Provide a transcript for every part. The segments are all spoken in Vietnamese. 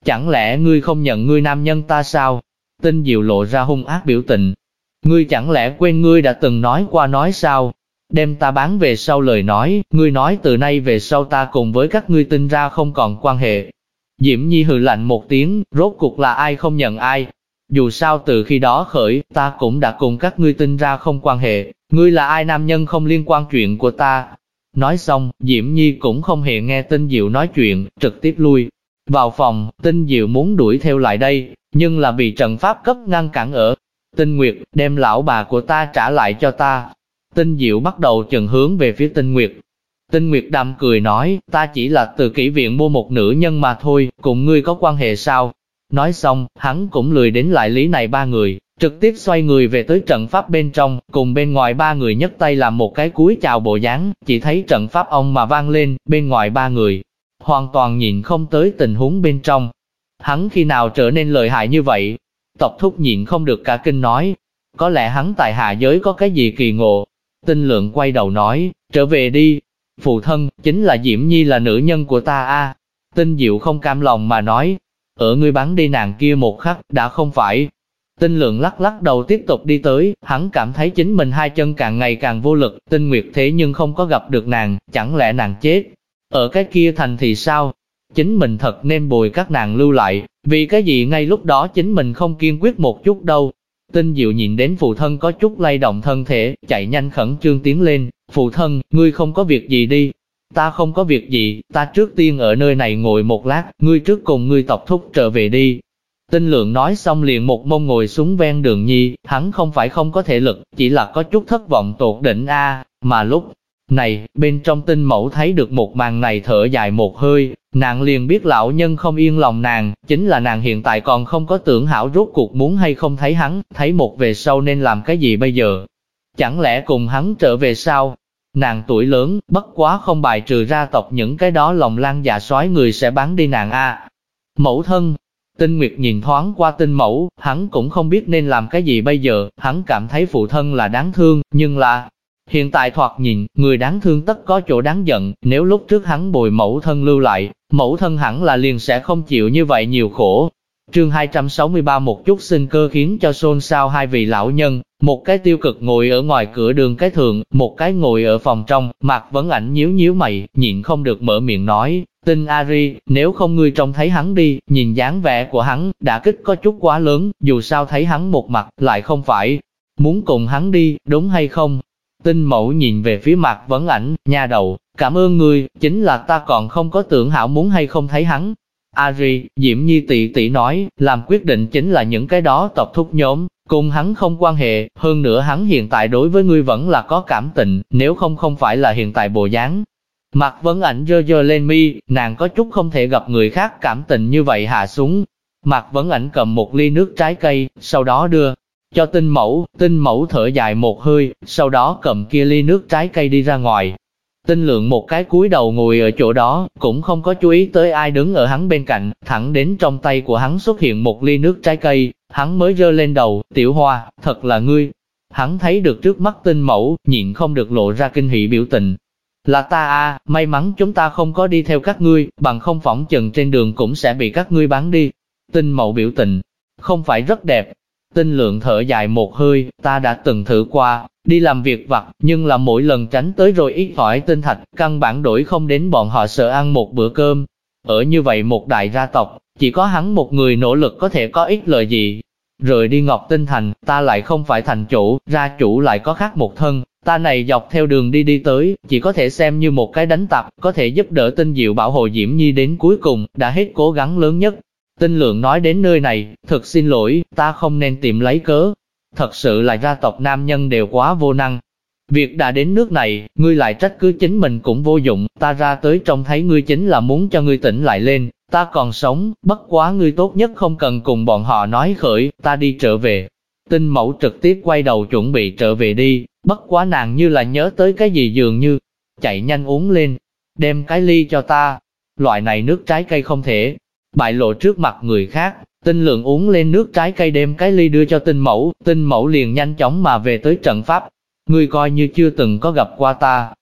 Chẳng lẽ ngươi không nhận ngươi nam nhân ta sao? Tinh Diệu lộ ra hung ác biểu tình. Ngươi chẳng lẽ quên ngươi đã từng nói qua nói sao? Đem ta bán về sau lời nói, ngươi nói từ nay về sau ta cùng với các ngươi Tinh ra không còn quan hệ. Diễm Nhi hừ lạnh một tiếng, rốt cuộc là ai không nhận ai. Dù sao từ khi đó khởi, ta cũng đã cùng các ngươi Tinh ra không quan hệ, ngươi là ai nam nhân không liên quan chuyện của ta. Nói xong, Diễm Nhi cũng không hề nghe Tinh Diệu nói chuyện, trực tiếp lui vào phòng. Tinh Diệu muốn đuổi theo lại đây, nhưng là bị trận pháp cấp ngăn cản ở. Tinh Nguyệt, đem lão bà của ta trả lại cho ta. Tinh Diệu bắt đầu chần hướng về phía Tinh Nguyệt. Tinh Nguyệt đạm cười nói, ta chỉ là từ kỹ viện mua một nữ nhân mà thôi, cùng ngươi có quan hệ sao? Nói xong, hắn cũng lười đến lại lý này ba người, trực tiếp xoay người về tới trận pháp bên trong, cùng bên ngoài ba người nhấc tay làm một cái cúi chào bộ dáng, chỉ thấy trận pháp ông mà vang lên, bên ngoài ba người hoàn toàn nhìn không tới tình huống bên trong. Hắn khi nào trở nên lợi hại như vậy? Tộc Thúc nhịn không được cả kinh nói, có lẽ hắn tại hạ giới có cái gì kỳ ngộ. Tinh Lượng quay đầu nói, trở về đi, phụ thân, chính là Diễm Nhi là nữ nhân của ta a. Tinh Diệu không cam lòng mà nói, ở ngươi bắn đi nàng kia một khắc, đã không phải. Tinh Lượng lắc lắc đầu tiếp tục đi tới, hắn cảm thấy chính mình hai chân càng ngày càng vô lực, Tinh Nguyệt thế nhưng không có gặp được nàng, chẳng lẽ nàng chết ở cái kia thành thì sao? Chính mình thật nên bồi các nàng lưu lại, vì cái gì ngay lúc đó chính mình không kiên quyết một chút đâu. Tinh Diệu nhìn đến phụ thân có chút lay động thân thể, chạy nhanh khẩn trương tiến lên, phụ thân, ngươi không có việc gì đi. Ta không có việc gì, ta trước tiên ở nơi này ngồi một lát, ngươi trước cùng ngươi Tộc Thúc trở về đi. Tinh Lượng nói xong liền một mông ngồi xuống ven đường nhi, hắn không phải không có thể lực, chỉ là có chút thất vọng tột đỉnh a. Mà lúc này, bên trong Tinh Mẫu thấy được một màn này thở dài một hơi, nàng liền biết lão nhân không yên lòng nàng, chính là nàng hiện tại còn không có tưởng hảo rốt cuộc muốn hay không thấy hắn, thấy một về sau nên làm cái gì bây giờ? Chẳng lẽ cùng hắn trở về sao? Nàng tuổi lớn, bất quá không bài trừ ra tộc những cái đó lòng lan dạ sói người sẽ bán đi nàng a. Mẫu thân, Tinh Nguyệt nhìn thoáng qua Tinh Mẫu, hắn cũng không biết nên làm cái gì bây giờ, hắn cảm thấy phụ thân là đáng thương, nhưng là hiện tại thoạt nhìn, người đáng thương tất có chỗ đáng giận, nếu lúc trước hắn bồi mẫu thân lưu lại, mẫu thân hẳn là liền sẽ không chịu như vậy nhiều khổ. Chương 263 một chút sinh cơ khiến cho xôn xao hai vị lão nhân, một cái tiêu cực ngồi ở ngoài cửa đường cái thượng, một cái ngồi ở phòng trong, Mạc Vấn Ảnh nhíu nhíu mày, nhịn không được mở miệng nói, Tinh Ari, nếu không ngươi trông thấy hắn đi, nhìn dáng vẻ của hắn, đả kích có chút quá lớn, dù sao thấy hắn một mặt, lại không phải muốn cùng hắn đi, đúng hay không? Tinh Mẫu nhìn về phía Mạc Vấn Ảnh, nha đầu, cảm ơn ngươi, chính là ta còn không có tưởng hảo muốn hay không thấy hắn. Ari, Diễm Nhi tỷ tỷ nói, làm quyết định chính là những cái đó Tộc Thúc nhóm, cùng hắn không quan hệ, hơn nữa hắn hiện tại đối với ngươi vẫn là có cảm tình, nếu không phải là hiện tại bộ dáng. Mạc Vấn Ảnh giơ giơ lên mi, nàng có chút không thể gặp người khác cảm tình như vậy hạ xuống. Mạc Vấn Ảnh cầm một ly nước trái cây, sau đó đưa cho Tinh Mẫu thở dài một hơi, sau đó cầm kia ly nước trái cây đi ra ngoài. Tinh Lượng một cái cúi đầu ngồi ở chỗ đó, cũng không có chú ý tới ai đứng ở hắn bên cạnh, thẳng đến trong tay của hắn xuất hiện một ly nước trái cây, hắn mới giơ lên đầu, Tiểu Hoa, thật là ngươi. Hắn thấy được trước mắt Tinh Mẫu, nhịn không được lộ ra kinh hỉ biểu tình. Là ta a, may mắn chúng ta không có đi theo các ngươi, bằng không phỏng chừng trên đường cũng sẽ bị các ngươi bán đi. Tinh Mẫu biểu tình, không phải rất đẹp. Tinh Lượng thở dài một hơi, ta đã từng thử qua, đi làm việc vặt, nhưng là mỗi lần tránh tới rồi ít ỏi tinh thạch, căn bản đổi không đến bọn họ sợ ăn một bữa cơm. Ở như vậy một đại gia tộc, chỉ có hắn một người nỗ lực có thể có ích lợi gì. Rời đi Ngọc Tinh Thành, ta lại không phải thành chủ, gia chủ lại có khác một thân, ta này dọc theo đường đi tới, chỉ có thể xem như một cái đánh tạp, có thể giúp đỡ Tinh Diệu bảo hộ Diễm Nhi đến cuối cùng, đã hết cố gắng lớn nhất. Tinh Lượng nói đến nơi này, thật xin lỗi, ta không nên tìm lấy cớ. Thật sự là gia tộc nam nhân đều quá vô năng. Việc đã đến nước này, ngươi lại trách cứ chính mình cũng vô dụng, ta ra tới trông thấy ngươi chính là muốn cho ngươi tỉnh lại lên, ta còn sống, bất quá ngươi tốt nhất không cần cùng bọn họ nói khởi, ta đi trở về. Tinh Mẫu trực tiếp quay đầu chuẩn bị trở về đi, bất quá nàng như là nhớ tới cái gì dường như, chạy nhanh uống lên, đem cái ly cho ta, loại này nước trái cây không thể bại lộ trước mặt người khác. Tinh Lượng uống lên nước trái cây đem cái ly đưa cho Tinh Mẫu liền nhanh chóng mà về tới trận pháp. Ngươi coi như chưa từng có gặp qua ta.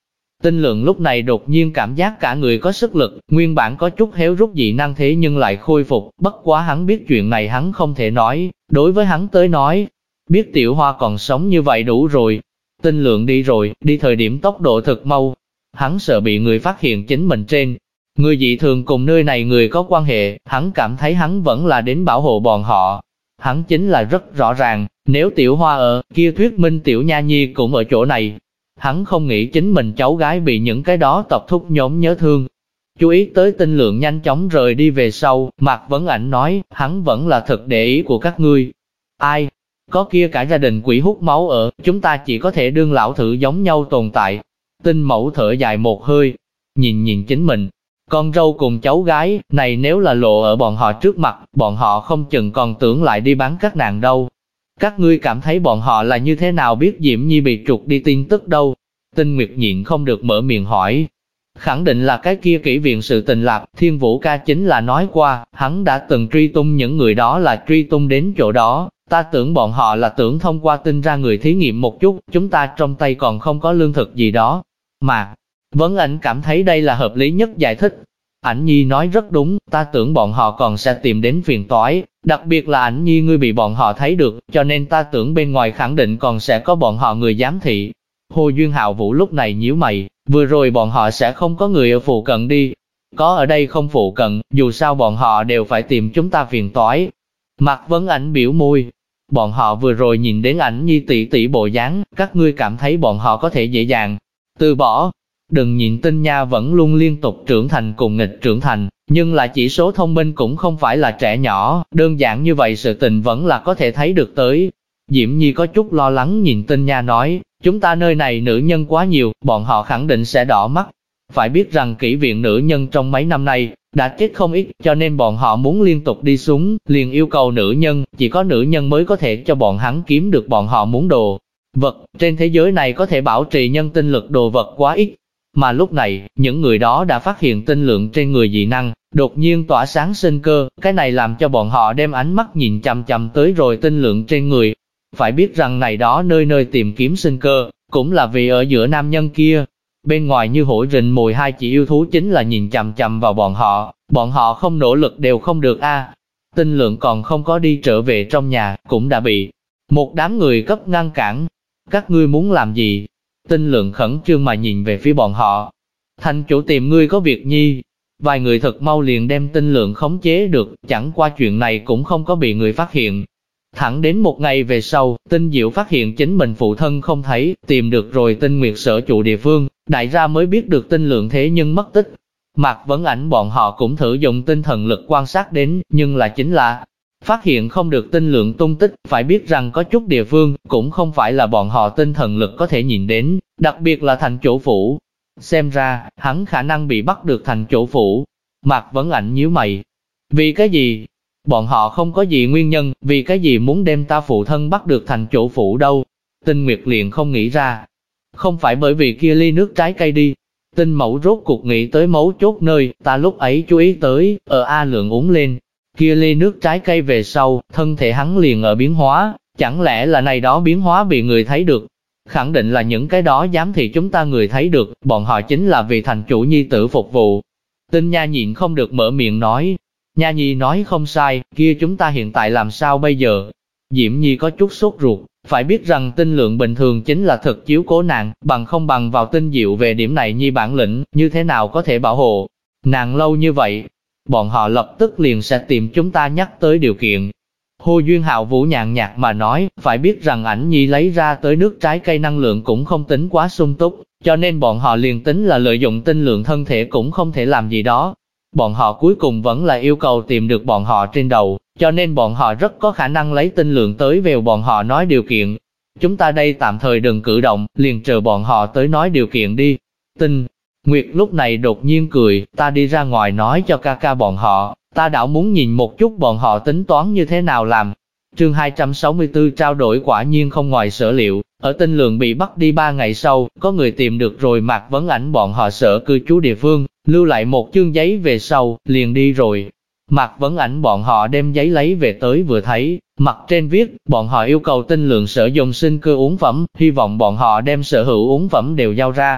Tinh Lượng lúc này đột nhiên cảm giác cả người có sức lực, nguyên bản có chút héo rút dị năng thế nhưng lại khôi phục, bất quá hắn biết chuyện này hắn không thể nói, đối với hắn tới nói, biết Tiểu Hoa còn sống như vậy đủ rồi. Tinh Lượng đi rồi, đi thời điểm tốc độ thực mau, hắn sợ bị người phát hiện chính mình trên người dị thường cùng nơi này người có quan hệ, hắn cảm thấy hắn vẫn là đến bảo hộ bọn họ. Hắn chính là rất rõ ràng, nếu Tiểu Hoa ở, kia thuyết minh Tiểu Nha Nhi cũng ở chỗ này. Hắn không nghĩ chính mình cháu gái bị những cái đó tộc thúc nhóm nhớ thương. Chú ý tới Tinh Lượng nhanh chóng rời đi về sau, Mạc Vấn Ảnh nói, hắn vẫn là thật để ý của các ngươi. Ai? Có kia cả gia đình quỷ hút máu ở, chúng ta chỉ có thể đương lão thử giống nhau tồn tại. Tinh Mẫu thở dài một hơi, nhìn chính mình. Con dâu cùng cháu gái, này nếu là lộ ở bọn họ trước mặt, bọn họ không chừng còn tưởng lại đi bán các nàng đâu. Các ngươi cảm thấy bọn họ là như thế nào biết Diễm Nhi bị trục đi tin tức đâu? Tinh Nguyệt nhịn không được mở miệng hỏi. Khẳng định là cái kia kỹ viện sự tình lạc, Thiên Vũ ca chính là nói qua, hắn đã từng truy tung những người đó là truy tung đến chỗ đó. Ta tưởng bọn họ là tưởng thông qua tin ra người thí nghiệm một chút, chúng ta trong tay còn không có lương thực gì đó. Mà, Vấn Ảnh cảm thấy đây là hợp lý nhất giải thích. Ảnh Nhi nói rất đúng, ta tưởng bọn họ còn sẽ tìm đến phiền toái, đặc biệt là Ảnh Nhi ngươi bị bọn họ thấy được, cho nên ta tưởng bên ngoài khẳng định còn sẽ có bọn họ người giám thị. Hồ Duyên Hạo Vũ lúc này nhíu mày, vừa rồi bọn họ sẽ không có người ở phụ cận đi. Có ở đây không phụ cận, dù sao bọn họ đều phải tìm chúng ta phiền toái. Mạc Vấn Ảnh biểu môi. Bọn họ vừa rồi nhìn đến Ảnh Nhi tỷ tỷ bộ dáng, các ngươi cảm thấy bọn họ có thể dễ dàng từ bỏ. Đừng nhìn Tinh Nha vẫn luôn liên tục trưởng thành cùng nghịch trưởng thành, nhưng là chỉ số thông minh cũng không phải là trẻ nhỏ, đơn giản như vậy sự tình vẫn là có thể thấy được tới. Diễm Nhi có chút lo lắng nhìn Tinh Nha nói, chúng ta nơi này nữ nhân quá nhiều, bọn họ khẳng định sẽ đỏ mắt. Phải biết rằng kỹ viện nữ nhân trong mấy năm nay, đã chết không ít, cho nên bọn họ muốn liên tục đi xuống, liền yêu cầu nữ nhân, chỉ có nữ nhân mới có thể cho bọn hắn kiếm được bọn họ muốn đồ vật. Trên thế giới này có thể bảo trì nhân tinh lực đồ vật quá ít. Mà lúc này, những người đó đã phát hiện Tinh Lượng trên người dị năng, đột nhiên tỏa sáng sinh cơ, cái này làm cho bọn họ đem ánh mắt nhìn chằm chằm tới rồi Tinh Lượng trên người. Phải biết rằng này đó nơi nơi tìm kiếm sinh cơ, cũng là vì ở giữa nam nhân kia. Bên ngoài như hổ rình mồi hai chỉ yêu thú chính là nhìn chằm chằm vào bọn họ không nỗ lực đều không được a. Tinh Lượng còn không có đi trở về trong nhà, cũng đã bị một đám người cấp ngăn cản. Các ngươi muốn làm gì? Tinh Lượng khẩn trương mà nhìn về phía bọn họ. Thành chủ tìm ngươi có việc nhi. Vài người thật mau liền đem Tinh Lượng khống chế được, chẳng qua chuyện này cũng không có bị người phát hiện. Thẳng đến một ngày về sau, Tinh Diệu phát hiện chính mình phụ thân không thấy, tìm được rồi Tinh Nguyệt sở trụ địa phương, đại gia mới biết được Tinh Lượng thế nhưng mất tích. Mạc Vấn Ảnh bọn họ cũng thử dùng tinh thần lực quan sát đến, nhưng là chính là phát hiện không được Tinh Lượng tung tích. Phải biết rằng có chút địa phương cũng không phải là bọn họ tinh thần lực có thể nhìn đến, đặc biệt là thành chủ phủ. Xem ra, hắn khả năng bị bắt được thành chủ phủ. Mạc Vấn Ảnh nhíu mày. Vì cái gì? Bọn họ không có gì nguyên nhân, vì cái gì muốn đem ta phụ thân bắt được thành chủ phủ đâu? Tinh Nguyệt liền không nghĩ ra. Không phải bởi vì kia ly nước trái cây đi. Tinh Mẫu rốt cuộc nghĩ tới mấu chốt nơi, ta lúc ấy chú ý tới, ở A Lượng uống lên kia ly nước trái cây về sau, thân thể hắn liền ở biến hóa, chẳng lẽ là này đó biến hóa bị người thấy được? Khẳng định là những cái đó giám thị chúng ta người thấy được, bọn họ chính là vì thành chủ nhi tử phục vụ. Tinh Nha nhịn không được mở miệng nói, Nha Nhi nói không sai, kia chúng ta hiện tại làm sao bây giờ? Diễm Nhi có chút sốt ruột, phải biết rằng Tinh Lượng bình thường chính là thực chiếu cố nàng, bằng không bằng vào Tinh Diệu về điểm này Nhi bản lĩnh, như thế nào có thể bảo hộ nàng lâu như vậy? Bọn họ lập tức liền sẽ tìm chúng ta nhắc tới điều kiện. Hồ Duyên Hạo Vũ nhàn nhạt mà nói, phải biết rằng Ảnh Nhi lấy ra tới nước trái cây năng lượng cũng không tính quá sung túc, cho nên bọn họ liền tính là lợi dụng Tinh Lượng thân thể cũng không thể làm gì đó. Bọn họ cuối cùng vẫn là yêu cầu tìm được bọn họ trên đầu, cho nên bọn họ rất có khả năng lấy Tinh Lượng tới vèo bọn họ nói điều kiện. Chúng ta đây tạm thời đừng cử động, liền chờ bọn họ tới nói điều kiện đi. Tinh Nguyệt lúc này đột nhiên cười, ta đi ra ngoài nói cho ca ca bọn họ, ta đảo muốn nhìn một chút bọn họ tính toán như thế nào làm. Chương 264 trao đổi quả nhiên không ngoài sở liệu, ở Tinh Lượng bị bắt đi 3 ngày sau, có người tìm được rồi Mạc Vấn Ảnh bọn họ sở cư trú địa phương, lưu lại một chương giấy về sau, liền đi rồi. Mạc Vấn Ảnh bọn họ đem giấy lấy về tới vừa thấy, mặt trên viết, bọn họ yêu cầu Tinh Lượng sử dụng sinh cơ uống phẩm, hy vọng bọn họ đem sở hữu uống phẩm đều giao ra.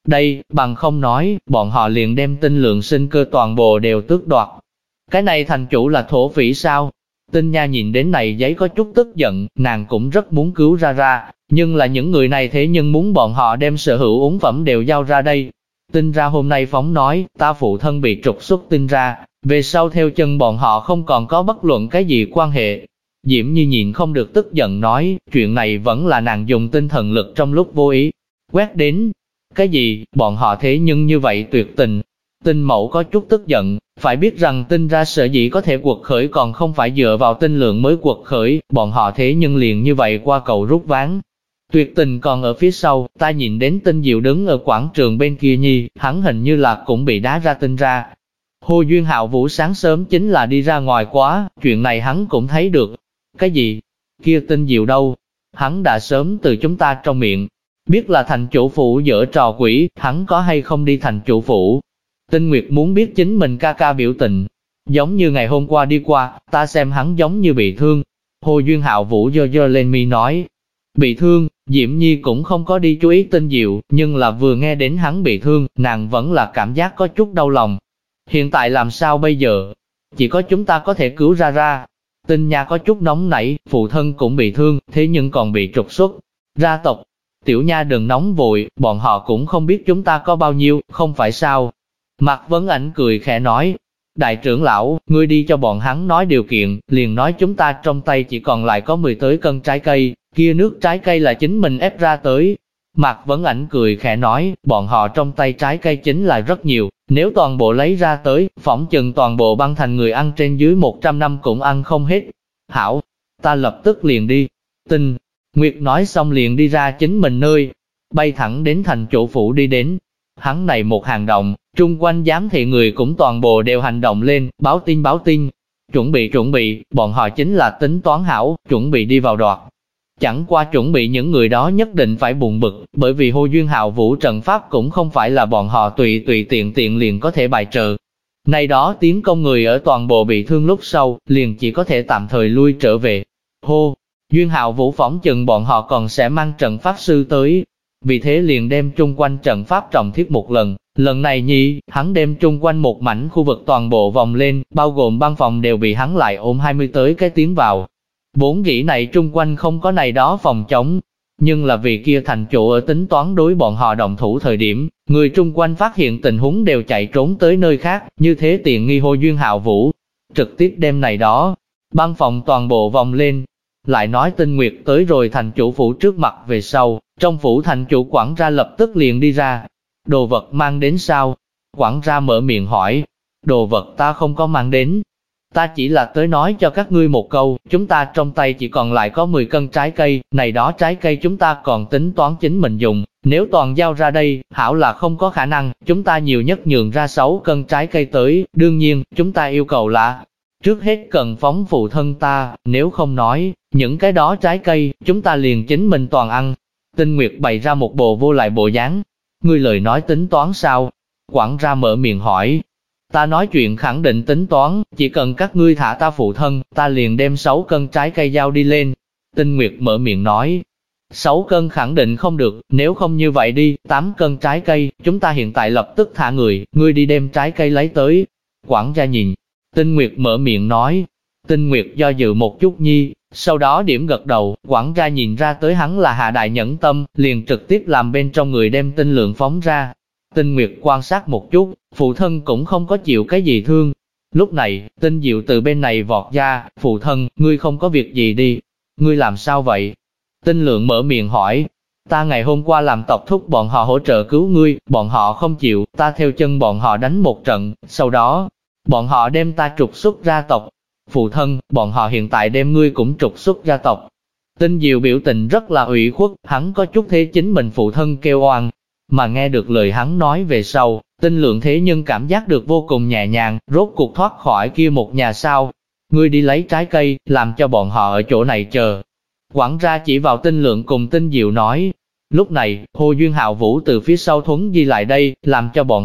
đây, bằng không nói, bọn họ liền đem Tinh Lượng sinh cơ toàn bộ đều tước đoạt. Cái này thành chủ là thổ phỉ sao? Tinh Nha nhìn đến này giấy có chút tức giận, nàng cũng rất muốn cứu ra, nhưng là những người này thế nhưng muốn bọn họ đem sở hữu uống phẩm đều giao ra đây. Tinh ra hôm nay phóng nói, ta phụ thân bị trục xuất Tinh ra, về sau theo chân bọn họ không còn có bất luận cái gì quan hệ. Diễm Nhi nhìn không được tức giận nói, chuyện này vẫn là nàng dùng tinh thần lực trong lúc vô ý, quét đến. Cái gì, bọn họ thế nhưng như vậy tuyệt tình. Tinh mẫu có chút tức giận, phải biết rằng Tinh ra sở dĩ có thể quật khởi còn không phải dựa vào Tinh Lượng mới quật khởi, bọn họ thế nhưng liền như vậy qua cầu rút ván. Tuyệt tình còn ở phía sau, ta nhìn đến Tinh Diệu đứng ở quảng trường bên kia nhi, hắn hình như là cũng bị đá ra Tinh ra. Hồ Duyên Hạo Vũ sáng sớm chính là đi ra ngoài quá, chuyện này hắn cũng thấy được. Cái gì? Kia Tinh Diệu đâu? Hắn đã sớm từ chúng ta trong miệng, biết là thành chủ phủ giở trò quỷ, hắn có hay không đi thành chủ phủ? Tinh Nguyệt muốn biết chính mình ca ca biểu tình. Giống như ngày hôm qua đi qua, ta xem hắn giống như bị thương. Hồ Duyên Hạo Vũ giơ lên mi nói. Bị thương, Diễm Nhi cũng không có đi chú ý Tinh Diệu, nhưng là vừa nghe đến hắn bị thương, nàng vẫn là cảm giác có chút đau lòng. Hiện tại làm sao bây giờ? Chỉ có chúng ta có thể cứu ra. Tinh Nha có chút nóng nảy, phụ thân cũng bị thương, thế nhưng còn bị trục xuất ra tộc. Tiểu Nha đừng nóng vội, bọn họ cũng không biết chúng ta có bao nhiêu, không phải sao? Mạc Vấn Ảnh cười khẽ nói, đại trưởng lão, ngươi đi cho bọn hắn nói điều kiện, liền nói chúng ta trong tay chỉ còn lại có 10 tới cân trái cây, kia nước trái cây là chính mình ép ra tới. Mạc Vấn Ảnh cười khẽ nói, bọn họ trong tay trái cây chính là rất nhiều, nếu toàn bộ lấy ra tới, phỏng chừng toàn bộ băng thành người ăn trên dưới 100 năm cũng ăn không hết. Hảo, ta lập tức liền đi. Tinh Nguyệt nói xong liền đi ra chính mình nơi, bay thẳng đến thành chủ phủ đi đến. Hắn này một hành động, trung quanh giám thị người cũng toàn bộ đều hành động lên, báo tin, chuẩn bị, bọn họ chính là tính toán hảo, chuẩn bị đi vào đoạt. Chẳng qua chuẩn bị những người đó nhất định phải buồn bực, bởi vì Hồ Duyên Hạo Vũ trận pháp cũng không phải là bọn họ tùy tiện liền có thể bài trừ. Này đó tiến công người ở toàn bộ bị thương lúc sau, liền chỉ có thể tạm thời lui trở về. Hồ Duyên Hạo Vũ phỏng chừng bọn họ còn sẽ mang trận pháp sư tới. Vì thế liền đem chung quanh trận pháp trọng thiết một lần này nhi, hắn đem chung quanh một mảnh khu vực toàn bộ vòng lên, bao gồm băng phòng đều bị hắn lại ôm 20 tới cái tiến vào. Vốn dĩ này chung quanh không có này đó phòng chống, nhưng là vì kia thành chủ ở tính toán đối bọn họ động thủ thời điểm, người chung quanh phát hiện tình huống đều chạy trốn tới nơi khác, như thế tiện nghi Hồ Duyên Hạo Vũ, trực tiếp đem này đó, băng phòng toàn bộ vòng lên. Lại nói Tinh Nguyệt tới rồi thành chủ phủ trước mặt về sau, trong phủ thành chủ quản gia lập tức liền đi ra. Đồ vật mang đến sao? Quản gia mở miệng hỏi. Đồ vật ta không có mang đến. Ta chỉ là tới nói cho các ngươi một câu, chúng ta trong tay chỉ còn lại có 10 cân trái cây, này đó trái cây chúng ta còn tính toán chính mình dùng. Nếu toàn giao ra đây, hảo là không có khả năng, chúng ta nhiều nhất nhường ra 6 cân trái cây tới. Đương nhiên, chúng ta yêu cầu là, trước hết cần phóng phụ thân ta, nếu không nói, những cái đó trái cây, chúng ta liền chính mình toàn ăn. Tinh Nguyệt bày ra một bộ vô lại bộ dáng. Ngươi lời nói tính toán sao? Quản gia mở miệng hỏi. Ta nói chuyện khẳng định tính toán, chỉ cần các ngươi thả ta phụ thân, ta liền đem 6 cân trái cây giao đi lên. Tinh Nguyệt mở miệng nói. 6 cân khẳng định không được, nếu không như vậy đi, 8 cân trái cây, chúng ta hiện tại lập tức thả người, ngươi đi đem trái cây lấy tới. Quản gia nhìn. Tinh Nguyệt mở miệng nói. Tinh Nguyệt do dự một chút nhi, sau đó điểm gật đầu, quản gia nhìn ra tới hắn là hạ đại nhẫn tâm, liền trực tiếp làm bên trong người đem Tinh Lượng phóng ra. Tinh Nguyệt quan sát một chút, phụ thân cũng không có chịu cái gì thương. Lúc này, Tinh Diệu từ bên này vọt ra, phụ thân, ngươi không có việc gì đi. Ngươi làm sao vậy? Tinh Lượng mở miệng hỏi. Ta ngày hôm qua làm tộc thúc bọn họ hỗ trợ cứu ngươi, bọn họ không chịu, ta theo chân bọn họ đánh một trận, sau đó, bọn họ đem ta trục xuất ra tộc. Phụ thân, bọn họ hiện tại đem ngươi cũng trục xuất ra tộc. Tinh Diệu biểu tình rất là ủy khuất, hắn có chút thế chính mình phụ thân kêu oan. Mà nghe được lời hắn nói về sau, Tinh Lượng thế nhưng cảm giác được vô cùng nhẹ nhàng, rốt cuộc thoát khỏi kia một nhà sao. Ngươi đi lấy trái cây, làm cho bọn họ ở chỗ này chờ. Quản gia chỉ vào Tinh Lượng cùng Tinh Diệu nói. Lúc này, Hồ Duyên Hạo Vũ từ phía sau thuấn di lại đây, làm cho bọn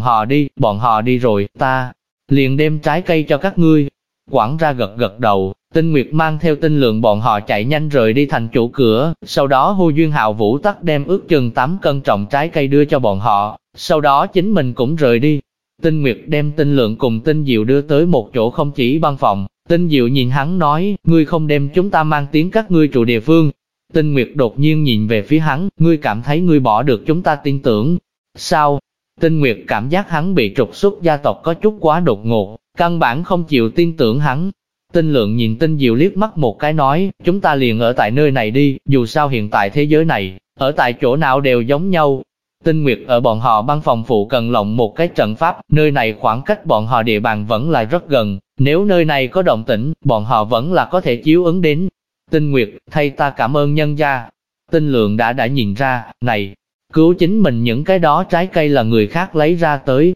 họ đi rồi, ta liền đem trái cây cho các ngươi. Quản gia gật đầu, Tinh Nguyệt mang theo Tinh Lượng bọn họ chạy nhanh rời đi thành chủ cửa, sau đó Hồ Duyên Hạo Vũ tắc đem ước chừng 8 cân trọng trái cây đưa cho bọn họ, sau đó chính mình cũng rời đi. Tinh Nguyệt đem Tinh Lượng cùng Tinh Diệu đưa tới một chỗ không chỉ văn phòng. Tinh Diệu nhìn hắn nói, ngươi không đem chúng ta mang tiếng các ngươi trụ địa phương. Tinh Nguyệt đột nhiên nhìn về phía hắn, ngươi cảm thấy ngươi bỏ được chúng ta tin tưởng. Sao? Tinh Nguyệt cảm giác hắn bị trục xuất gia tộc có chút quá đột ngột, căn bản không chịu tin tưởng hắn. Tinh Lượng nhìn Tinh Diệu liếc mắt một cái nói, chúng ta liền ở tại nơi này đi, dù sao hiện tại thế giới này, ở tại chỗ nào đều giống nhau. Tinh Nguyệt ở bọn họ văn phòng phụ cận lộng một cái trận pháp, nơi này khoảng cách bọn họ địa bàn vẫn là rất gần, nếu nơi này có động tĩnh, bọn họ vẫn là có thể chiếu ứng đến. Tinh Nguyệt, thay ta cảm ơn nhân gia. Tinh Lượng đã nhìn ra, này, cứu chính mình những cái đó trái cây là người khác lấy ra tới.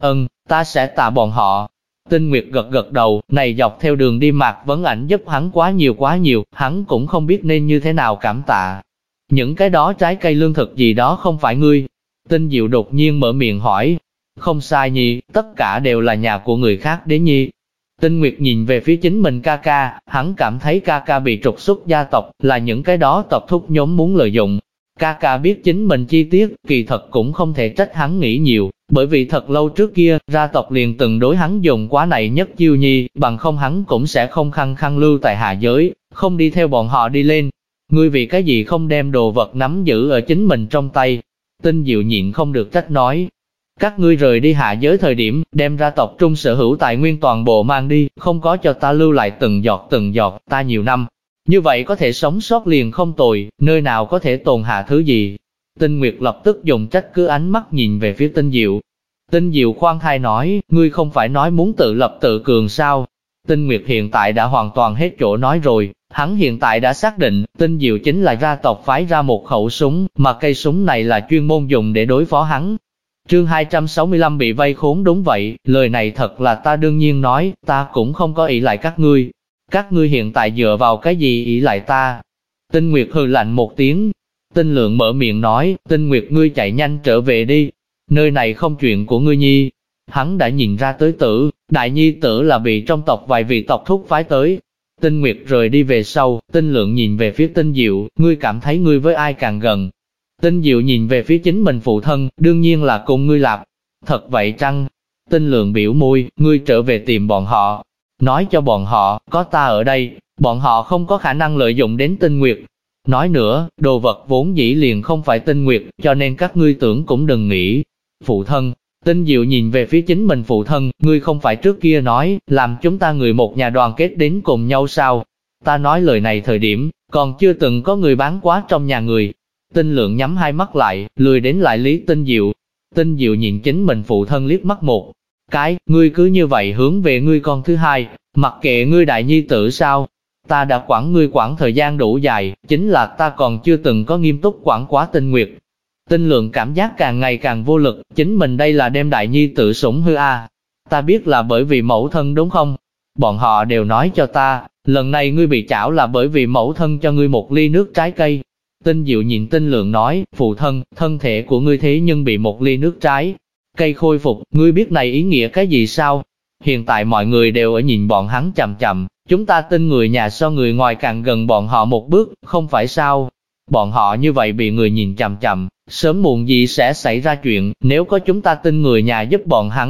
Ta sẽ tạ bọn họ. Tinh Nguyệt gật gật đầu, này dọc theo đường đi Mạc Vấn Ảnh giúp hắn quá nhiều, hắn cũng không biết nên như thế nào cảm tạ. Những cái đó trái cây lương thực gì đó không phải ngươi. Tinh Diệu đột nhiên mở miệng hỏi. Không sai nhi, tất cả đều là nhà của người khác đấy nhi. Tinh Nguyệt nhìn về phía chính mình ca ca, hắn cảm thấy ca ca bị trục xuất gia tộc, là những cái đó tộc thúc nhóm muốn lợi dụng. Ca ca biết chính mình chi tiết, kỳ thật cũng không thể trách hắn nghĩ nhiều, bởi vì thật lâu trước kia, gia tộc liền từng đối hắn dùng quá này nhất chiêu nhi, bằng không hắn cũng sẽ không khăng khăng lưu tại hạ giới, không đi theo bọn họ đi lên. Ngươi vì cái gì không đem đồ vật nắm giữ ở chính mình trong tay? Tinh Diệu nhịn không được trách nói. Các ngươi rời đi hạ giới thời điểm, đem ra tộc trung sở hữu tài nguyên toàn bộ mang đi, không có cho ta lưu lại từng giọt, ta nhiều năm. Như vậy có thể sống sót liền không tồi, nơi nào có thể tồn hạ thứ gì. Tinh Nguyệt lập tức dùng trách cứ ánh mắt nhìn về phía Tinh Diệu. Tinh Diệu khoan thai nói, ngươi không phải nói muốn tự lập tự cường sao? Tinh Nguyệt hiện tại đã hoàn toàn hết chỗ nói rồi, hắn hiện tại đã xác định, Tinh Diệu chính là gia tộc phái ra một khẩu súng, mà cây súng này là chuyên môn dùng để đối phó hắn. Chương 265 bị vây khốn. Đúng vậy, lời này thật là ta đương nhiên nói, ta cũng không có ỷ lại các ngươi. Các ngươi hiện tại dựa vào cái gì ỷ lại ta? Tinh Nguyệt hừ lạnh một tiếng. Tinh Lượng mở miệng nói, Tinh Nguyệt ngươi chạy nhanh trở về đi. Nơi này không chuyện của ngươi nhi. Hắn đã nhìn ra tới tử, đại nhi tử là bị trong tộc vài vị tộc thúc phái tới. Tinh Nguyệt rời đi về sau, Tinh Lượng nhìn về phía Tinh Diệu, ngươi cảm thấy ngươi với ai càng gần? Tinh Diệu nhìn về phía chính mình phụ thân, đương nhiên là cùng ngươi lạp. Thật vậy chăng? Tinh Lượng biểu môi, ngươi trở về tìm bọn họ. Nói cho bọn họ, có ta ở đây, bọn họ không có khả năng lợi dụng đến Tinh Nguyệt. Nói nữa, đồ vật vốn dĩ liền không phải Tinh Nguyệt, cho nên các ngươi tưởng cũng đừng nghĩ. Phụ thân, Tinh Diệu nhìn về phía chính mình phụ thân, ngươi không phải trước kia nói, làm chúng ta người một nhà đoàn kết đến cùng nhau sao? Ta nói lời này thời điểm, còn chưa từng có người bán quá trong nhà người. Tinh Lượng nhắm hai mắt lại, lười đến lại lý Tinh Diệu. Tinh Diệu nhìn chính mình phụ thân liếc mắt một cái, ngươi cứ như vậy hướng về ngươi con thứ hai, mặc kệ ngươi đại nhi tử sao? Ta đã quản ngươi quản thời gian đủ dài, chính là ta còn chưa từng có nghiêm túc quản quá Tinh Nguyệt. Tinh Lượng cảm giác càng ngày càng vô lực, chính mình đây là đem đại nhi tử sủng hư a. Ta biết là bởi vì mẫu thân đúng không? Bọn họ đều nói cho ta, lần này ngươi bị chảo là bởi vì mẫu thân cho ngươi một ly nước trái cây. Tinh Diệu nhìn Tinh Lượng nói, phụ thân, thân thể của ngươi thế nhưng bị một ly nước trái cây khôi phục, ngươi biết này ý nghĩa cái gì sao? Hiện tại mọi người đều ở nhìn bọn hắn chằm chằm, chúng ta tin người nhà so người ngoài càng gần bọn họ một bước, không phải sao? Bọn họ như vậy bị người nhìn chằm chằm, sớm muộn gì sẽ xảy ra chuyện, nếu có chúng ta tin người nhà giúp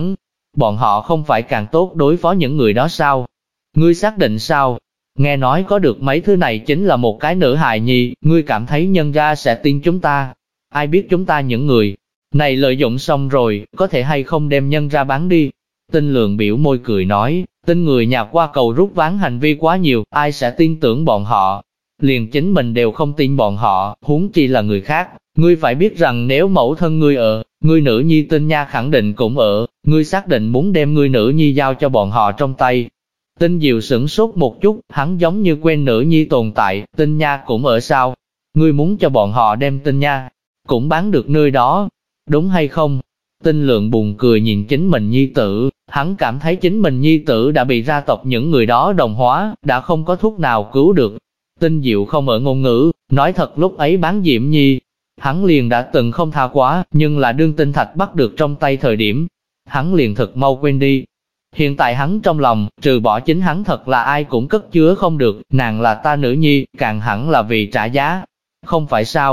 bọn họ không phải càng tốt đối phó những người đó sao? Ngươi xác định sao? Nghe nói có được mấy thứ này chính là một cái nữ hài nhi, ngươi cảm thấy nhân gia sẽ tin chúng ta? Ai biết chúng ta những người này lợi dụng xong rồi, có thể hay không đem nhân ra bán đi? Tinh Lượng biểu môi cười nói, tin người nhà qua cầu rút ván hành vi quá nhiều, ai sẽ tin tưởng bọn họ? Liền chính mình đều không tin bọn họ, huống chi là người khác. Ngươi phải biết rằng nếu mẫu thân ngươi ở, ngươi nữ nhi Tinh Nha khẳng định cũng ở, ngươi xác định muốn đem ngươi nữ nhi giao cho bọn họ trong tay. Tinh Diệu sửng sốt một chút, hắn giống như quên nữ nhi tồn tại, Tinh Nha cũng ở sao? Ngươi muốn cho bọn họ đem Tinh Nha cũng bán được nơi đó, đúng hay không? Tinh Lượng buồn cười nhìn chính mình nhi tử, hắn cảm thấy chính mình nhi tử đã bị gia tộc những người đó đồng hóa, đã không có thuốc nào cứu được. Tinh Diệu không ở ngôn ngữ, nói thật lúc ấy bán Diễm Nhi, hắn liền đã từng không tha quá, nhưng là đương Tinh Thạch bắt được trong tay thời điểm, hắn liền thật mau quên đi. Hiện tại hắn trong lòng, trừ bỏ chính hắn thật là ai cũng cất chứa không được, nàng là ta nữ nhi, càng hẳn là vì trả giá. Không phải sao?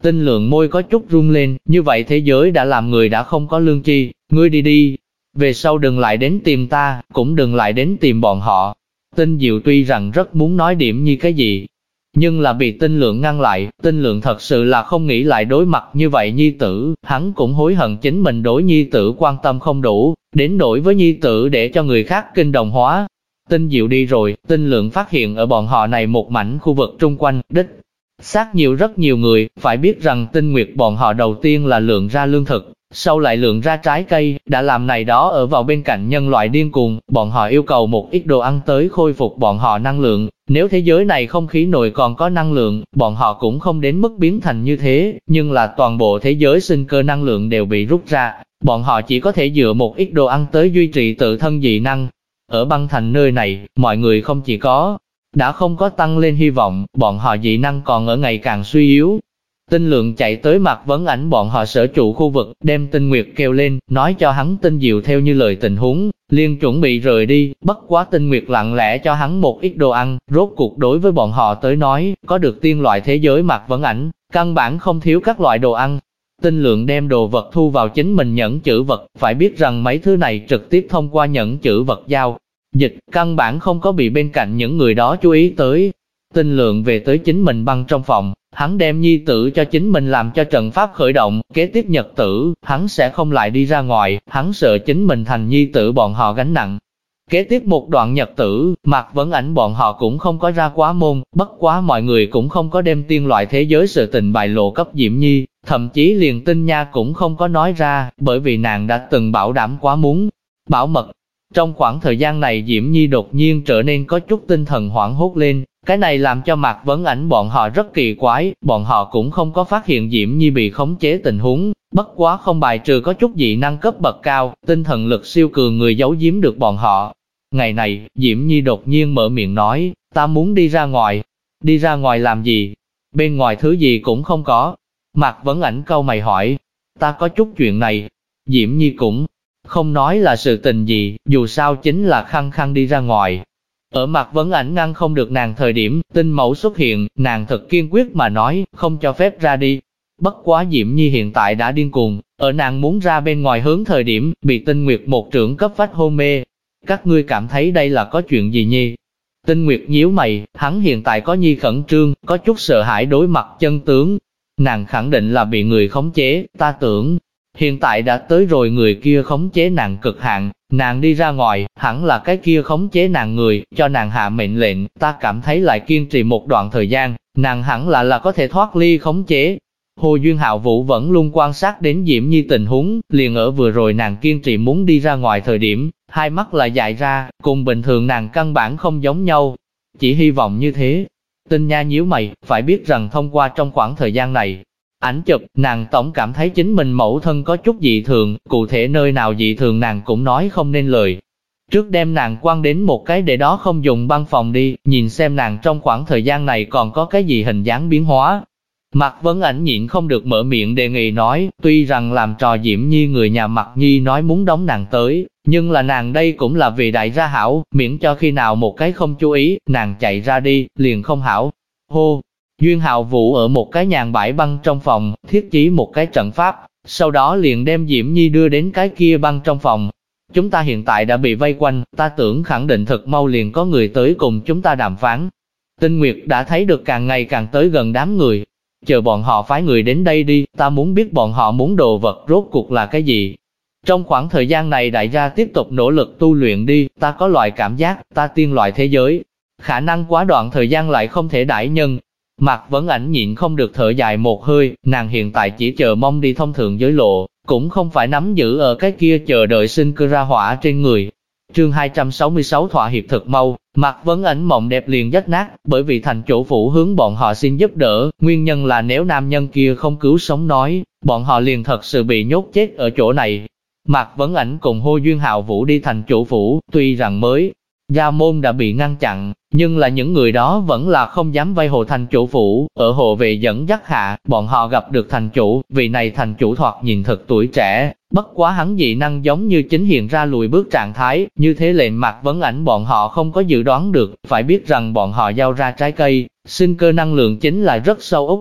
Tinh Lượng môi có chút run lên, như vậy thế giới đã làm người đã không có lương tri, ngươi đi đi. Về sau đừng lại đến tìm ta, cũng đừng lại đến tìm bọn họ. Tinh Diệu tuy rằng rất muốn nói điểm như cái gì, nhưng là bị Tinh Lượng ngăn lại. Tinh Lượng thật sự là không nghĩ lại đối mặt như vậy nhi tử, hắn cũng hối hận chính mình đối nhi tử quan tâm không đủ, đến nỗi với nhi tử để cho người khác kinh đồng hóa. Tinh Diệu đi rồi, Tinh Lượng phát hiện ở bọn họ này một mảnh khu vực trung quanh, đích xác nhiều rất nhiều người, phải biết rằng Tinh Nguyệt bọn họ đầu tiên là lượng ra lương thực, sau lại lượng ra trái cây, đã làm này đó ở vào bên cạnh nhân loại điên cuồng, bọn họ yêu cầu một ít đồ ăn tới khôi phục bọn họ năng lượng, nếu thế giới này không khí nồi còn có năng lượng, bọn họ cũng không đến mức biến thành như thế, nhưng là toàn bộ thế giới sinh cơ năng lượng đều bị rút ra, bọn họ chỉ có thể dựa một ít đồ ăn tới duy trì tự thân dị năng. Ở băng thành nơi này, mọi người không chỉ đã không có tăng lên hy vọng, bọn họ dị năng còn ở ngày càng suy yếu. Tinh Lượng chạy tới Mạc Vấn Ảnh bọn họ sở trụ khu vực, đem Tinh Nguyệt kêu lên, nói cho hắn Tinh Diệu theo như lời tình huống, liền chuẩn bị rời đi, bất quá Tinh Nguyệt lặng lẽ cho hắn một ít đồ ăn, rốt cuộc đối với bọn họ tới nói, có được tiên loại thế giới Mạc Vấn Ảnh, căn bản không thiếu các loại đồ ăn. Tinh Lượng đem đồ vật thu vào chính mình nhẫn chữ vật, phải biết rằng mấy thứ này trực tiếp thông qua nhẫn chữ vật giao dịch, căn bản không có bị bên cạnh những người đó chú ý tới. Tinh Lượng về tới chính mình băng trong phòng, hắn đem nhi tử cho chính mình làm cho trận pháp khởi động, kế tiếp nhật tử, hắn sẽ không lại đi ra ngoài, hắn sợ chính mình thành nhi tử bọn họ gánh nặng. Kế tiếp một đoạn nhật tử, Mạc Vấn Ảnh bọn họ cũng không có ra quá môn, bất quá mọi người cũng không có đem tiên loại thế giới sự tình bại lộ cấp Diễm Nhi, thậm chí liền Tinh Nha cũng không có nói ra, bởi vì nàng đã từng bảo đảm quá muốn bảo mật. Trong khoảng thời gian này Diễm Nhi đột nhiên trở nên có chút tinh thần hoảng hốt lên, cái này làm cho Mạc Vấn Ảnh bọn họ rất kỳ quái, bọn họ cũng không có phát hiện Diễm Nhi bị khống chế tình huống, bất quá không bài trừ có chút dị năng cấp bậc cao, tinh thần lực siêu cường người giấu giếm được bọn họ. Ngày này, Diễm Nhi đột nhiên mở miệng nói, ta muốn đi ra ngoài. Đi ra ngoài làm gì? Bên ngoài thứ gì cũng không có. Mạc Vấn Ảnh cau mày hỏi, ta có chút chuyện này. Diễm Nhi cũng không nói là sự tình gì, dù sao chính là khăng khăng đi ra ngoài. Ở Mạc Vấn Ảnh ngăn không được nàng thời điểm, Tinh Mẫu xuất hiện, nàng thật kiên quyết mà nói, không cho phép ra đi. Bất quá Diễm Nhi hiện tại đã điên cuồng, ở nàng muốn ra bên ngoài hướng thời điểm, bị Tinh Nguyệt một trưởng cấp phách hôn mê. Các ngươi cảm thấy đây là có chuyện gì Nhi? Tinh Nguyệt nhíu mày, hắn hiện tại có Nhi khẩn trương, có chút sợ hãi đối mặt chân tướng. Nàng khẳng định là bị người khống chế, ta tưởng, hiện tại đã tới rồi người kia khống chế nàng cực hạn, nàng đi ra ngoài, hẳn là cái kia khống chế nàng người, cho nàng hạ mệnh lệnh, ta cảm thấy lại kiên trì một đoạn thời gian, nàng hẳn là có thể thoát ly khống chế. Hồ Duyên Hạo Vũ vẫn luôn quan sát đến Diễm Nhi tình huống, liền ở vừa rồi nàng kiên trì muốn đi ra ngoài thời điểm, hai mắt lại dại ra, cùng bình thường nàng căn bản không giống nhau. Chỉ hy vọng như thế. Tinh Nha nhíu mày, phải biết rằng thông qua trong khoảng thời gian này, ảnh chụp, nàng tổng cảm thấy chính mình mẫu thân có chút dị thường, cụ thể nơi nào dị thường nàng cũng nói không nên lời. Trước đem nàng quăng đến một cái để đó không dùng băng phòng đi, nhìn xem nàng trong khoảng thời gian này còn có cái gì hình dáng biến hóa. Mạc Vấn Ảnh nhịn không được mở miệng đề nghị nói, tuy rằng làm trò Diễm Nhi người nhà Mạc Nhi nói muốn đóng nàng tới, nhưng là nàng đây cũng là vì đại gia hảo, miễn cho khi nào một cái không chú ý, nàng chạy ra đi, liền không hảo. Hô! Duyên Hạo Vũ ở một cái nhàn bãi băng trong phòng, thiết trí một cái trận pháp, sau đó liền đem Diễm Nhi đưa đến cái kia băng trong phòng. Chúng ta hiện tại đã bị vây quanh, ta tưởng khẳng định thật mau liền có người tới cùng chúng ta đàm phán. Tinh Nguyệt đã thấy được càng ngày càng tới gần đám người. Chờ bọn họ phái người đến đây đi, ta muốn biết bọn họ muốn đồ vật rốt cuộc là cái gì. Trong khoảng thời gian này đại gia tiếp tục nỗ lực tu luyện đi, ta có loại cảm giác, ta tiên loại thế giới. Khả năng quá đoạn thời gian lại không thể đãi nhân. Mạc Vấn Ảnh nhịn không được thở dài một hơi, nàng hiện tại chỉ chờ mong đi thông thượng giới lộ, cũng không phải nắm giữ ở cái kia chờ đợi sinh cơ ra hỏa trên người. Chương 266 thỏa hiệp thực mau, Mạc Vấn Ảnh mộng đẹp liền rách nát, bởi vì thành chủ phủ hướng bọn họ xin giúp đỡ, nguyên nhân là nếu nam nhân kia không cứu sống nói, bọn họ liền thật sự bị nhốt chết ở chỗ này. Mạc Vấn Ảnh cùng Hồ Duyên Hạo Vũ đi thành chủ phủ, tuy rằng mới gia môn đã bị ngăn chặn, nhưng là những người đó vẫn là không dám vây hồ thành chủ phủ, ở hộ vệ dẫn dắt hạ, bọn họ gặp được thành chủ, vị này thành chủ thoạt nhìn thật tuổi trẻ, bất quá hắn dị năng giống như chính hiện ra lùi bước trạng thái, như thế lệnh Mạc Vấn Ảnh bọn họ không có dự đoán được, phải biết rằng bọn họ giao ra trái cây, sinh cơ năng lượng chính là rất sâu út.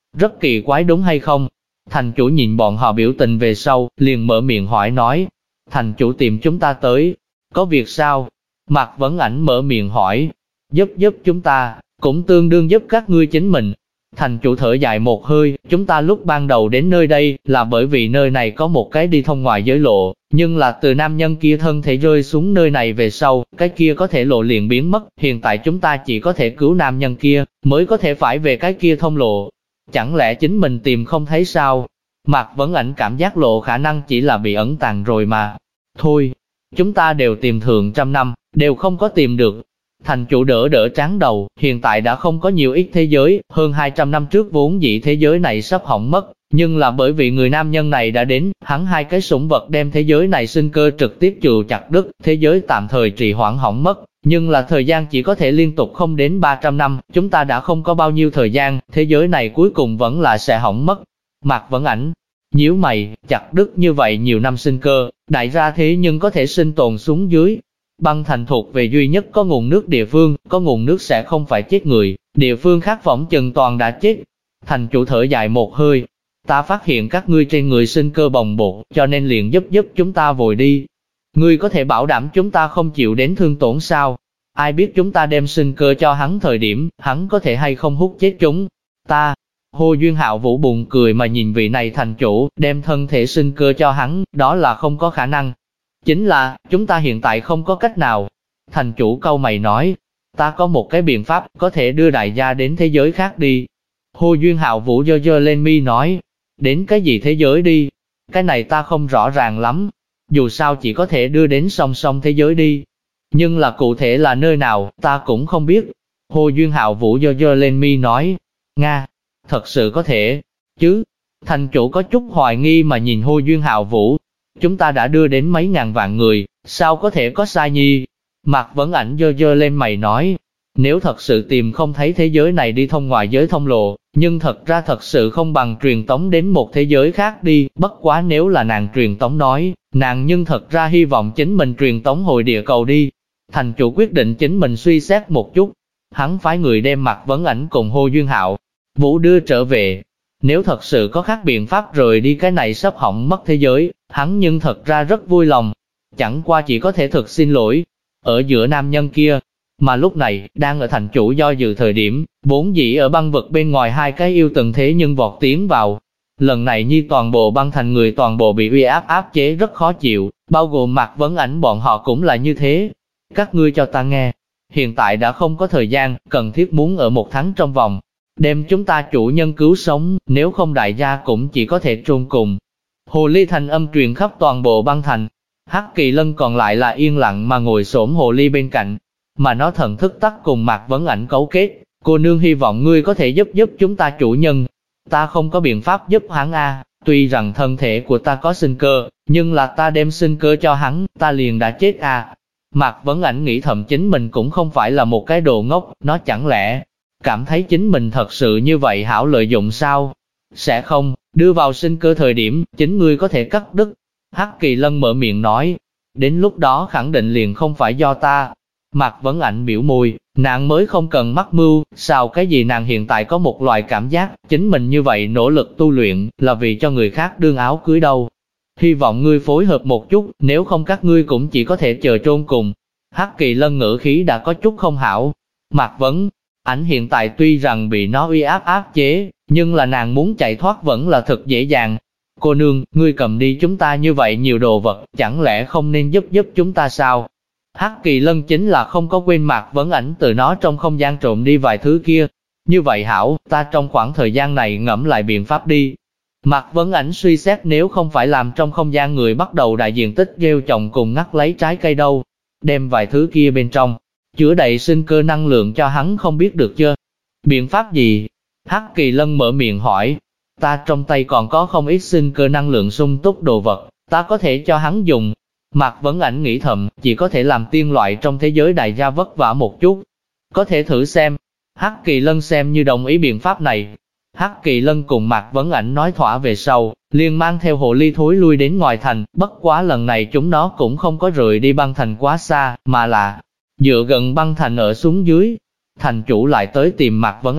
Rất kỳ quái đúng hay không? Thành chủ nhìn bọn họ biểu tình về sau, liền mở miệng hỏi nói. Thành chủ tìm chúng ta tới. Có việc sao? Mạc Vấn Ảnh mở miệng hỏi. Giúp chúng ta, cũng tương đương giúp các ngươi chính mình. Thành chủ thở dài một hơi, chúng ta lúc ban đầu đến nơi đây là bởi vì nơi này có một cái đi thông ngoài giới lộ, nhưng là từ nam nhân kia thân thể rơi xuống nơi này về sau, cái kia có thể lộ liền biến mất, hiện tại chúng ta chỉ có thể cứu nam nhân kia, mới có thể phải về cái kia thông lộ. Chẳng lẽ chính mình tìm không thấy sao? Mạc Vấn Ảnh cảm giác lộ khả năng chỉ là bị ẩn tàng rồi mà. Thôi, chúng ta đều tìm thượng trăm năm, đều không có tìm được. Thành chủ đỡ trán đầu, hiện tại đã không có nhiều ít thế giới, hơn 200 năm trước vốn dĩ thế giới này sắp hỏng mất, nhưng là bởi vì người nam nhân này đã đến, hắn hai cái sủng vật đem thế giới này sinh cơ trực tiếp trừ chặt đứt, thế giới tạm thời trì hoãn hỏng mất, nhưng là thời gian chỉ có thể liên tục không đến 300 năm, chúng ta đã không có bao nhiêu thời gian, thế giới này cuối cùng vẫn là sẽ hỏng mất. Mạc Vấn Ảnh nhíu mày, chặt đứt như vậy nhiều năm sinh cơ, đại gia thế nhưng có thể sinh tồn xuống dưới. Băng thành thuộc về duy nhất có nguồn nước địa phương, có nguồn nước sẽ không phải chết người, địa phương khác phỏng chừng toàn đã chết. Thành chủ thở dài một hơi, ta phát hiện các ngươi trên người sinh cơ bồng bột, cho nên liền giúp chúng ta vội đi. Ngươi có thể bảo đảm chúng ta không chịu đến thương tổn sao? Ai biết chúng ta đem sinh cơ cho hắn thời điểm, hắn có thể hay không hút chết chúng ta? Hồ Duyên Hạo Vũ buồn cười mà nhìn vị này thành chủ, đem thân thể sinh cơ cho hắn, đó là không có khả năng. Chính là, chúng ta hiện tại không có cách nào. Thành chủ cau mày nói, ta có một cái biện pháp, có thể đưa đại gia đến thế giới khác đi. Hồ Duyên Hạo Vũ giơ lên mi nói, đến cái gì thế giới đi? Cái này ta không rõ ràng lắm, dù sao chỉ có thể đưa đến song song thế giới đi. Nhưng là cụ thể là nơi nào, ta cũng không biết. Hồ Duyên Hạo Vũ giơ lên mi nói, Nga, thật sự có thể, chứ? Thành chủ có chút hoài nghi mà nhìn Hồ Duyên Hạo Vũ. Chúng ta đã đưa đến mấy ngàn vạn người, sao có thể có sai nhi? Mạc Vấn Ảnh giơ lên mày nói, nếu thật sự tìm không thấy thế giới này đi thông ngoài giới thông lộ, nhưng thật ra thật sự không bằng truyền tống đến một thế giới khác đi, bất quá nếu là nàng truyền tống nói, nàng nhưng thật ra hy vọng chính mình truyền tống hồi địa cầu đi. Thành chủ quyết định chính mình suy xét một chút, hắn phái người đem Mạc Vấn Ảnh cùng Hồ Duyên Hạo Vũ đưa trở về. Nếu thật sự có khác biện pháp rời đi cái này sắp hỏng mất thế giới, hắn nhưng thật ra rất vui lòng. Chẳng qua chỉ có thể thực xin lỗi, ở giữa nam nhân kia. Mà lúc này, đang ở thành chủ do dự thời điểm, vốn dĩ ở băng vực bên ngoài hai cái yêu từng thế nhưng vọt tiến vào. Lần này như toàn bộ băng thành người toàn bộ bị uy áp chế rất khó chịu, bao gồm Mạc Vấn Ảnh bọn họ cũng là như thế. Các ngươi cho ta nghe, hiện tại đã không có thời gian, cần thiết muốn ở 1 tháng trong vòng đem chúng ta chủ nhân cứu sống, nếu không đại gia cũng chỉ có thể chôn cùng. Hồ ly thanh âm truyền khắp toàn bộ băng thành. Hắc Kỳ Lân còn lại là yên lặng mà ngồi xổm hồ ly bên cạnh, mà nó thần thức tắc cùng Mạc Vấn Ảnh cấu kết. Cô nương hy vọng ngươi có thể giúp chúng ta chủ nhân. Ta không có biện pháp giúp hắn a. Tuy rằng thân thể của ta có sinh cơ, nhưng là ta đem sinh cơ cho hắn, ta liền đã chết a. Mạc Vấn Ảnh nghĩ thầm chính mình cũng không phải là một cái đồ ngốc, nó chẳng lẽ cảm thấy chính mình thật sự như vậy hảo lợi dụng sao? Sẽ không, đưa vào sinh cơ thời điểm, chính ngươi có thể cắt đứt. Hắc Kỳ Lân mở miệng nói, đến lúc đó khẳng định liền không phải do ta. Mạc Vấn Ảnh biểu môi, nàng mới không cần mắc mưu, sao cái gì nàng hiện tại có một loại cảm giác, chính mình như vậy nỗ lực tu luyện, là vì cho người khác đương áo cưới đâu. Hy vọng ngươi phối hợp một chút, nếu không các ngươi cũng chỉ có thể chờ chôn cùng. Hắc Kỳ Lân ngữ khí đã có chút không hảo. Mạc Vấn Ảnh hiện tại tuy rằng bị nó uy áp chế, nhưng là nàng muốn chạy thoát vẫn là thật dễ dàng. Cô nương, ngươi cầm đi chúng ta như vậy nhiều đồ vật, chẳng lẽ không nên giúp chúng ta sao? Hắc Kỳ Lân chính là không có quên Mạc Vấn Ảnh từ nó trong không gian trộm đi vài thứ kia. Như vậy hảo, ta trong khoảng thời gian này ngẫm lại biện pháp đi. Mạc Vấn Ảnh suy xét nếu không phải làm trong không gian người bắt đầu đại diện tích gieo trồng cùng ngắt lấy trái cây đâu. Đem vài thứ kia bên trong, chứa đầy sinh cơ năng lượng cho hắn không biết được chưa? Biện pháp gì? Hắc Kỳ Lân mở miệng hỏi. Ta trong tay còn có không ít sinh cơ năng lượng sung túc đồ vật, ta có thể cho hắn dùng. Mạc Vấn Ảnh nghĩ thầm, chỉ có thể làm tiên loại trong thế giới đại gia vất vả một chút. Có thể thử xem. Hắc Kỳ Lân xem như đồng ý biện pháp này. Hắc Kỳ Lân cùng Mạc Vấn Ảnh nói thỏa về sau, liền mang theo hồ ly thối lui đến ngoài thành, bất quá lần này chúng nó cũng không có rời đi băng thành quá xa, mà là dựa gần băng thành ở xuống dưới. Thành chủ lại tới tìm Mạc Vấn Ảnh,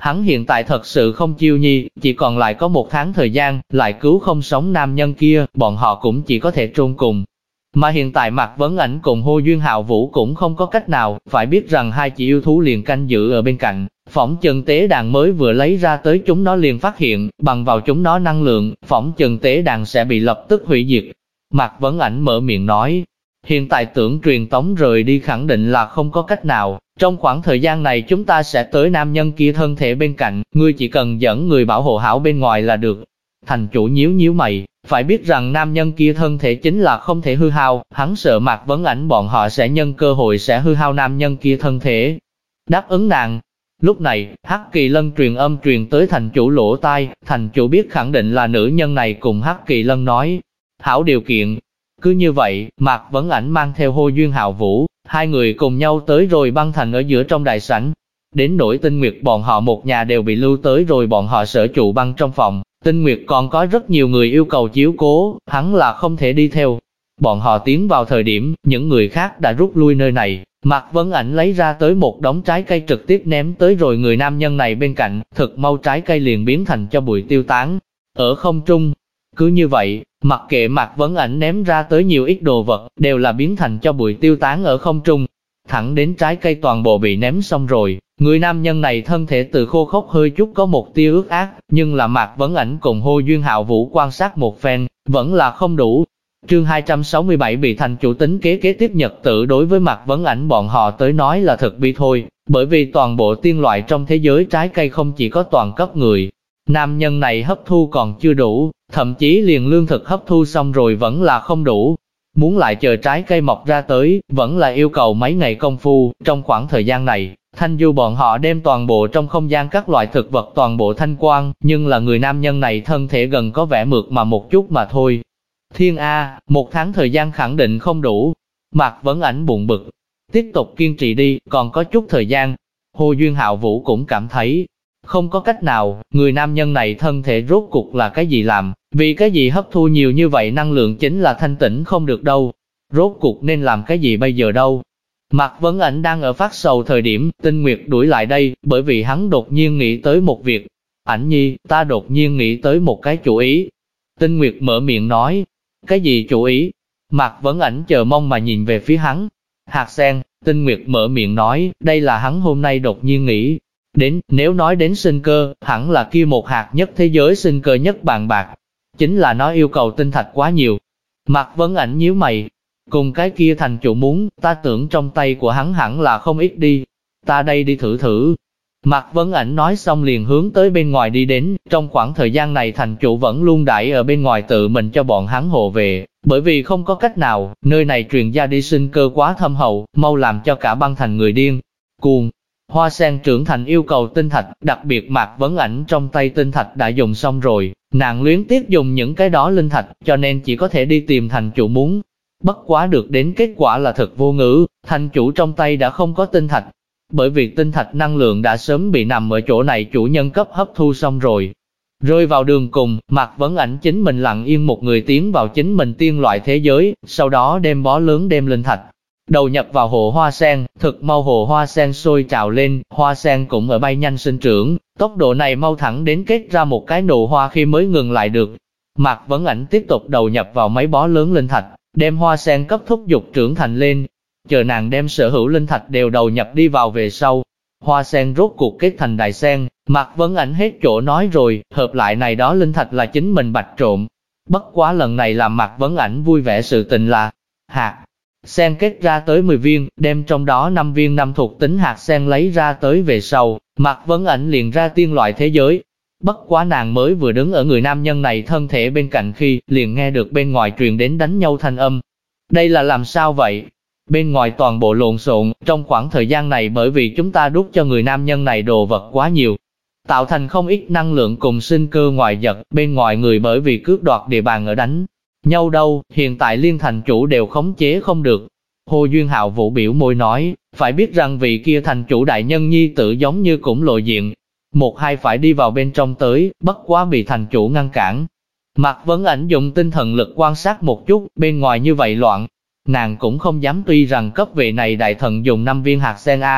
Hắn hiện tại thật sự không chiêu nhi, chỉ còn lại có 1 tháng thời gian, lại cứu không sống nam nhân kia, bọn họ cũng chỉ có thể trôn cùng. Mà hiện tại Mạc Vấn Ảnh cùng Hồ Duyên Hạo Vũ cũng không có cách nào, phải biết rằng hai chị yêu thú liền canh giữ ở bên cạnh, phỏng chừng tế đàn mới vừa lấy ra tới chúng nó liền phát hiện, bằng vào chúng nó năng lượng, phỏng chừng tế đàn sẽ bị lập tức hủy diệt. Mạc Vấn Ảnh mở miệng nói, hiện tại tưởng truyền tống rời đi khẳng định là không có cách nào, trong khoảng thời gian này chúng ta sẽ tới nam nhân kia thân thể bên cạnh, ngươi chỉ cần dẫn người bảo hộ hảo bên ngoài là được. Thành chủ nhíu nhíu mày, phải biết rằng nam nhân kia thân thể chính là không thể hư hao, hắn sợ Mạc Vấn Ảnh bọn họ sẽ nhân cơ hội sẽ hư hao nam nhân kia thân thể. Đáp ứng nàng. Lúc này, Hắc Kỳ Lân truyền âm truyền tới thành chủ lỗ tai, thành chủ biết khẳng định là nữ nhân này cùng Hắc Kỳ Lân nói. Hảo điều kiện. Cứ như vậy, Mạc Vấn Ảnh mang theo Hồ Duyên Hạo Vũ, hai người cùng nhau tới rồi băng thành ở giữa trong đại sảnh. Đến nỗi Tinh Nguyệt bọn họ một nhà đều bị lưu tới rồi bọn họ sở trụ băng trong phòng. Tinh Nguyệt còn có rất nhiều người yêu cầu chiếu cố, hắn là không thể đi theo. Bọn họ tiến vào thời điểm, những người khác đã rút lui nơi này. Mạc Vấn Ảnh lấy ra tới một đống trái cây trực tiếp ném tới rồi người nam nhân này bên cạnh, thực mau trái cây liền biến thành cho bụi tiêu tán. Ở không trung, cứ như vậy, mặc kệ Mạc Vấn Ảnh ném ra tới nhiều ít đồ vật, đều là biến thành cho bụi tiêu tán ở không trung. Thẳng đến trái cây toàn bộ bị ném xong rồi, người nam nhân này thân thể từ khô khốc hơi chút có một tia ướt át, nhưng là Mạc Vấn Ảnh cùng Hồ Duyên Hạo Vũ quan sát một phen, vẫn là không đủ. Chương 267 bị thành chủ tính kế tiếp nhật tử đối với Mạc Vấn Ảnh bọn họ tới nói là thật bi thôi, bởi vì toàn bộ tiên loại trong thế giới trái cây không chỉ có toàn cấp người. Nam nhân này hấp thu còn chưa đủ, thậm chí liền lương thực hấp thu xong rồi vẫn là không đủ. Muốn lại chờ trái cây mọc ra tới, vẫn là yêu cầu mấy ngày công phu. Trong khoảng thời gian này, Thanh Du bọn họ đem toàn bộ trong không gian các loại thực vật toàn bộ thanh quang, nhưng là người nam nhân này thân thể gần có vẻ mượt mà một chút mà thôi. Thiên A, 1 tháng thời gian khẳng định không đủ. Mạc Vấn Ảnh buồn bực. Tiếp tục kiên trì đi, còn có chút thời gian. Hồ Duyên Hạo Vũ cũng cảm thấy, không có cách nào, người nam nhân này thân thể rốt cuộc là cái gì làm, vì cái gì hấp thu nhiều như vậy năng lượng chính là thanh tĩnh không được đâu. Rốt cuộc nên làm cái gì bây giờ đâu. Mạc Vấn Ảnh đang ở phát sầu thời điểm, Tinh Nguyệt đuổi lại đây, bởi vì hắn đột nhiên nghĩ tới một việc. Ảnh nhi, ta đột nhiên nghĩ tới một cái chủ ý. Tinh Nguyệt mở miệng nói, cái gì chủ ý? Mạc Vấn Ảnh chờ mong mà nhìn về phía hắn. Hạt sen, Tinh Nguyệt mở miệng nói, đây là hắn hôm nay đột nhiên nghĩ đến, nếu nói đến sinh cơ, hẳn là kia một hạt nhất thế giới sinh cơ nhất bàn bạc. Chính là nó yêu cầu tinh thạch quá nhiều. Mạc Vấn Ảnh nhíu mày, cùng cái kia thành chủ muốn, ta tưởng trong tay của hắn hẳn là không ít đi. Ta đây đi thử thử. Mạc Vấn Ảnh nói xong liền hướng tới bên ngoài đi đến, trong khoảng thời gian này thành chủ vẫn luôn đãi ở bên ngoài tự mình cho bọn hắn hộ về, bởi vì không có cách nào, nơi này truyền ra đi sinh cơ quá thâm hậu, mau làm cho cả băng thành người điên cuồng. Hoa sen trưởng thành yêu cầu tinh thạch, đặc biệt Mạc Vấn Ảnh trong tay tinh thạch đã dùng xong rồi, nàng luyến tiếc dùng những cái đó linh thạch, cho nên chỉ có thể đi tìm thành chủ muốn. Bất quá được đến kết quả là thật vô ngữ, thành chủ trong tay đã không có tinh thạch, bởi vì tinh thạch năng lượng đã sớm bị nằm ở chỗ này chủ nhân cấp hấp thu xong rồi. Rơi vào đường cùng, Mạc Vấn Ảnh chính mình lặng yên một người tiến vào chính mình tiên loại thế giới, sau đó đem bó lớn đem linh thạch đầu nhập vào hồ hoa sen, thực mau hồ hoa sen sôi trào lên, hoa sen cũng ở bay nhanh sinh trưởng, tốc độ này mau thẳng đến kết ra một cái nụ hoa khi mới ngừng lại được. Mạc Vấn Ảnh tiếp tục đầu nhập vào mấy bó lớn linh thạch, đem hoa sen cấp thúc dục trưởng thành lên. Chờ nàng đem sở hữu linh thạch đều đầu nhập đi vào về sau, hoa sen rốt cuộc kết thành đại sen. Mạc Vấn Ảnh hết chỗ nói rồi, hợp lại này đó linh thạch là chính mình bạch trộm. Bất quá lần này làm Mạc Vấn Ảnh vui vẻ sự tình là, hạt sen kết ra tới 10 viên, đem trong đó 5 viên năm thuộc tính hạt sen lấy ra tới về sau, Mạc Vấn Ảnh liền ra tiên loại thế giới. Bất quá nàng mới vừa đứng ở người nam nhân này thân thể bên cạnh khi, liền nghe được bên ngoài truyền đến đánh nhau thanh âm. Đây là làm sao vậy? Bên ngoài toàn bộ lộn xộn, trong khoảng thời gian này bởi vì chúng ta đút cho người nam nhân này đồ vật quá nhiều, tạo thành không ít năng lượng cùng sinh cơ ngoại vật, bên ngoài người bởi vì cướp đoạt địa bàn ở đánh nhau đâu, hiện tại liên thành chủ đều khống chế không được. Hồ Duyên Hạo Vũ biểu môi nói, phải biết rằng vị kia thành chủ đại nhân nhi tử giống như cũng lộ diện, một hai phải đi vào bên trong tới, bất quá bị thành chủ ngăn cản. Mạc Vấn Ảnh dùng tinh thần lực quan sát một chút, bên ngoài như vậy loạn, nàng cũng không dám, tuy rằng cấp vị này đại thần dùng 5 viên hạt sen A,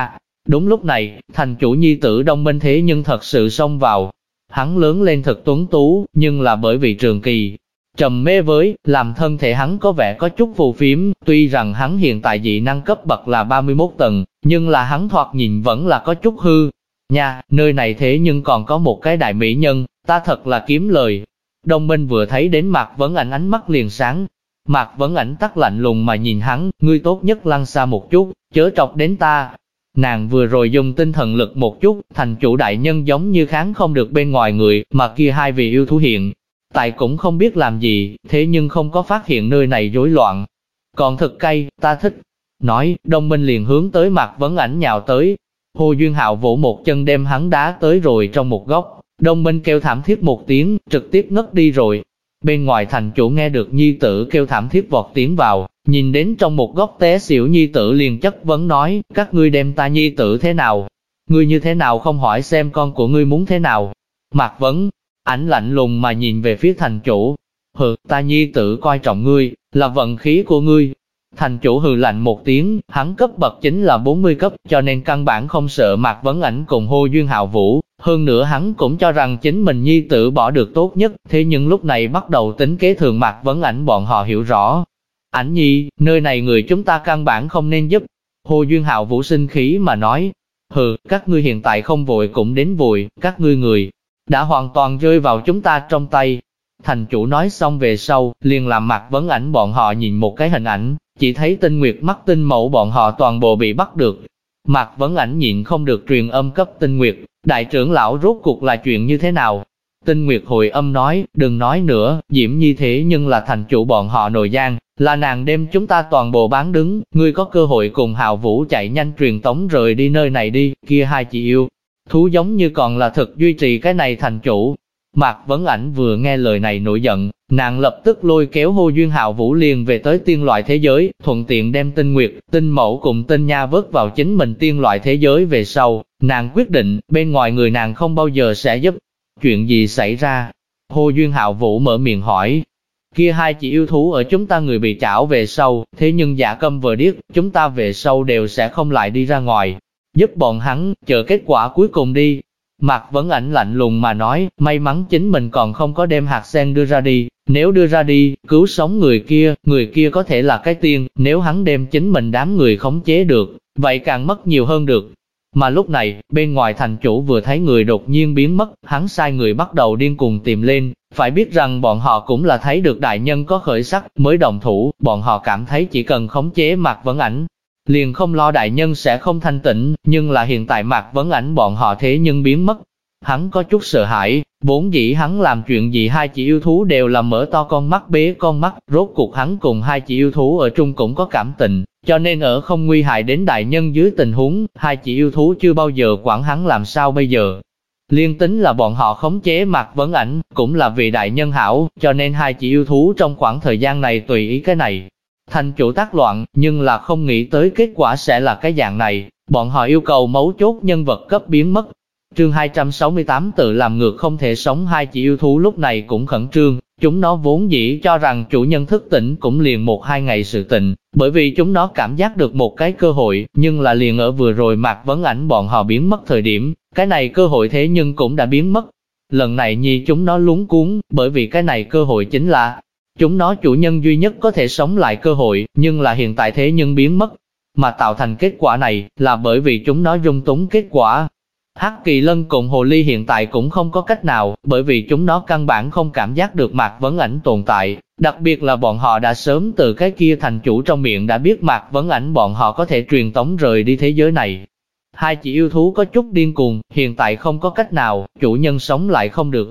Đúng lúc này, thành chủ nhi tử Đông Minh thế nhưng thật sự xông vào. Hắn lớn lên thật tuấn tú, nhưng là bởi vì trường kỳ trầm mê với, làm thân thể hắn có vẻ có chút phù phiếm, tuy rằng hắn hiện tại dị năng cấp bậc là 31 tầng, nhưng là hắn thoạt nhìn vẫn là có chút hư. Nha, nơi này thế nhưng còn có một cái đại mỹ nhân, ta thật là kiếm lời. Đông Minh vừa thấy đến Mạc Vấn Ảnh ánh mắt liền sáng. Mạc Vấn Ảnh tắc lạnh lùng mà nhìn hắn, ngươi tốt nhất lăn xa một chút, chớ trọc đến ta. Nàng vừa rồi dùng tinh thần lực một chút, thành chủ đại nhân giống như kháng không được bên ngoài người, mà kia hai vị yêu thú hiện tại cũng không biết làm gì, thế nhưng không có phát hiện nơi này rối loạn. Còn thật cay, ta thích. Nói, Đông Minh liền hướng tới Mạc Vấn Ảnh nhào tới. Hồ Duyên Hạo vỗ một chân đem hắn đá tới rồi trong một góc. Đông Minh kêu thảm thiết một tiếng, trực tiếp ngất đi rồi. Bên ngoài thành chủ nghe được nhi tử kêu thảm thiết vọt tiến vào, nhìn đến trong một góc té xỉu nhi tử liền chất vấn nói, các ngươi đem ta nhi tử thế nào? Ngươi như thế nào không hỏi xem con của ngươi muốn thế nào? Mạc Vấn Ảnh lạnh lùng mà nhìn về phía thành chủ. Hừ, ta nhi tử coi trọng ngươi, là vận khí của ngươi. Thành chủ hừ lạnh một tiếng, hắn cấp bậc chính là 40 cấp, cho nên căn bản không sợ Mạc Vấn Ảnh cùng Hồ Duyên Hạo Vũ. Hơn nữa hắn cũng cho rằng chính mình nhi tử bỏ được tốt nhất, thế nhưng lúc này bắt đầu tính kế thường Mạc Vấn Ảnh bọn họ hiểu rõ. Ảnh nhi, nơi này người chúng ta căn bản không nên giúp. Hồ Duyên Hạo Vũ sinh khí mà nói, hừ, các ngươi hiện tại không vội cũng đến vội, các ngươi người đã hoàn toàn rơi vào chúng ta trong tay. Thành chủ nói xong về sau, liền làm Mạc Vấn Ảnh bọn họ nhìn một cái hình ảnh, chỉ thấy Tinh Nguyệt mắt Tinh Mẫu bọn họ toàn bộ bị bắt được. Mạc Vấn Ảnh nhịn không được truyền âm cấp Tinh Nguyệt, đại trưởng lão rốt cuộc là chuyện như thế nào? Tinh Nguyệt hồi âm nói, đừng nói nữa, Diễm Nhi thế nhưng là thành chủ bọn họ nội giang, là nàng đem chúng ta toàn bộ bán đứng, ngươi có cơ hội cùng Hạo Vũ chạy nhanh truyền tống rời đi nơi này đi, kia hai chị yêu thú giống như còn là thực duy trì cái này thành chủ. Mạc Vấn Ảnh vừa nghe lời này nổi giận, nàng lập tức lôi kéo Hồ Duyên Hạo Vũ liền về tới tiên loại thế giới, thuận tiện đem Tinh Nguyệt, Tinh Mẫu cùng Tinh Nha vớt vào chính mình tiên loại thế giới về sau. Nàng quyết định, bên ngoài người nàng không bao giờ sẽ giúp. Chuyện gì xảy ra? Hồ Duyên Hạo Vũ mở miệng hỏi. Kia hai chị yêu thú ở chúng ta người bị chảo về sau, thế nhưng Dạ Câm vừa điếc, chúng ta về sau đều sẽ không lại đi ra ngoài. Giúp bọn hắn, chờ kết quả cuối cùng đi. Mạc Vấn Ảnh lạnh lùng mà nói, may mắn chính mình còn không có đem hạt sen đưa ra đi, nếu đưa ra đi, cứu sống người kia có thể là cái tiên, nếu hắn đem chính mình đám người khống chế được, vậy càng mất nhiều hơn được. Mà lúc này, bên ngoài thành chủ vừa thấy người đột nhiên biến mất, hắn sai người bắt đầu điên cuồng tìm lên, phải biết rằng bọn họ cũng là thấy được đại nhân có khởi sắc mới đồng thủ, bọn họ cảm thấy chỉ cần khống chế Mạc Vấn Ảnh, liền không lo đại nhân sẽ không thanh tĩnh, nhưng là hiện tại Mạc Vấn Ảnh bọn họ thế nhưng biến mất. Hắn có chút sợ hãi, vốn dĩ hắn làm chuyện gì hai chị yêu thú đều là mở to con mắt bế con mắt, rốt cuộc hắn cùng hai chị yêu thú ở chung cũng có cảm tình, cho nên ở không nguy hại đến đại nhân dưới tình huống, hai chị yêu thú chưa bao giờ quản hắn làm sao bây giờ. Liên tính là bọn họ khống chế Mạc Vấn Ảnh, cũng là vì đại nhân hảo, cho nên hai chị yêu thú trong khoảng thời gian này tùy ý cái này. Thành chủ tác loạn, nhưng là không nghĩ tới kết quả sẽ là cái dạng này, bọn họ yêu cầu mấu chốt nhân vật cấp biến mất. Chương 268 tự làm ngược không thể sống hai chị yêu thú lúc này cũng khẩn trương, chúng nó vốn dĩ cho rằng chủ nhân thức tỉnh cũng liền 1-2 ngày sự tình, bởi vì chúng nó cảm giác được một cái cơ hội, nhưng là liền ở vừa rồi Mạc Vấn Ảnh bọn họ biến mất thời điểm, cái này cơ hội thế nhưng cũng đã biến mất. Lần này nhi chúng nó luống cuống, bởi vì cái này cơ hội chính là chúng nó chủ nhân duy nhất có thể sống lại cơ hội, nhưng là hiện tại thế nhưng biến mất. Mà tạo thành kết quả này, là bởi vì chúng nó dung túng kết quả. Hắc Kỳ Lân cùng Hồ Ly hiện tại cũng không có cách nào, bởi vì chúng nó căn bản không cảm giác được Mạc Vấn Ảnh tồn tại, đặc biệt là bọn họ đã sớm từ cái kia thành chủ trong miệng đã biết Mạc Vấn Ảnh bọn họ có thể truyền tống rời đi thế giới này. Hai chị yêu thú có chút điên cuồng, hiện tại không có cách nào, chủ nhân sống lại không được,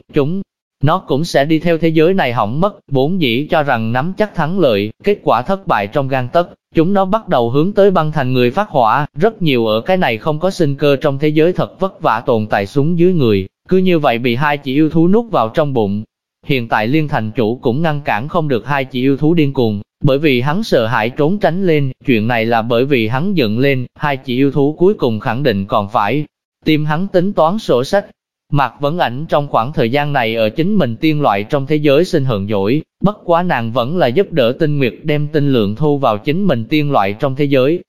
nó cũng sẽ đi theo thế giới này hỏng mất, vốn dĩ cho rằng nắm chắc thắng lợi, kết quả thất bại trong gang tấc. Chúng nó bắt đầu hướng tới băng thành người phát hỏa, rất nhiều ở cái này không có sinh cơ trong thế giới thật vất vả tồn tại xuống dưới người, cứ như vậy bị hai chị yêu thú nuốt vào trong bụng. Hiện tại Liên thành chủ cũng ngăn cản không được hai chị yêu thú điên cuồng, bởi vì hắn sợ hãi trốn tránh lên, chuyện này là bởi vì hắn giận lên, hai chị yêu thú cuối cùng khẳng định còn phải tìm hắn tính toán sổ sách. Mạc Vấn Ảnh trong khoảng thời gian này ở chính mình tiên loại trong thế giới sinh hờn dỗi, bất quá nàng vẫn là giúp đỡ Tinh Nguyệt đem tinh lượng thu vào chính mình tiên loại trong thế giới.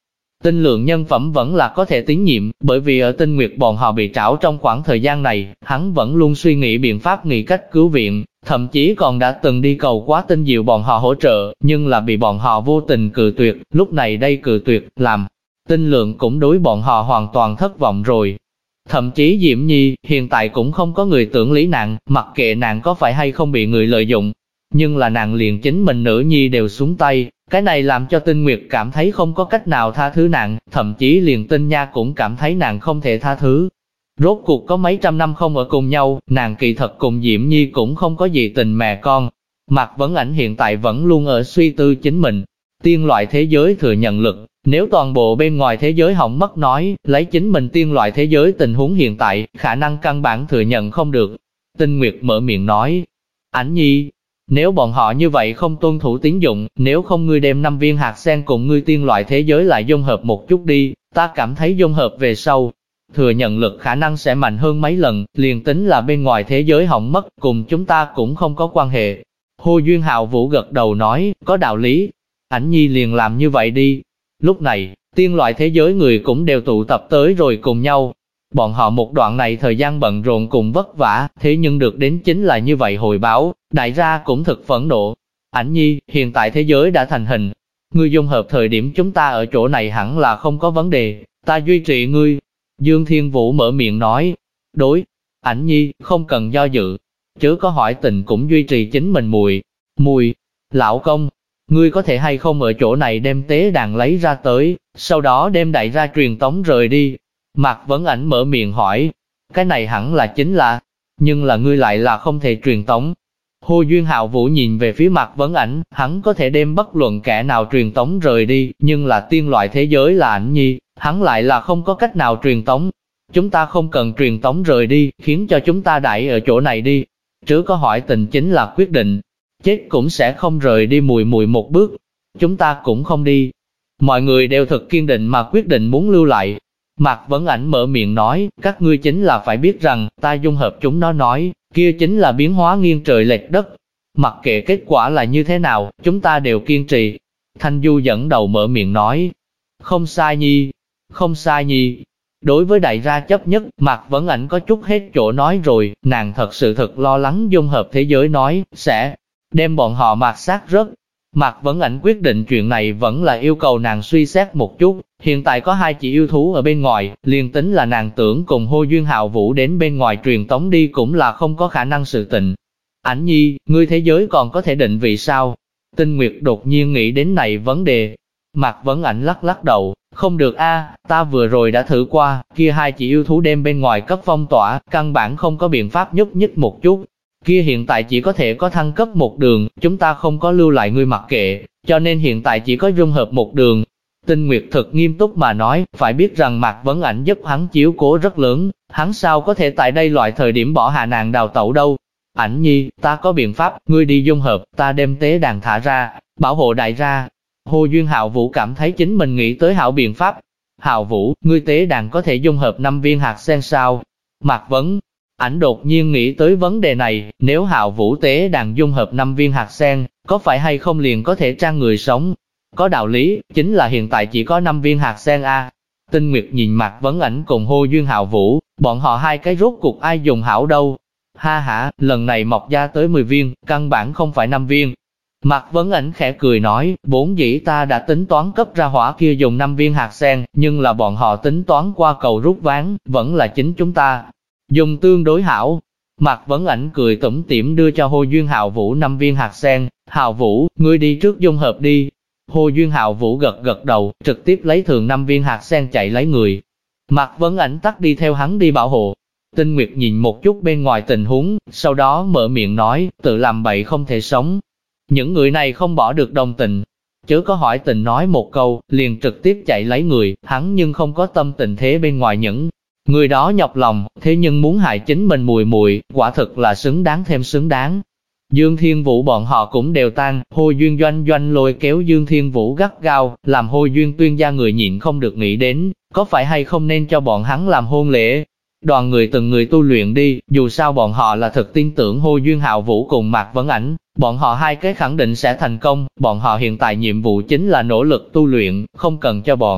Tinh Lượng nhân phẩm vẫn là có thể tín nhiệm, bởi vì ở Tinh Nguyệt bọn họ bị trảo trong khoảng thời gian này, hắn vẫn luôn suy nghĩ biện pháp nghĩ cách cứu viện, thậm chí còn đã từng đi cầu quá Tinh Diệu bọn họ hỗ trợ, nhưng là bị bọn họ vô tình cự tuyệt, lúc này đây cự tuyệt, làm Tinh Lượng cũng đối bọn họ hoàn toàn thất vọng rồi. Thậm chí Diễm Nhi, hiện tại cũng không có người tưởng lý nàng, mặc kệ nàng có phải hay không bị người lợi dụng. Nhưng là nàng liền chính mình nữ nhi đều xuống tay, cái này làm cho Tinh Nguyệt cảm thấy không có cách nào tha thứ nàng, thậm chí liền Tinh Nha cũng cảm thấy nàng không thể tha thứ. Rốt cuộc có mấy trăm năm không ở cùng nhau, nàng kỳ thật cùng Diễm Nhi cũng không có gì tình mẹ con. Mạc Vấn Ảnh hiện tại vẫn luôn ở suy tư chính mình. Tiên loại thế giới thừa nhận lực, nếu toàn bộ bên ngoài thế giới hỏng mất nói, lấy chính mình tiên loại thế giới tình huống hiện tại, khả năng căn bản thừa nhận không được. Tinh Nguyệt mở miệng nói, Ảnh Nhi, nếu bọn họ như vậy không tuân thủ tín dụng, nếu không ngươi đem 5 viên hạt sen cùng ngươi tiên loại thế giới lại dung hợp một chút đi, ta cảm thấy dung hợp về sau, thừa nhận lực khả năng sẽ mạnh hơn mấy lần, liền tính là bên ngoài thế giới hỏng mất, cùng chúng ta cũng không có quan hệ. Hồ Duyên Hạo Vũ gật đầu nói, có đạo lý, Ảnh Nhi liền làm như vậy đi. Lúc này, tiên loại thế giới người cũng đều tụ tập tới rồi cùng nhau. Bọn họ một đoạn này thời gian bận rộn cùng vất vả, thế nhưng được đến chính là như vậy hồi báo, đại gia cũng thực phẫn nộ. Ảnh Nhi, hiện tại thế giới đã thành hình. Ngươi dung hợp thời điểm chúng ta ở chỗ này hẳn là không có vấn đề, ta duy trì ngươi. Dương Thiên Vũ mở miệng nói, đối, Ảnh Nhi, không cần do dự, chớ có hỏi tình cũng duy trì chính mình mùi, lão công, ngươi có thể hay không ở chỗ này đem tế đàn lấy ra tới, sau đó đem đại ra truyền tống rời đi. Mạc Vấn Ảnh mở miệng hỏi, cái này hẳn là chính là, nhưng là ngươi lại là không thể truyền tống. Hồ Duyên Hạo Vũ nhìn về phía Mạc Vấn Ảnh, hắn có thể đem bất luận kẻ nào truyền tống rời đi, nhưng là tiên loại thế giới là Ảnh Nhi, hắn lại là không có cách nào truyền tống. Chúng ta không cần truyền tống rời đi, khiến cho chúng ta đãi ở chỗ này đi. Chứ có hỏi tình chính là quyết định, chết cũng sẽ không rời đi mùi một bước. Chúng ta cũng không đi. Mọi người đều thật kiên định mà quyết định muốn lưu lại. Mạc Vấn Ảnh mở miệng nói, các ngươi chính là phải biết rằng, ta dung hợp chúng nó nói, kia chính là biến hóa nghiêng trời lệch đất. Mặc kệ kết quả là như thế nào, chúng ta đều kiên trì. Thanh Du dẫn đầu mở miệng nói, không sai Nhi, không sai Nhi. Đối với đại gia chấp nhất, Mạc Vấn Ảnh có chút hết chỗ nói rồi, nàng thật sự thật lo lắng dung hợp thế giới nói, sẽ đem bọn họ mạt sát rớt. Mạc Vấn Ảnh quyết định chuyện này vẫn là yêu cầu nàng suy xét một chút, hiện tại có 2 chị yêu thú ở bên ngoài, liền tính là nàng tưởng cùng Hồ Duyên Hạo Vũ đến bên ngoài truyền tống đi cũng là không có khả năng sự tình. Ảnh Nhi, ngươi thế giới còn có thể định vị sao? Tinh Nguyệt đột nhiên nghĩ đến này vấn đề. Mạc Vấn Ảnh lắc đầu, không được a, ta vừa rồi đã thử qua, kia 2 chị yêu thú đem bên ngoài cấp phong tỏa, căn bản không có biện pháp nhúc nhích một chút. Kia hiện tại chỉ có thể có thăng cấp một đường, chúng ta không có lưu lại ngươi mặc kệ, cho nên hiện tại chỉ có dung hợp một đường. Tinh Nguyệt thật nghiêm túc mà nói, phải biết rằng Mạc Vấn Ảnh giúp hắn chiếu cố rất lớn, hắn sao có thể tại đây loại thời điểm bỏ hạ nàng đào tẩu đâu. Ảnh Nhi, ta có biện pháp, ngươi đi dung hợp, ta đem tế đàn thả ra, bảo hộ đại gia. Hồ Duyên Hạo Vũ cảm thấy chính mình nghĩ tới hảo biện pháp. Hạo Vũ, ngươi tế đàn có thể dung hợp 5 viên hạt sen sao? Mạc Vấn Ảnh đột nhiên nghĩ tới vấn đề này, nếu Hạo Vũ tế đàn dung hợp 5 viên hạt sen, có phải hay không liền có thể trang người sống? Có đạo lý, chính là hiện tại chỉ có 5 viên hạt sen a. Tinh Nguyệt nhìn Mạc Vấn Ảnh cùng Hồ Duyên Hạo Vũ, bọn họ 2 cái rốt cuộc ai dùng hảo đâu? Ha ha, lần này mọc ra tới 10 viên, căn bản không phải 5 viên. Mạc Vấn Ảnh khẽ cười nói, vốn dĩ ta đã tính toán cấp ra hỏa kia dùng 5 viên hạt sen, nhưng là bọn họ tính toán qua cầu rút ván, vẫn là chính chúng ta dùng tương đối hảo. Mạc Vấn Ảnh cười tủm tỉm đưa cho Hồ Duyên Hạo Vũ 5 viên hạt sen, Hạo Vũ, ngươi đi trước dung hợp đi. Hồ Duyên Hạo Vũ gật đầu, trực tiếp lấy thường 5 viên hạt sen chạy lấy người. Mạc Vấn Ảnh tắt đi theo hắn đi bảo hộ. Tinh Nguyệt nhìn một chút bên ngoài tình huống, sau đó mở miệng nói, tự làm bậy không thể sống. Những người này không bỏ được đồng tình. Chớ có hỏi tình nói một câu, liền trực tiếp chạy lấy người, hắn nhưng không có tâm tình thế bên ngoài những người đó nhọc lòng, thế nhưng muốn hại chính mình mùi, quả thực là xứng đáng thêm xứng đáng. Dương Thiên Vũ bọn họ cũng đều tan, Hồ Duyên Doanh lôi kéo Dương Thiên Vũ gắt gao, làm Hồ Duyên Tuyên gia người nhịn không được nghĩ đến, có phải hay không nên cho bọn hắn làm hôn lễ. Đoàn người từng người tu luyện đi, dù sao bọn họ là thật tin tưởng Hồ Duyên Hạo Vũ cùng Mạc Vấn Ảnh, bọn họ 2 cái khẳng định sẽ thành công, bọn họ hiện tại nhiệm vụ chính là nỗ lực tu luyện, không cần cho bọn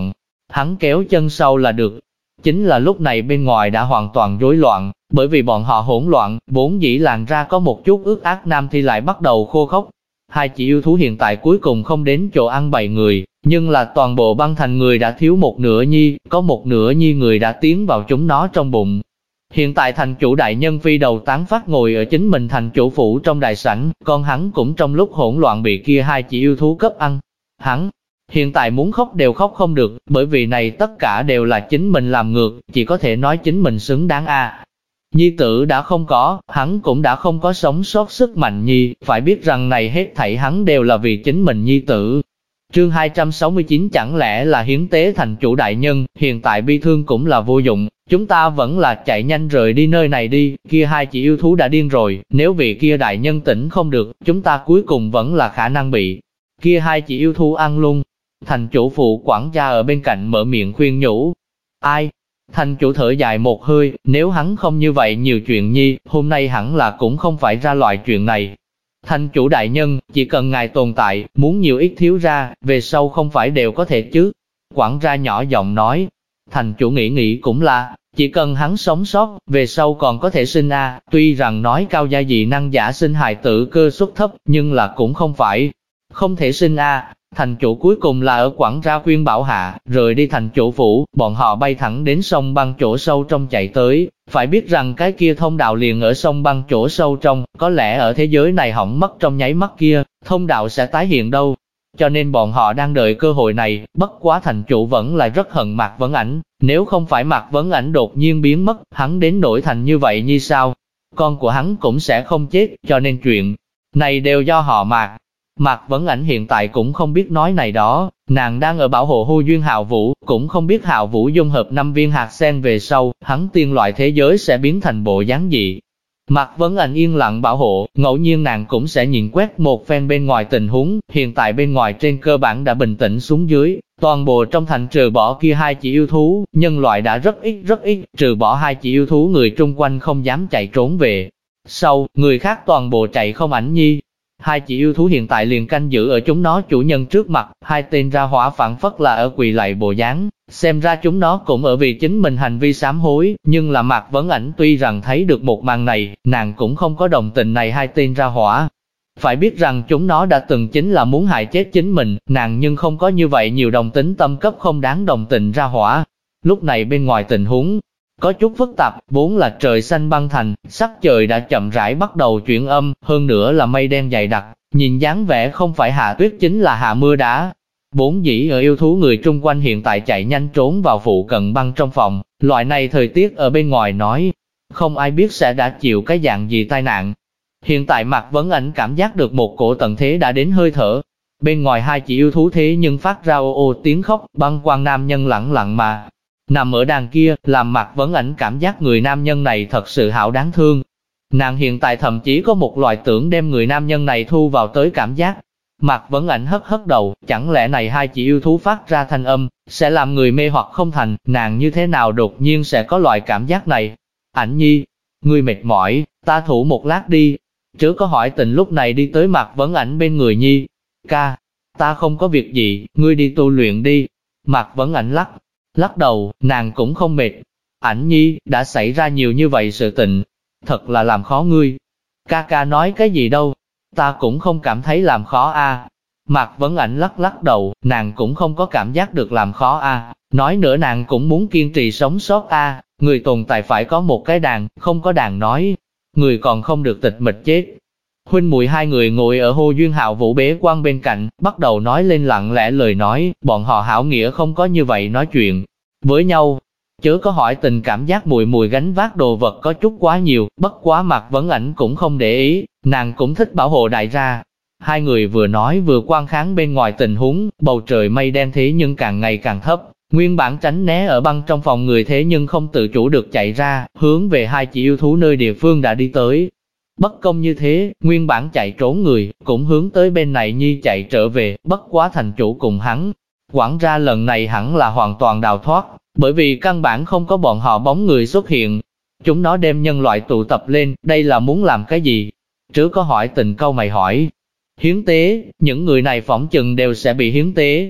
hắn kéo chân sau là được. Chính là lúc này bên ngoài đã hoàn toàn rối loạn, bởi vì bọn họ hỗn loạn, vốn dĩ làn ra có một chút ướt át nam thi lại bắt đầu khô khốc. Hai chị yêu thú hiện tại cuối cùng không đến chỗ ăn bầy người, nhưng là toàn bộ băng thành người đã thiếu một nửa nhi, có một nửa nhi người đã tiến vào chúng nó trong bụng. Hiện tại thành chủ đại nhân phi đầu tán phát ngồi ở chính mình thành chủ phủ trong đại sảnh, con hắn cũng trong lúc hỗn loạn bị kia hai chị yêu thú cấp ăn. Hắn hiện tại muốn khóc đều khóc không được, bởi vì này tất cả đều là chính mình làm ngược, chỉ có thể nói chính mình xứng đáng a. Nhi tử đã không có, hắn cũng đã không có sống sót sức mạnh nhi, phải biết rằng này hết thảy hắn đều là vì chính mình nhi tử. Chương 269 chẳng lẽ là hiến tế thành chủ đại nhân, hiện tại bi thương cũng là vô dụng, chúng ta vẫn là chạy nhanh rời đi nơi này đi, kia hai chị yêu thú đã điên rồi, nếu vị kia đại nhân tỉnh không được, chúng ta cuối cùng vẫn là khả năng bị kia hai chị yêu thú ăn luôn. Thành chủ phụ quản gia ở bên cạnh mở miệng khuyên nhủ. Ai? Thành chủ thở dài một hơi, nếu hắn không như vậy nhiều chuyện nhi, hôm nay hẳn là cũng không phải ra loại chuyện này. Thành chủ đại nhân, chỉ cần ngài tồn tại, muốn nhiều ít thiếu ra, về sau không phải đều có thể chứ. Quản gia nhỏ giọng nói, thành chủ nghĩ cũng là, chỉ cần hắn sống sót, về sau còn có thể sinh a. Tuy rằng nói cao gia dị năng giả sinh hài tử cơ suất thấp, nhưng là cũng không phải không thể sinh a. Thành chủ cuối cùng là ở quản gia khuyên bảo hạ, rời đi thành chủ phủ, bọn họ bay thẳng đến sông băng chỗ sâu trong chạy tới. Phải biết rằng cái kia thông đạo liền ở sông băng chỗ sâu trong, có lẽ ở thế giới này hỏng mất trong nháy mắt kia, thông đạo sẽ tái hiện đâu. Cho nên bọn họ đang đợi cơ hội này, bất quá thành chủ vẫn là rất hận Mạc Vấn Ảnh. Nếu không phải Mạc Vấn Ảnh đột nhiên biến mất, hắn đến nổi thành như vậy như sao? Con của hắn cũng sẽ không chết, cho nên chuyện này đều do họ Mạc. Mạc Vấn Ảnh hiện tại cũng không biết nói này đó, nàng đang ở bảo hộ hô duyên Hạo Vũ, cũng không biết Hạo Vũ dung hợp 5 viên hạt sen về sau, hắn tiên loại thế giới sẽ biến thành bộ dáng gì. Mạc Vấn Ảnh yên lặng bảo hộ, ngẫu nhiên nàng cũng sẽ nhìn quét một phen bên ngoài tình huống, hiện tại bên ngoài trên cơ bản đã bình tĩnh xuống dưới, toàn bộ trong thành trừ bỏ kia hai chị yêu thú, nhân loại đã rất ít, trừ bỏ hai chị yêu thú người trung quanh không dám chạy trốn về. Sau, người khác toàn bộ chạy không ảnh nhi. Hai chị yêu thú hiện tại liền canh giữ ở chúng nó chủ nhân trước mặt, hai tên ra hỏa phản phất là ở quỳ lạy bộ dáng, xem ra chúng nó cũng ở vì chính mình hành vi sám hối, nhưng là Mạc Vấn Ảnh tuy rằng thấy được một màn này, nàng cũng không có đồng tình này hai tên ra hỏa. Phải biết rằng chúng nó đã từng chính là muốn hại chết chính mình, nàng nhưng không có như vậy nhiều đồng tính tâm cấp không đáng đồng tình ra hỏa. Lúc này bên ngoài tình huống có chút phức tạp, vốn là trời xanh băng thành, sắc trời đã chậm rãi bắt đầu chuyển âm, hơn nữa là mây đen dày đặc, nhìn dáng vẻ không phải hạ tuyết chính là hạ mưa đá. Vốn dĩ ở yêu thú người trung quanh hiện tại chạy nhanh trốn vào phụ cận băng trong phòng, loại này thời tiết ở bên ngoài nói, không ai biết sẽ đã chịu cái dạng gì tai nạn. Hiện tại Mạc Vấn Ảnh cảm giác được một cổ tận thế đã đến hơi thở. Bên ngoài hai chị yêu thú thế nhưng phát ra ô ô tiếng khóc, băng quan nam nhân lẳng lặng mà nằm ở đàn kia, làm Mạc Vấn Ảnh cảm giác người nam nhân này thật sự hảo đáng thương. Nàng hiện tại thậm chí có một loại tưởng đem người nam nhân này thu vào tới cảm giác. Mạc Vấn Ảnh hất đầu, chẳng lẽ này hai chị yêu thú phát ra thanh âm, sẽ làm người mê hoặc không thành, nàng như thế nào đột nhiên sẽ có loại cảm giác này. Ảnh nhi, ngươi mệt mỏi, ta thủ một lát đi. Chớ có hỏi tình lúc này đi tới Mạc Vấn Ảnh bên người nhi. Ca, ta không có việc gì, ngươi đi tu luyện đi. Mạc Vấn Ảnh lắc đầu, nàng cũng không mệt. Ảnh nhi, đã xảy ra nhiều như vậy sự tình, thật là làm khó ngươi. Ca nói cái gì đâu, ta cũng không cảm thấy làm khó a. Mạc Vấn Ảnh lắc đầu, nàng cũng không có cảm giác được làm khó a. Nói nữa nàng cũng muốn kiên trì sống sót a. Người tồn tại phải có một cái đàn, không có đàn nói, người còn không được tịch mịch chết. Huynh muội hai người ngồi ở Hồ Duyên Hạo Vũ bế quan bên cạnh, bắt đầu nói lên lặng lẽ lời nói, bọn họ hảo nghĩa không có như vậy nói chuyện với nhau. Chớ có hỏi tình cảm giác mùi gánh vác đồ vật có chút quá nhiều, bất quá Mạc Vấn Ảnh cũng không để ý, nàng cũng thích bảo hộ đại gia. Hai người vừa nói vừa quan kháng bên ngoài tình huống, bầu trời mây đen thế nhưng càng ngày càng thấp. Nguyên bản tránh né ở băng trong phòng người thế nhưng không tự chủ được chạy ra, hướng về hai chị yêu thú nơi địa phương đã đi tới. Bất công như thế, nguyên bản chạy trốn người, cũng hướng tới bên này nhi chạy trở về, bất quá thành chủ cùng hắn. Quản ra lần này hẳn là hoàn toàn đào thoát, bởi vì căn bản không có bọn họ bóng người xuất hiện. Chúng nó đem nhân loại tụ tập lên, đây là muốn làm cái gì? Trứ có hỏi tình câu mày hỏi. Hiến tế, những người này phỏng chừng đều sẽ bị hiến tế.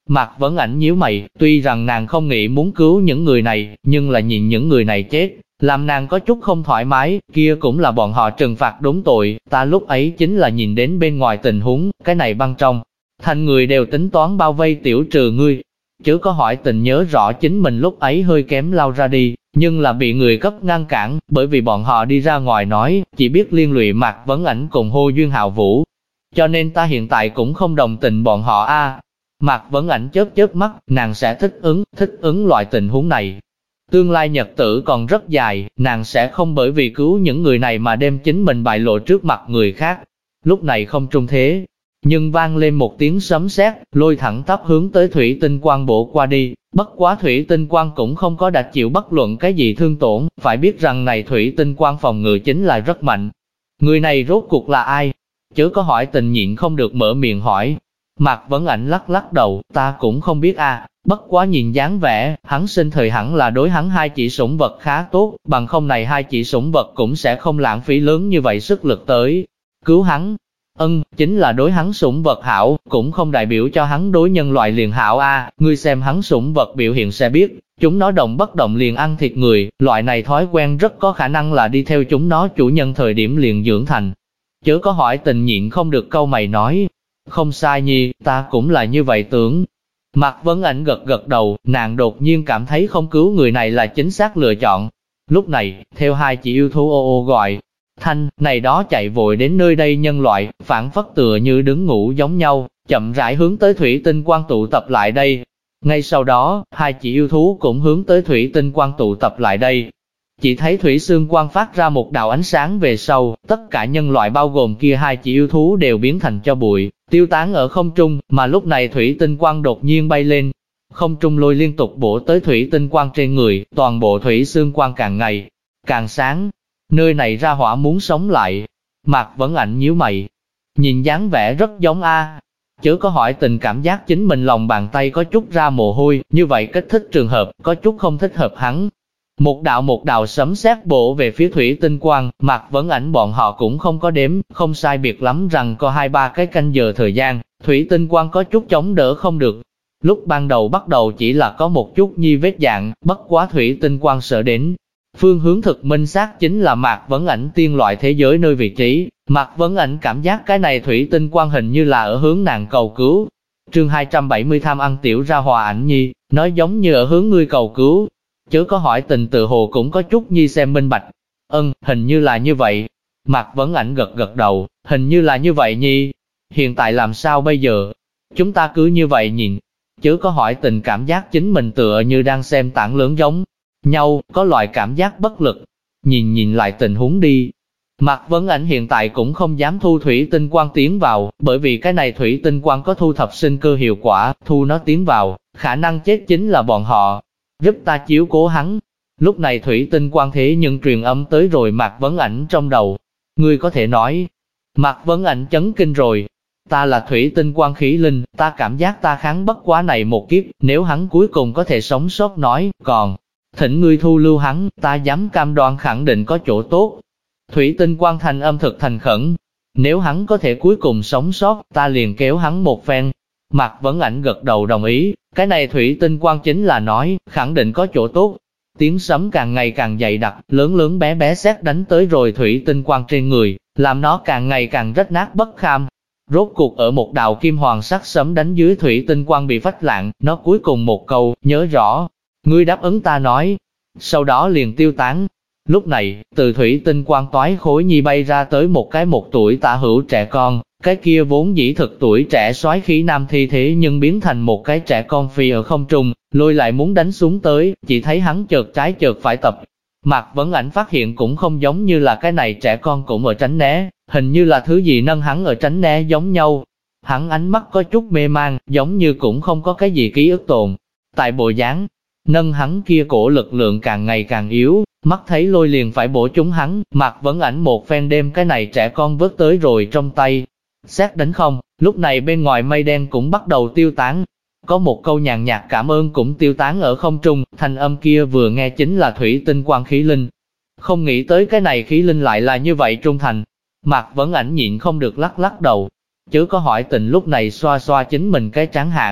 Mạc Vấn Ảnh nhíu mày, tuy rằng nàng không nghĩ muốn cứu những người này, nhưng là nhìn những người này chết, làm nàng có chút không thoải mái, kia cũng là bọn họ trừng phạt đúng tội, ta lúc ấy chính là nhìn đến bên ngoài tình huống, cái này băng trong. Thành người đều tính toán bao vây tiểu trừ ngươi, chứ có hỏi tình nhớ rõ chính mình lúc ấy hơi kém lao ra đi, nhưng là bị người cấp ngăn cản, bởi vì bọn họ đi ra ngoài nói, chỉ biết liên lụy Mạc Vấn Ảnh cùng Hồ Duyên Hạo Vũ. Cho nên ta hiện tại cũng không đồng tình bọn họ a. Mạc Vấn Ảnh chớp chớp mắt, nàng sẽ thích ứng loại tình huống này. Tương lai nhật tử còn rất dài, nàng sẽ không bởi vì cứu những người này mà đem chính mình bại lộ trước mặt người khác. Lúc này không trung thế, nhưng vang lên một tiếng sấm sét, lôi thẳng tắp hướng tới thủy tinh quang bổ qua đi. Bất quá thủy tinh quang cũng không có đã chịu bất luận cái gì thương tổn, phải biết rằng này thủy tinh quang phòng ngự chính là rất mạnh. Người này rốt cuộc là ai? Chớ có hỏi tình nhịn không được mở miệng hỏi. Mạc Vấn Ảnh lắc lắc đầu, ta cũng không biết a. Bất quá nhìn dáng vẻ, hắn sinh thời hẳn là đối hắn hai chỉ sủng vật khá tốt, bằng không này hai chỉ sủng vật cũng sẽ không lãng phí lớn như vậy sức lực tới cứu hắn. Chính là đối hắn sủng vật hảo, cũng không đại biểu cho hắn đối nhân loại liền hảo a. Ngươi xem hắn sủng vật biểu hiện sẽ biết, chúng nó động bất động liền ăn thịt người, loại này thói quen rất có khả năng là đi theo chúng nó chủ nhân thời điểm liền dưỡng thành. Chớ có hỏi tình nhịn không được câu mày nói, không sai nhi, ta cũng là như vậy tưởng. Mạc Vấn Ảnh gật gật đầu, nàng đột nhiên cảm thấy không cứu người này là chính xác lựa chọn. Lúc này, theo hai chị yêu thú ô ô gọi, thanh, này đó chạy vội đến nơi đây nhân loại, phản phất tựa như đứng ngủ giống nhau, chậm rãi hướng tới thủy tinh quang tụ tập lại đây. Ngay sau đó, hai chị yêu thú cũng hướng tới thủy tinh quang tụ tập lại đây. Chỉ thấy thủy xương quang phát ra một đạo ánh sáng về sau, tất cả nhân loại bao gồm kia hai chị yêu thú đều biến thành cho bụi, tiêu tán ở không trung, mà lúc này thủy tinh quang đột nhiên bay lên. Không trung lôi liên tục bổ tới thủy tinh quang trên người, toàn bộ thủy xương quang càng ngày càng sáng. Nơi này ra hỏa muốn sống lại. Mạc Vấn Ảnh nhíu mày. Nhìn dáng vẻ rất giống a. Chớ có hỏi tình cảm giác chính mình lòng bàn tay có chút ra mồ hôi, như vậy kích thích trường hợp, có chút không thích hợp hắn. Một đạo sấm sét bổ về phía thủy tinh quang, Mạc Vấn Ảnh bọn họ cũng không có đếm, không sai biệt lắm rằng có 2-3 cái canh giờ thời gian, thủy tinh quang có chút chống đỡ không được. Lúc ban đầu bắt đầu chỉ là có một chút nhi vết dạng, bất quá thủy tinh quang sợ đến. Phương hướng thực minh xác chính là Mạc Vấn Ảnh tiên loại thế giới nơi vị trí. Mạc Vấn Ảnh cảm giác cái này thủy tinh quang hình như là ở hướng nàng cầu cứu. Chương 270 tham ăn tiểu ra hòa ảnh nhi, nói giống như ở hướng ngươi cầu cứu. Chớ có hỏi tình tự hồ cũng có chút nhi xem minh bạch. Hình như là như vậy. Mạc Vấn Ảnh gật gật đầu, hình như là như vậy nhi. Hiện tại làm sao bây giờ? Chúng ta cứ như vậy nhìn. Chớ có hỏi tình cảm giác chính mình tựa như đang xem tảng lớn giống nhau, có loại cảm giác bất lực. Nhìn lại tình huống đi. Mạc Vấn Ảnh hiện tại cũng không dám thu thủy tinh quang tiến vào, bởi vì cái này thủy tinh quang có thu thập sinh cơ hiệu quả, thu nó tiến vào, khả năng chết chính là bọn họ. Giúp ta chiếu cố hắn. Lúc này thủy tinh quang thế nhưng truyền âm tới rồi Mạc Vấn Ảnh trong đầu. Ngươi có thể nói. Mạc Vấn Ảnh chấn kinh rồi. Ta là thủy tinh quang khí linh, ta cảm giác ta kháng bất quá này một kiếp, nếu hắn cuối cùng có thể sống sót nói, còn thỉnh ngươi thu lưu hắn, ta dám cam đoan khẳng định có chỗ tốt. Thủy tinh quang thành âm thực thành khẩn. Nếu hắn có thể cuối cùng sống sót, ta liền kéo hắn một phen. Mạc Vấn Ảnh gật đầu đồng ý, cái này thủy tinh quang chính là nói, khẳng định có chỗ tốt. Tiếng sấm càng ngày càng dày đặc, lớn bé bé sét đánh tới rồi thủy tinh quang trên người, làm nó càng ngày càng rách nát bất kham. Rốt cuộc ở một đạo kim hoàng sắc sấm đánh dưới thủy tinh quang bị phách lạng, nó cuối cùng một câu, nhớ rõ, ngươi đáp ứng ta nói, sau đó liền tiêu tán. Lúc này, từ thủy tinh quang toái khối nhi bay ra tới một cái 1 tuổi tả hữu trẻ con, cái kia vốn dĩ thực tuổi trẻ soái khí nam thi thế nhưng biến thành một cái trẻ con phi ở không trung, lôi lại muốn đánh xuống tới, chỉ thấy hắn chợt trái chợt phải tập. Mạc Vấn Ảnh phát hiện cũng không giống như là cái này trẻ con cũng ở tránh né, hình như là thứ gì nâng hắn ở tránh né giống nhau. Hắn ánh mắt có chút mê mang, giống như cũng không có cái gì ký ức tồn. Tại bộ dáng, nâng hắn kia cổ lực lượng càng ngày càng yếu, mắt thấy lôi liền phải bổ trúng hắn, Mạc Vấn Ảnh một phen đem cái này trẻ con vớt tới rồi trong tay. Xét đánh không, lúc này bên ngoài mây đen cũng bắt đầu tiêu tán. Có một câu nhàn nhạt cảm ơn cũng tiêu tán ở không trung, thanh âm kia vừa nghe chính là thủy tinh quang khí linh. Không nghĩ tới cái này khí linh lại là như vậy trung thành. Mạc Vấn Ảnh nhịn không được lắc lắc đầu. Chớ có hỏi tình lúc này xoa xoa chính mình cái trán hãn.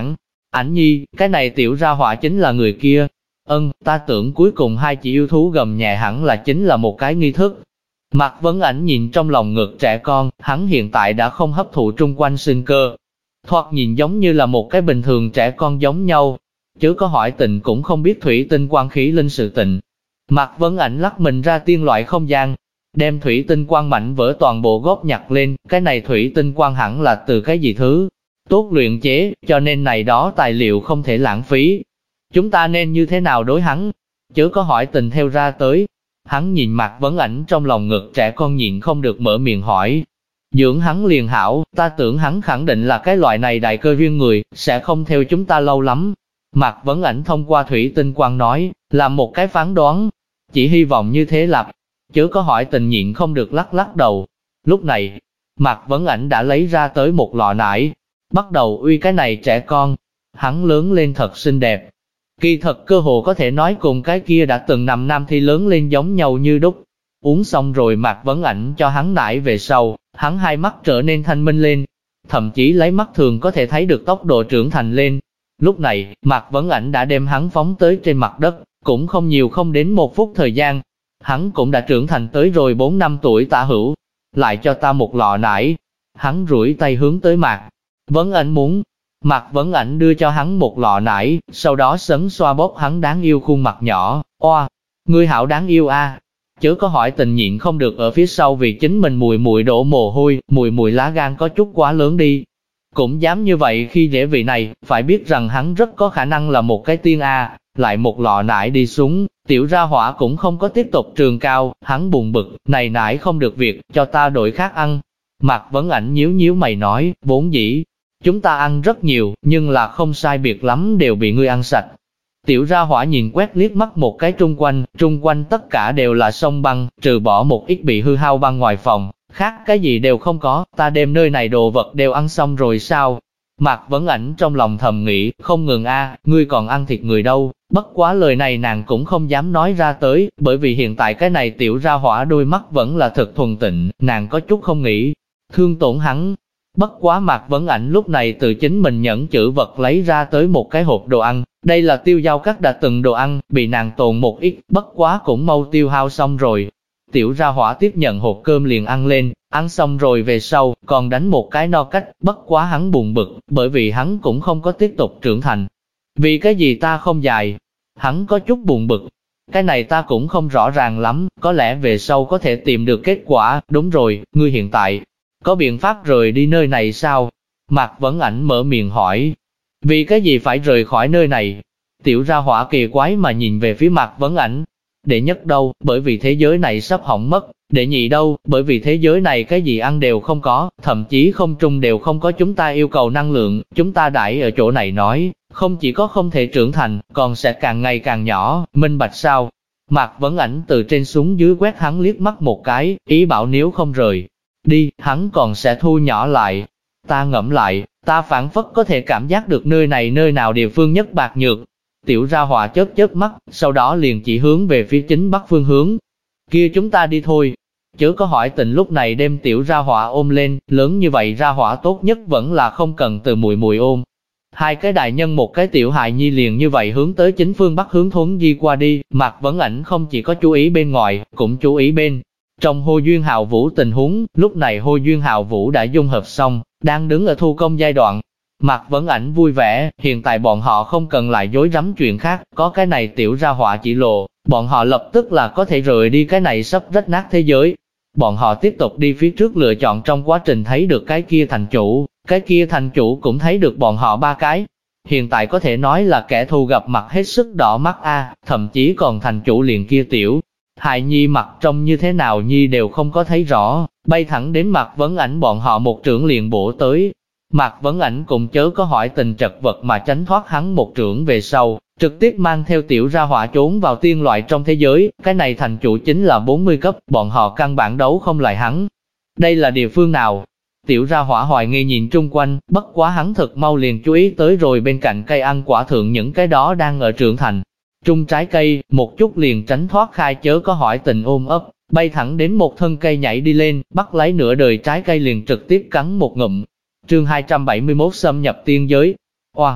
Ảnh nhi, cái này tiểu ra hỏa chính là người kia. Ta tưởng cuối cùng hai chị yêu thú gầm nhẹ hẳn là chính là một cái nghi thức. Mạc Vấn Ảnh nhìn trong lòng ngực trẻ con, hắn hiện tại đã không hấp thụ trung quanh sinh cơ. Thoạt nhìn giống như là một cái bình thường trẻ con giống nhau. Chứ có hỏi tình cũng không biết thủy tinh quan khí linh sự tình. Mạc Vấn Ảnh lắc mình ra tiên loại không gian, đem thủy tinh quan mảnh vỡ toàn bộ góp nhặt lên, cái này thủy tinh quan hẳn là từ cái gì thứ tốt luyện chế, cho nên này đó tài liệu không thể lãng phí. Chúng ta nên như thế nào đối hắn? Chớ có hỏi tình theo ra tới. Hắn nhìn Mạc Vấn Ảnh trong lòng ngực trẻ con nhịn không được mở miệng hỏi. Dưỡng hắn liền hảo, ta tưởng hắn khẳng định là cái loại này đại cơ duyên người, sẽ không theo chúng ta lâu lắm. Mạc Vấn Ảnh thông qua thủy tinh quang nói, làm một cái phán đoán. Chỉ hy vọng như thế lặp. Chớ có hỏi tình nhịn không được lắc lắc đầu. Lúc này, Mạc Vấn Ảnh đã lấy ra tới một lọ nải, bắt đầu uy cái này trẻ con. Hắn lớn lên thật xinh đẹp. Kỳ thật cơ hồ có thể nói cùng cái kia đã từng nằm nam thi lớn lên giống nhau như đúc. Uống xong rồi Mạc Vấn Ảnh cho hắn nải về sau, hắn hai mắt trở nên thanh minh lên. Thậm chí lấy mắt thường có thể thấy được tốc độ trưởng thành lên. Lúc này, Mạc Vấn Ảnh đã đem hắn phóng tới trên mặt đất, cũng không nhiều không đến 1 phút thời gian. Hắn cũng đã trưởng thành tới rồi 4 năm tuổi tả hữu. Lại cho ta một lọ nải. Hắn duỗi tay hướng tới Mạc Vấn Ảnh muốn. Mạc Vấn Ảnh đưa cho hắn một lọ nải, sau đó sấn xoa bóp hắn đáng yêu khuôn mặt nhỏ. Oa, ngươi hảo đáng yêu a. Chớ có hỏi tình nhịn không được ở phía sau vì chính mình mùi mùi đổ mồ hôi, mùi lá gan có chút quá lớn đi. Cũng dám như vậy khi dễ vị này, phải biết rằng hắn rất có khả năng là một cái tiên a. Lại một lọ nải đi xuống, tiểu ra hỏa cũng không có tiếp tục trường cao, hắn buồn bực, này nải không được việc, cho ta đổi khác ăn. Mạc Vấn Ảnh nhíu nhíu mày nói, vốn dĩ chúng ta ăn rất nhiều, nhưng là không sai biệt lắm đều bị ngươi ăn sạch. Tiểu ra hỏa nhìn quét liếc mắt một cái trung quanh tất cả đều là sông băng, trừ bỏ một ít bị hư hao băng ngoài phòng, khác cái gì đều không có, ta đem nơi này đồ vật đều ăn xong rồi sao? Mạc Vấn Ảnh trong lòng thầm nghĩ, không ngừng ngươi còn ăn thịt người đâu, bất quá lời này nàng cũng không dám nói ra tới, bởi vì hiện tại cái này tiểu ra hỏa đôi mắt vẫn là thật thuần tịnh, nàng có chút không nghĩ thương tổn hắn. Bất quá Mạc Vấn Ảnh lúc này từ chính mình nhẫn chữ vật lấy ra tới một cái hộp đồ ăn, đây là tiêu dao cắt đã từng đồ ăn, bị nàng tồn một ít, bất quá cũng mau tiêu hao xong rồi. Tiểu ra hỏa tiếp nhận hộp cơm liền ăn lên, ăn xong rồi về sau, còn đánh một cái no cách, bất quá hắn buồn bực, bởi vì hắn cũng không có tiếp tục trưởng thành. Vì cái gì ta không dài? Hắn có chút buồn bực. Cái này ta cũng không rõ ràng lắm, có lẽ về sau có thể tìm được kết quả, đúng rồi, ngươi hiện tại có biện pháp rời đi nơi này sao? Mạc Vấn Ảnh mở miệng hỏi. Vì cái gì phải rời khỏi nơi này? Tiểu ra hỏa kỳ quái mà nhìn về phía Mạc Vấn Ảnh. Đệ nhất đâu, bởi vì thế giới này sắp hỏng mất. Đệ nhị đâu, bởi vì thế giới này cái gì ăn đều không có, thậm chí không trung đều không có chúng ta yêu cầu năng lượng. Chúng ta đãi ở chỗ này nói, không chỉ có không thể trưởng thành, còn sẽ càng ngày càng nhỏ, minh bạch sao? Mạc Vấn Ảnh từ trên xuống dưới quét hắn liếc mắt một cái, ý bảo nếu không rời đi, hắn còn sẽ thu nhỏ lại. Ta ngẫm lại, ta phản phất có thể cảm giác được nơi này nơi nào địa phương nhất bạc nhược. Tiểu ra hỏa chớp chớp mắt, sau đó liền chỉ hướng về phía chính bắc phương hướng. Kia chúng ta đi thôi. Chớ có hỏi tình lúc này đem tiểu ra hỏa ôm lên, lớn như vậy ra hỏa tốt nhất vẫn là không cần từ mùi ôm. Hai cái đại nhân một cái tiểu hài nhi liền như vậy hướng tới chính phương bắc hướng thốn di qua đi. Mạc Vấn Ảnh không chỉ có chú ý bên ngoài, cũng chú ý bên trong Hồ Duyên Hạo Vũ tình huống. Lúc này Hồ Duyên Hạo Vũ đã dung hợp xong, đang đứng ở thu công giai đoạn. Mạc Vấn Ảnh vui vẻ, hiện tại bọn họ không cần lại dối rắm chuyện khác, có cái này tiểu ra hỏa chỉ lộ, bọn họ lập tức là có thể rời đi cái này sắp rách nát thế giới. Bọn họ tiếp tục đi phía trước lựa chọn trong quá trình thấy được cái kia thành chủ, cái kia thành chủ cũng thấy được bọn họ ba cái. Hiện tại có thể nói là kẻ thù gặp mặt hết sức đỏ mắt thậm chí còn thành chủ liền kia tiểu hài nhi mặt trông như thế nào nhi đều không có thấy rõ, bay thẳng đến Mạc Vấn Ảnh bọn họ một trưởng liền bổ tới. Mạc Vấn Ảnh cũng chớ có hỏi tình trật vật mà tránh thoát hắn một trưởng về sau, trực tiếp mang theo tiểu ra hỏa trốn vào tiên loại trong thế giới. Cái này thành chủ chính là 40 cấp, bọn họ căn bản đấu không lại hắn. Đây là địa phương nào? Tiểu ra hỏa hoài nghi nhìn chung quanh, bất quá hắn thật mau liền chú ý tới rồi bên cạnh cây ăn quả thượng những cái đó đang ở trưởng thành trung trái cây, một chút liền tránh thoát khai chớ có hỏi tình ôm ấp, bay thẳng đến một thân cây nhảy đi lên, bắt lấy nửa đời trái cây liền trực tiếp cắn một ngụm. Chương 271 xâm nhập tiên giới. Oa!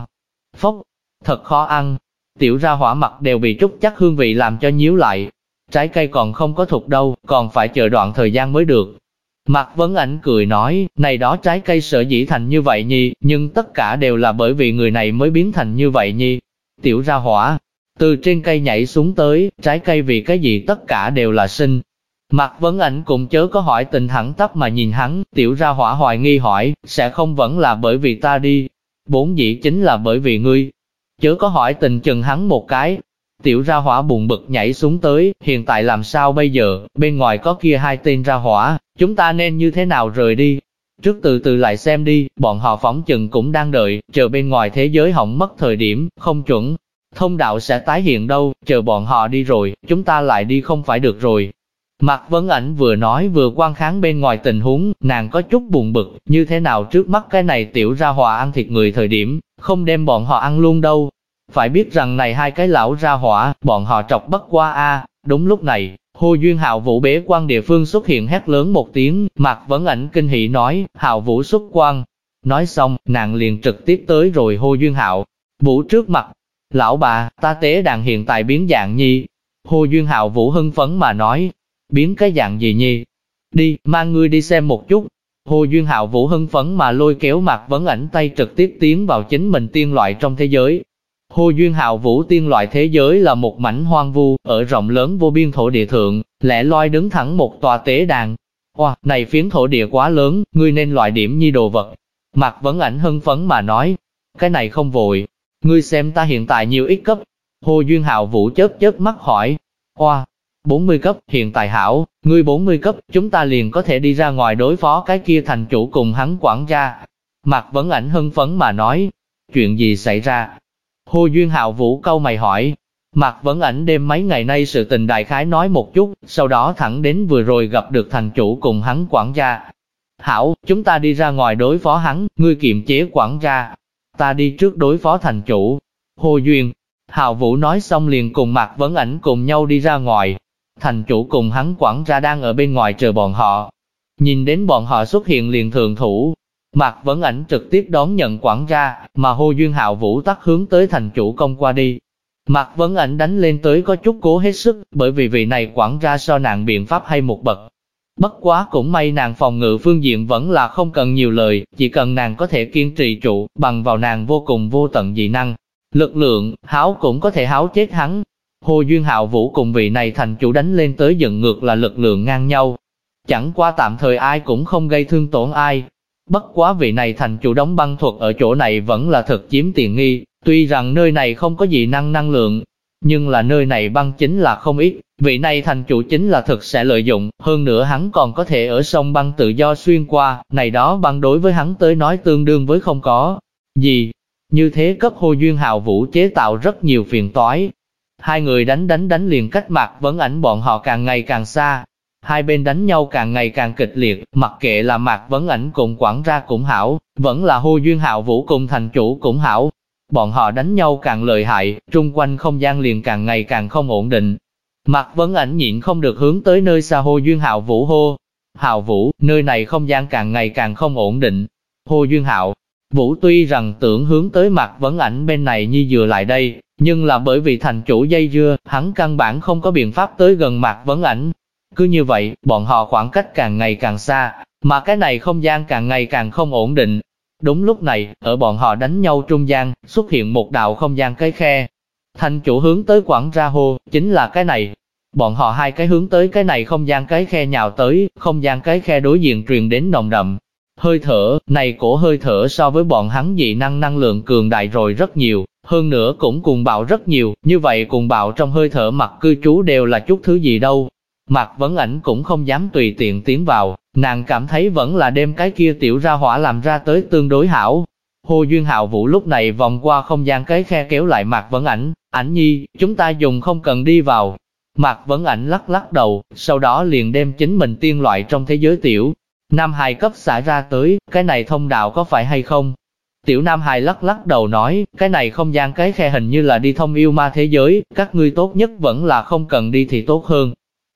Phốc, thật khó ăn. Tiểu ra hỏa mặt đều bị trúc chắc hương vị làm cho nhíu lại. Trái cây còn không có thục đâu, còn phải chờ đoạn thời gian mới được. Mạc Vấn Ảnh cười nói, này đó trái cây sở dĩ thành như vậy nhi, nhưng tất cả đều là bởi vì người này mới biến thành như vậy nhi. Tiểu ra hỏa, từ trên cây nhảy xuống tới, trái cây vì cái gì tất cả đều là sinh. Mạc Vấn Ảnh cũng chớ có hỏi tình thẳng tắp mà nhìn hắn, tiểu ra hỏa hoài nghi hỏi, sẽ không vẫn là bởi vì ta đi, vốn dĩ chính là bởi vì ngươi. Chớ có hỏi tình chừng hắn một cái. Tiểu ra hỏa buồn bực nhảy xuống tới, hiện tại làm sao bây giờ, bên ngoài có kia hai tên ra hỏa, chúng ta nên như thế nào rời đi? Trước từ từ lại xem đi, bọn họ phỏng chừng cũng đang đợi, chờ bên ngoài thế giới hỏng mất thời điểm, không chuẩn. Thông đạo sẽ tái hiện đâu, chờ bọn họ đi rồi, chúng ta lại đi không phải được rồi. Mạc Vấn Ảnh vừa nói vừa quan kháng bên ngoài tình huống, nàng có chút buồn bực, như thế nào trước mắt cái này tiểu ra hỏa ăn thịt người thời điểm, không đem bọn họ ăn luôn đâu. Phải biết rằng này hai cái lão ra hỏa, bọn họ trọc bất qua a. Đúng lúc này, Hồ Duyên Hạo Vũ bế quan địa phương xuất hiện hét lớn một tiếng, Mạc Vấn Ảnh kinh hỉ nói, Hạo Vũ xuất quan. Nói xong, nàng liền trực tiếp tới rồi Hồ Duyên Hạo Vũ trước mặt. Lão bà, ta tế đàn hiện tại biến dạng nhi. Hồ Duyên Hạo Vũ hưng phấn mà nói, biến cái dạng gì nhi? Đi, mang ngươi đi xem một chút. Hồ Duyên Hạo Vũ hưng phấn mà lôi kéo Mạc Vấn Ảnh tay trực tiếp tiến vào chính mình tiên loại trong thế giới. Hồ Duyên Hạo Vũ tiên loại thế giới là một mảnh hoang vu, ở rộng lớn vô biên thổ địa thượng, lẻ loi đứng thẳng một tòa tế đàn. Wow, này phiến thổ địa quá lớn, ngươi nên loại điểm nhi đồ vật. Mạc Vấn Ảnh hưng phấn mà nói, cái này không vội, ngươi xem ta hiện tại nhiều ít cấp. Hồ Duyên Hạo Vũ chớp chớp mắt hỏi, 40 cấp, hiện tại hảo, ngươi 40 cấp, chúng ta liền có thể đi ra ngoài đối phó cái kia thành chủ cùng hắn quản gia. Mạc Vấn Ảnh hưng phấn mà nói, chuyện gì xảy ra? Hồ Duyên Hạo Vũ cau mày hỏi. Mạc Vấn Ảnh đêm mấy ngày nay sự tình đại khái nói một chút, sau đó thẳng đến vừa rồi gặp được thành chủ cùng hắn quản gia. Hảo, chúng ta đi ra ngoài đối phó hắn, ngươi kiềm chế quản gia. Ta đi trước đối phó thành chủ. Hồ Duyên Hạo Vũ nói xong liền cùng Mạc Vấn Ảnh cùng nhau đi ra ngoài. Thành chủ cùng hắn quản gia đang ở bên ngoài chờ bọn họ. Nhìn đến bọn họ xuất hiện liền thượng thủ. Mạc Vấn Ảnh trực tiếp đón nhận quản gia, mà Hồ Duyên Hạo Vũ tắt hướng tới thành chủ công qua đi. Mạc Vấn Ảnh đánh lên tới có chút cố hết sức, bởi vì vị này quản gia so nàng biện pháp hay một bậc. Bất quá cũng may nàng phòng ngự phương diện vẫn là không cần nhiều lời, chỉ cần nàng có thể kiên trì trụ, bằng vào nàng vô cùng vô tận dị năng. Lực lượng, háo cũng có thể háo chết hắn. Hồ Duyên Hạo Vũ cùng vị này thành chủ đánh lên tới giận ngược là lực lượng ngang nhau. Chẳng qua tạm thời ai cũng không gây thương tổn ai. Bất quá vị này thành chủ đóng băng thuật ở chỗ này vẫn là thật chiếm tiện nghi, tuy rằng nơi này không có gì năng lượng, nhưng là nơi này băng chính là không ít, vị này thành chủ chính là thực sẽ lợi dụng, hơn nữa hắn còn có thể ở sông băng tự do xuyên qua, này đó băng đối với hắn tới nói tương đương với không có gì. Như thế cấp Hồ Duyên Hạo Vũ chế tạo rất nhiều phiền toái. Hai người đánh liền cách Mạc Vấn Ảnh bọn họ càng ngày càng xa. Hai bên đánh nhau càng ngày càng kịch liệt, mặc kệ là Mạc Vấn Ảnh cùng quản gia cũng hảo, vẫn là Hồ Duyên Hạo Vũ cùng thành chủ cũng hảo. Bọn họ đánh nhau càng lợi hại, trung quanh không gian liền càng ngày càng không ổn định. Mạc Vấn Ảnh nhịn không được hướng tới nơi xa Hồ Duyên Hạo Vũ hô. Hạo Vũ, nơi này không gian càng ngày càng không ổn định. Hồ Duyên Hạo Vũ tuy rằng tưởng hướng tới Mạc Vấn Ảnh bên này như dựa lại đây, nhưng là bởi vì thành chủ dây dưa, hắn căn bản không có biện pháp tới gần Mạc Vấn Ảnh. Cứ như vậy, bọn họ khoảng cách càng ngày càng xa, mà cái này không gian càng ngày càng không ổn định. Đúng lúc này, ở bọn họ đánh nhau trung gian, xuất hiện một đạo không gian cái khe. Thành chủ hướng tới quản gia hô, chính là cái này. Bọn họ hai cái hướng tới cái này không gian cái khe nhào tới, không gian cái khe đối diện truyền đến nồng đậm hơi thở, này cổ hơi thở so với bọn hắn dị năng lượng cường đại rồi rất nhiều, hơn nữa cũng cuồng bạo rất nhiều, như vậy cuồng bạo trong hơi thở mặt cư trú đều là chút thứ gì đâu. Mạc Vấn Ảnh cũng không dám tùy tiện tiến vào, nàng cảm thấy vẫn là đem cái kia tiểu ra hỏa làm ra tới tương đối hảo. Hồ Duyên Hạo Vũ lúc này vòng qua không gian cái khe kéo lại Mạc Vấn Ảnh, Ảnh nhi, chúng ta dùng không cần đi vào. Mạc Vấn Ảnh lắc lắc đầu, sau đó liền đem chính mình tiên loại trong thế giới tiểu Nam Hài cấp xả ra tới, cái này thông đạo có phải hay không? Tiểu Nam Hài lắc lắc đầu nói, cái này không gian cái khe hình như là đi thông yêu ma thế giới, các ngươi tốt nhất vẫn là không cần đi thì tốt hơn.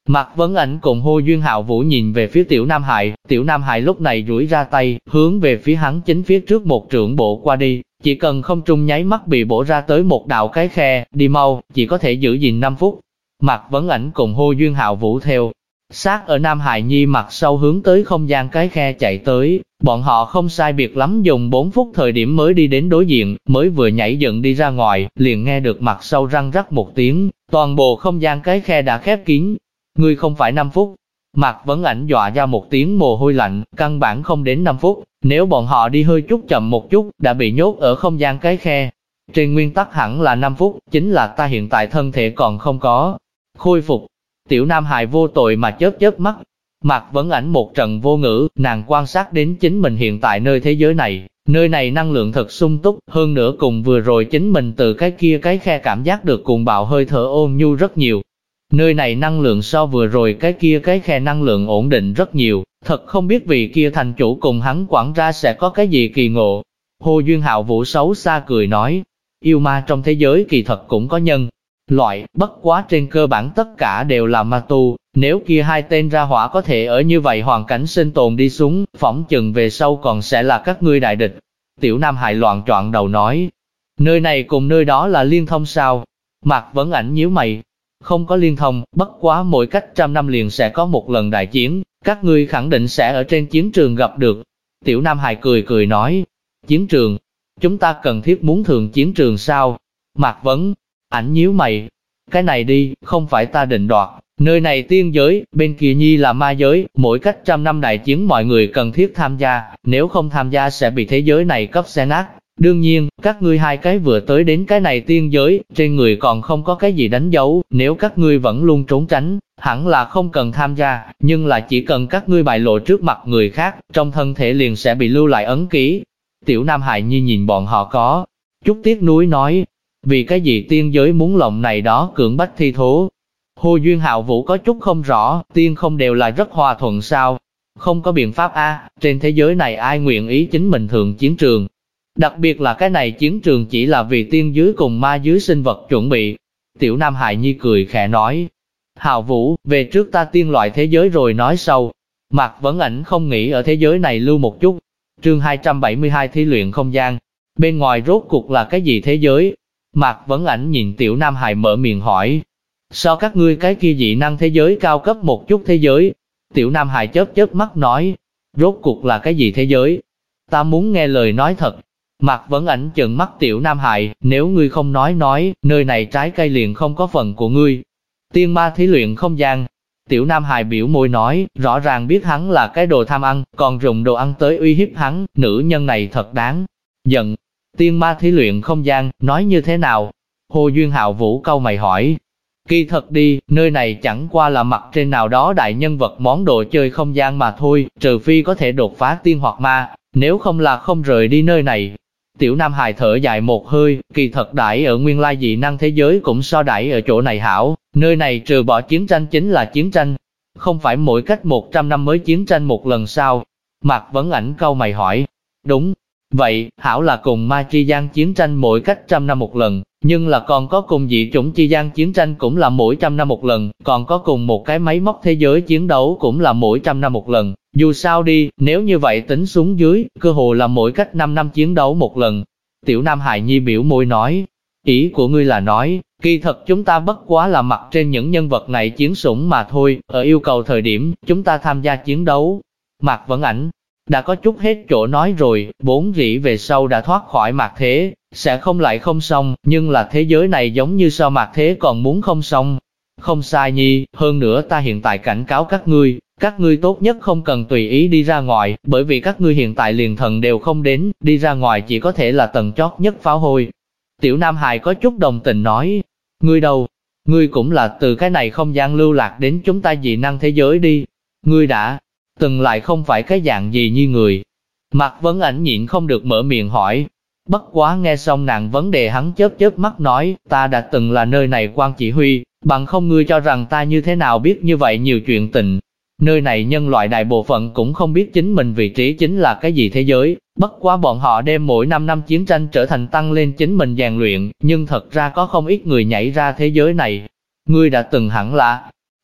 Mạc Vấn Ảnh cùng Hồ Duyên Hạo Vũ nhìn về phía Tiểu Nam Hải lúc này duỗi ra tay, hướng về phía hắn chính phía trước một trượng bộ qua đi, chỉ cần không trung nháy mắt bị bổ ra tới một đạo cái khe, đi mau, chỉ có thể giữ gìn 5 phút. Mạc Vấn Ảnh cùng Hồ Duyên Hạo Vũ theo sát ở Nam Hải Nhi mặt sau hướng tới không gian cái khe chạy tới, bọn họ không sai biệt lắm dùng 4 phút thời điểm mới đi đến đối diện, mới vừa nhảy dựng đi ra ngoài, liền nghe được mặt sau răng rắc một tiếng, toàn bộ không gian cái khe đã khép kín. Ngươi không phải 5 phút. Mạc Vấn Ảnh dọa ra một tiếng mồ hôi lạnh, căn bản không đến 5 phút, nếu bọn họ đi hơi chút chậm một chút, đã bị nhốt ở không gian cái khe. Trên nguyên tắc hẳn là 5 phút, chính là ta hiện tại thân thể còn không có khôi phục. Tiểu Nam Hải vô tội mà chớp chớp mắt. Mạc Vấn Ảnh một trận vô ngữ, nàng quan sát đến chính mình hiện tại nơi thế giới này, nơi này năng lượng thật sung túc, hơn nữa cùng vừa rồi chính mình từ cái kia cái khe cảm giác được cuồng bạo hơi thở ôn nhu rất nhiều. Nơi này năng lượng so vừa rồi cái kia cái khe năng lượng ổn định rất nhiều, thật không biết vị kia thành chủ cùng hắn quản ra sẽ có cái gì kỳ ngộ. Hồ Duyên Hạo Vũ xấu xa cười nói, yêu ma trong thế giới kỳ thật cũng có nhân loại, bất quá trên cơ bản tất cả đều là ma tu, nếu kia hai tên ra hỏa có thể ở như vậy hoàn cảnh sinh tồn đi xuống, phỏng chừng về sau còn sẽ là các ngươi đại địch. Tiểu Nam Hải loạn choạng đầu nói, nơi này cùng nơi đó là liên thông sao? Mạc Vấn Ảnh nhíu mày, không có liên thông, bất quá mỗi cách 100 năm liền sẽ có một lần đại chiến, các ngươi khẳng định sẽ ở trên chiến trường gặp được. Tiểu Nam Hải cười cười nói, chiến trường, chúng ta cần thiết muốn thường chiến trường sao? Mạc Vấn Ảnh nhíu mày, cái này đi, không phải ta định đoạt, nơi này tiên giới, bên kia nhi là ma giới, mỗi cách 100 năm đại chiến mọi người cần thiết tham gia, nếu không tham gia sẽ bị thế giới này cấp xé nát. Đương nhiên, các ngươi hai cái vừa tới đến cái này tiên giới, trên người còn không có cái gì đánh dấu, nếu các ngươi vẫn luôn trốn tránh, hẳn là không cần tham gia, nhưng là chỉ cần các ngươi bại lộ trước mặt người khác, trong thân thể liền sẽ bị lưu lại ấn ký. Tiểu Nam Hải Nhi nhìn bọn họ có chút tiếc nuối nói, vì cái gì tiên giới muốn lộng này đó cưỡng bách thi thố. Hồ Duyên Hạo Vũ có chút không rõ, tiên không đều là rất hòa thuận sao? Không có biện pháp a, trên thế giới này ai nguyện ý chính mình thượng chiến trường. Đặc biệt là cái này chiến trường chỉ là vì tiên giới cùng ma giới sinh vật chuẩn bị. Tiểu Nam Hải Nhi cười khẽ nói, Hạo Vũ, về trước ta tiên loại thế giới rồi nói sau. Mạc Vấn Ảnh không nghĩ ở thế giới này lưu một chút. Chương 272 thí luyện không gian. Bên ngoài rốt cuộc là cái gì thế giới? Mạc Vấn Ảnh nhìn Tiểu Nam Hải mở miệng hỏi. So các ngươi cái kia dị năng thế giới cao cấp một chút thế giới. Tiểu Nam Hải chớp chớp mắt nói. Rốt cuộc là cái gì thế giới? Ta muốn nghe lời nói thật. Mạc Vấn Ảnh trợn mắt Tiểu Nam Hải, nếu ngươi không nói, nơi này trái cây liền không có phần của ngươi. Tiên ma thí luyện không gian. Tiểu Nam Hải biểu môi nói, rõ ràng biết hắn là cái đồ tham ăn, còn dùng đồ ăn tới uy hiếp hắn, nữ nhân này thật đáng giận. Tiên ma thí luyện không gian, nói như thế nào? Hồ Duyên Hạo Vũ cau mày hỏi. Kỳ thật đi, nơi này chẳng qua là mặt trên nào đó đại nhân vật món đồ chơi không gian mà thôi, trừ phi có thể đột phá tiên hoặc ma, nếu không là không rời đi nơi này. Tiểu Nam Hải thở dài một hơi, kỳ thật đãi ở nguyên lai dị năng thế giới cũng so đãi ở chỗ này hảo, nơi này trừ bỏ chiến tranh chính là chiến tranh. Không phải mỗi cách 100 năm mới chiến tranh một lần sao? Mạc Vấn Ảnh cau mày hỏi. Đúng vậy, hảo là cùng ma chi gian chiến tranh mỗi cách 100 năm một lần, nhưng là còn có cùng dị chủng chi gian chiến tranh cũng là mỗi 100 năm một lần, còn có cùng một cái máy móc thế giới chiến đấu cũng là mỗi 100 năm một lần. Dù sao đi, nếu như vậy tính xuống dưới, cơ hồ là mỗi cách 5 năm chiến đấu một lần. Tiểu Nam Hải Nhi biểu môi nói, ý của ngươi là nói, kỳ thật chúng ta bất quá là mặt trên những nhân vật này chiến sủng mà thôi, ở yêu cầu thời điểm, chúng ta tham gia chiến đấu. Mạc Vấn Ảnh đã có chút hết chỗ nói rồi, vốn dĩ về sau đã thoát khỏi mạt thế, sẽ không lại không xong, nhưng là thế giới này giống như so mạt thế còn muốn không xong. Không sai Nhi, hơn nữa ta hiện tại cảnh cáo các ngươi tốt nhất không cần tùy ý đi ra ngoài, bởi vì các ngươi hiện tại liền thần đều không đến, đi ra ngoài chỉ có thể là tầng chót nhất pháo hôi. Tiểu Nam Hải có chút đồng tình nói, ngươi đâu? Ngươi cũng là từ cái này không gian lưu lạc đến chúng ta dị năng thế giới đi. Ngươi đã từng lại không phải cái dạng gì như người. Mạc Vấn Ảnh nhịn không được mở miệng hỏi. Bất quá nghe xong nàng vấn đề hắn chớp chớp mắt nói, ta đã từng là nơi này quan chỉ huy, bằng không ngươi cho rằng ta như thế nào biết như vậy nhiều chuyện tình. Nơi này nhân loại đại bộ phận cũng không biết chính mình vị trí chính là cái gì thế giới, bất quá bọn họ đem mỗi 5 năm chiến tranh trở thành tăng lên chính mình rèn luyện, nhưng thật ra có không ít người nhảy ra thế giới này. Ngươi đã từng hẳn là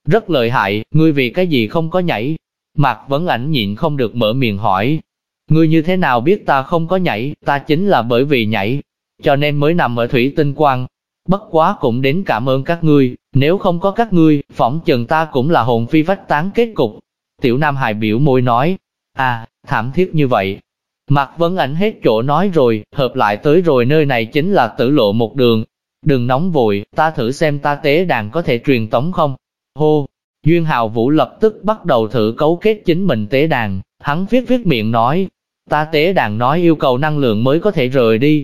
Rất lợi hại, ngươi vì cái gì không có nhảy? Mạc Vấn Ảnh nhịn không được mở miệng hỏi. Ngươi như thế nào biết ta không có nhảy, ta chính là bởi vì nhảy, cho nên mới nằm ở thủy tinh quang. Bất quá cũng đến cảm ơn các ngươi, nếu không có các ngươi, phỏng chừng ta cũng là hồn phi phách tán kết cục. Tiểu Nam Hài biểu môi nói, thảm thiết như vậy. Mạc Vấn Ảnh hết chỗ nói rồi, hợp lại tới rồi nơi này chính là tử lộ một đường. Đừng nóng vội, ta thử xem ta tế đàn có thể truyền tống không. Hô, Duyên Hào Vũ lập tức bắt đầu thử cấu kết chính mình tế đàn, hắn viết miệng nói, ta tế đàn nói yêu cầu năng lượng mới có thể rời đi.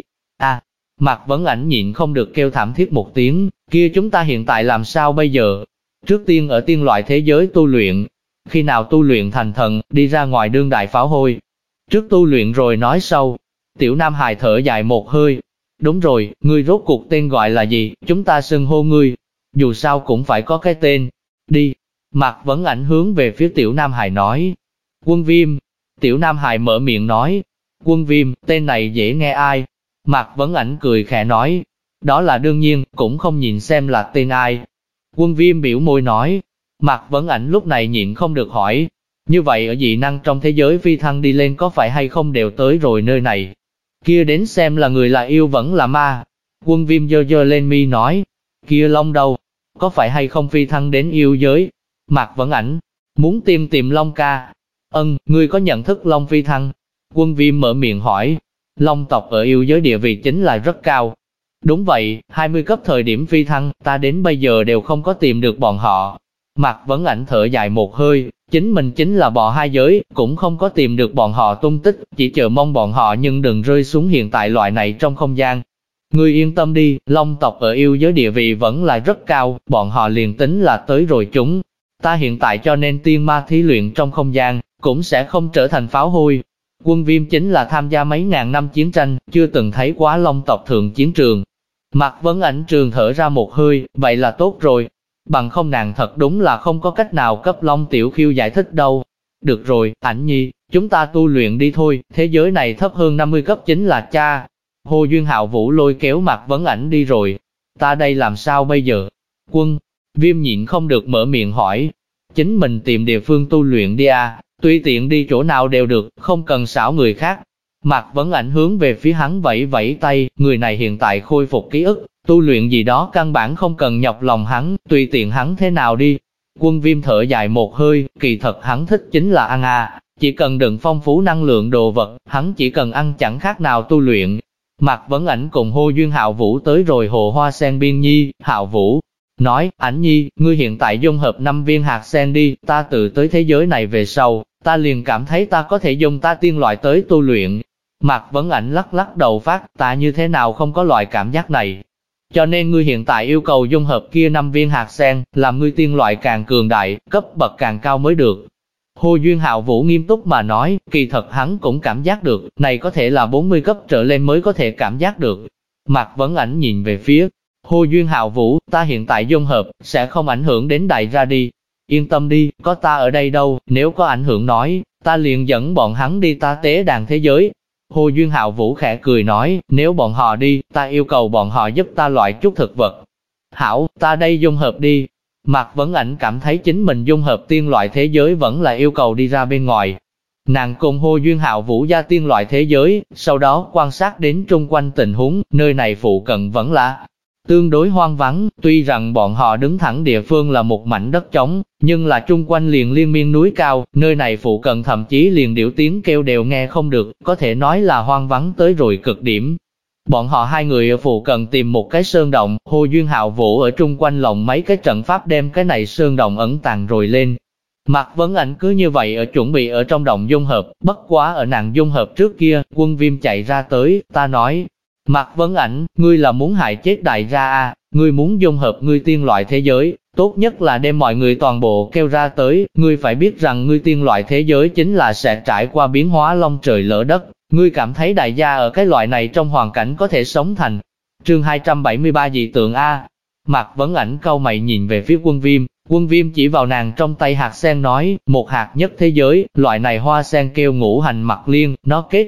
Mạc Vấn Ảnh nhịn không được kêu thảm thiết một tiếng, kia chúng ta hiện tại làm sao bây giờ? Trước tiên ở tiên loại thế giới tu luyện, khi nào tu luyện thành thần, đi ra ngoài đương đại pháo hôi. Trước tu luyện rồi nói sau. Tiểu Nam Hài thở dài một hơi. Đúng rồi, ngươi rốt cuộc tên gọi là gì, chúng ta xưng hô ngươi. Dù sao cũng phải có cái tên. Đi. Mạc Vấn Ảnh hướng về phía Tiểu Nam Hài nói. Quân Viêm. Tiểu Nam Hài mở miệng nói. Quân Viêm, tên này dễ nghe ai? Mạc Vấn Ảnh cười khẽ nói. Đó là đương nhiên, cũng không nhìn xem là tên ai. Quân Viêm biểu môi nói. Mạc Vấn Ảnh lúc này nhịn không được hỏi. Như vậy ở dị năng trong thế giới phi thăng đi lên có phải hay không đều tới rồi nơi này? Kia đến xem là người là yêu vẫn là ma. Quân Viêm giơ giơ lên mi nói. Kia Long đâu? Có phải hay không phi thăng đến yêu giới? Mạc Vấn Ảnh muốn tìm Long ca. Ngươi có nhận thức Long phi thăng? Quân Viêm mở miệng hỏi. Long tộc ở yêu giới địa vị chính là rất cao. Đúng vậy, 20 cấp thời điểm phi thăng, ta đến bây giờ đều không có tìm được bọn họ. Mạc Vấn Ảnh thở dài một hơi, chính mình chính là bò hai giới, cũng không có tìm được bọn họ tung tích, chỉ chờ mong bọn họ nhưng đừng rơi xuống hiện tại loại này trong không gian. Ngươi yên tâm đi, Long tộc ở yêu giới địa vị vẫn là rất cao, bọn họ liền tính là tới rồi chúng. Ta hiện tại cho nên tiên ma thí luyện trong không gian, cũng sẽ không trở thành pháo hôi. Quân Viêm chính là tham gia mấy ngàn năm chiến tranh, chưa từng thấy quá Long tộc thượng chiến trường. Mạc Vấn Ảnh trường thở ra một hơi, vậy là tốt rồi. Bằng không nàng thật đúng là không có cách nào cấp Long Tiểu Khiêu giải thích đâu. Được rồi, Ảnh Nhi, chúng ta tu luyện đi thôi, thế giới này thấp hơn 50 cấp chính là cha. Hồ Duyên Hạo Vũ lôi kéo Mạc Vấn Ảnh đi rồi. Ta đây làm sao bây giờ? Quân Viêm nhịn không được mở miệng hỏi. Chính mình tìm địa phương tu luyện đi tùy tiện đi chỗ nào đều được, không cần xảo người khác. Mạc Vấn Ảnh hướng về phía hắn vẫy vẫy tay, người này hiện tại khôi phục ký ức, tu luyện gì đó căn bản không cần nhọc lòng hắn, tùy tiện hắn thế nào đi. Quân Viêm thở dài một hơi, kỳ thật hắn thích chính là ăn chỉ cần đựng phong phú năng lượng đồ vật, hắn chỉ cần ăn chẳng khác nào tu luyện. Mạc Vấn Ảnh cùng Hồ Duyên Hạo Vũ tới rồi hồ hoa sen biên nhi, Hạo Vũ nói, Ảnh Nhi, ngươi hiện tại dung hợp 5 viên hạt sen đi, ta tự tới thế giới này về sau, ta liền cảm thấy ta có thể dùng ta tiên loại tới tu luyện. Mạc Vấn Ảnh lắc lắc đầu phát, ta như thế nào không có loại cảm giác này. Cho nên ngươi hiện tại yêu cầu dung hợp kia 5 viên hạt sen, làm ngươi tiên loại càng cường đại, cấp bậc càng cao mới được. Hồ Duyên Hạo Vũ nghiêm túc mà nói, kỳ thật hắn cũng cảm giác được, này có thể là 40 cấp trở lên mới có thể cảm giác được. Mạc Vấn Ảnh nhìn về phía Hồ Duyên Hạo Vũ, ta hiện tại dung hợp, sẽ không ảnh hưởng đến đại ra đi. Yên tâm đi, có ta ở đây đâu, nếu có ảnh hưởng nói, ta liền dẫn bọn hắn đi ta tế đàn thế giới. Hồ Duyên Hạo Vũ khẽ cười nói, nếu bọn họ đi, ta yêu cầu bọn họ giúp ta loại chút thực vật. Hảo, ta đây dung hợp đi. Mạc Vấn Ảnh cảm thấy chính mình dung hợp tiên loại thế giới vẫn là yêu cầu đi ra bên ngoài. Nàng cùng Hồ Duyên Hạo Vũ ra tiên loại thế giới, sau đó quan sát đến chung quanh tình huống, nơi này phụ cận vẫn là tương đối hoang vắng, tuy rằng bọn họ đứng thẳng địa phương là một mảnh đất trống, nhưng là chung quanh liền liên miên núi cao, nơi này phụ cận thậm chí liền điểu tiếng kêu đều nghe không được, có thể nói là hoang vắng tới rồi cực điểm. Bọn họ hai người ở phụ cận tìm một cái sơn động, Hồ Duyên Hạo Vũ ở chung quanh lồng mấy cái trận pháp đem cái này sơn động ẩn tàng rồi lên. Mạc Vấn Ảnh cứ như vậy ở chuẩn bị ở trong động dung hợp, bất quá ở nàng dung hợp trước kia, Quân Viêm chạy ra tới, ta nói, Mạc Vấn Ảnh, ngươi là muốn hại chết đại gia ngươi muốn dung hợp ngươi tiên loại thế giới, tốt nhất là đem mọi người toàn bộ kêu ra tới, ngươi phải biết rằng ngươi tiên loại thế giới chính là sẽ trải qua biến hóa long trời lỡ đất, ngươi cảm thấy đại gia ở cái loại này trong hoàn cảnh có thể sống thành. Chương 273 dị tượng Mạc Vấn Ảnh cau mày nhìn về phía Quân Viêm chỉ vào nàng trong tay hạt sen nói, một hạt nhất thế giới, loại này hoa sen kêu ngũ hành mặt liên, nó kết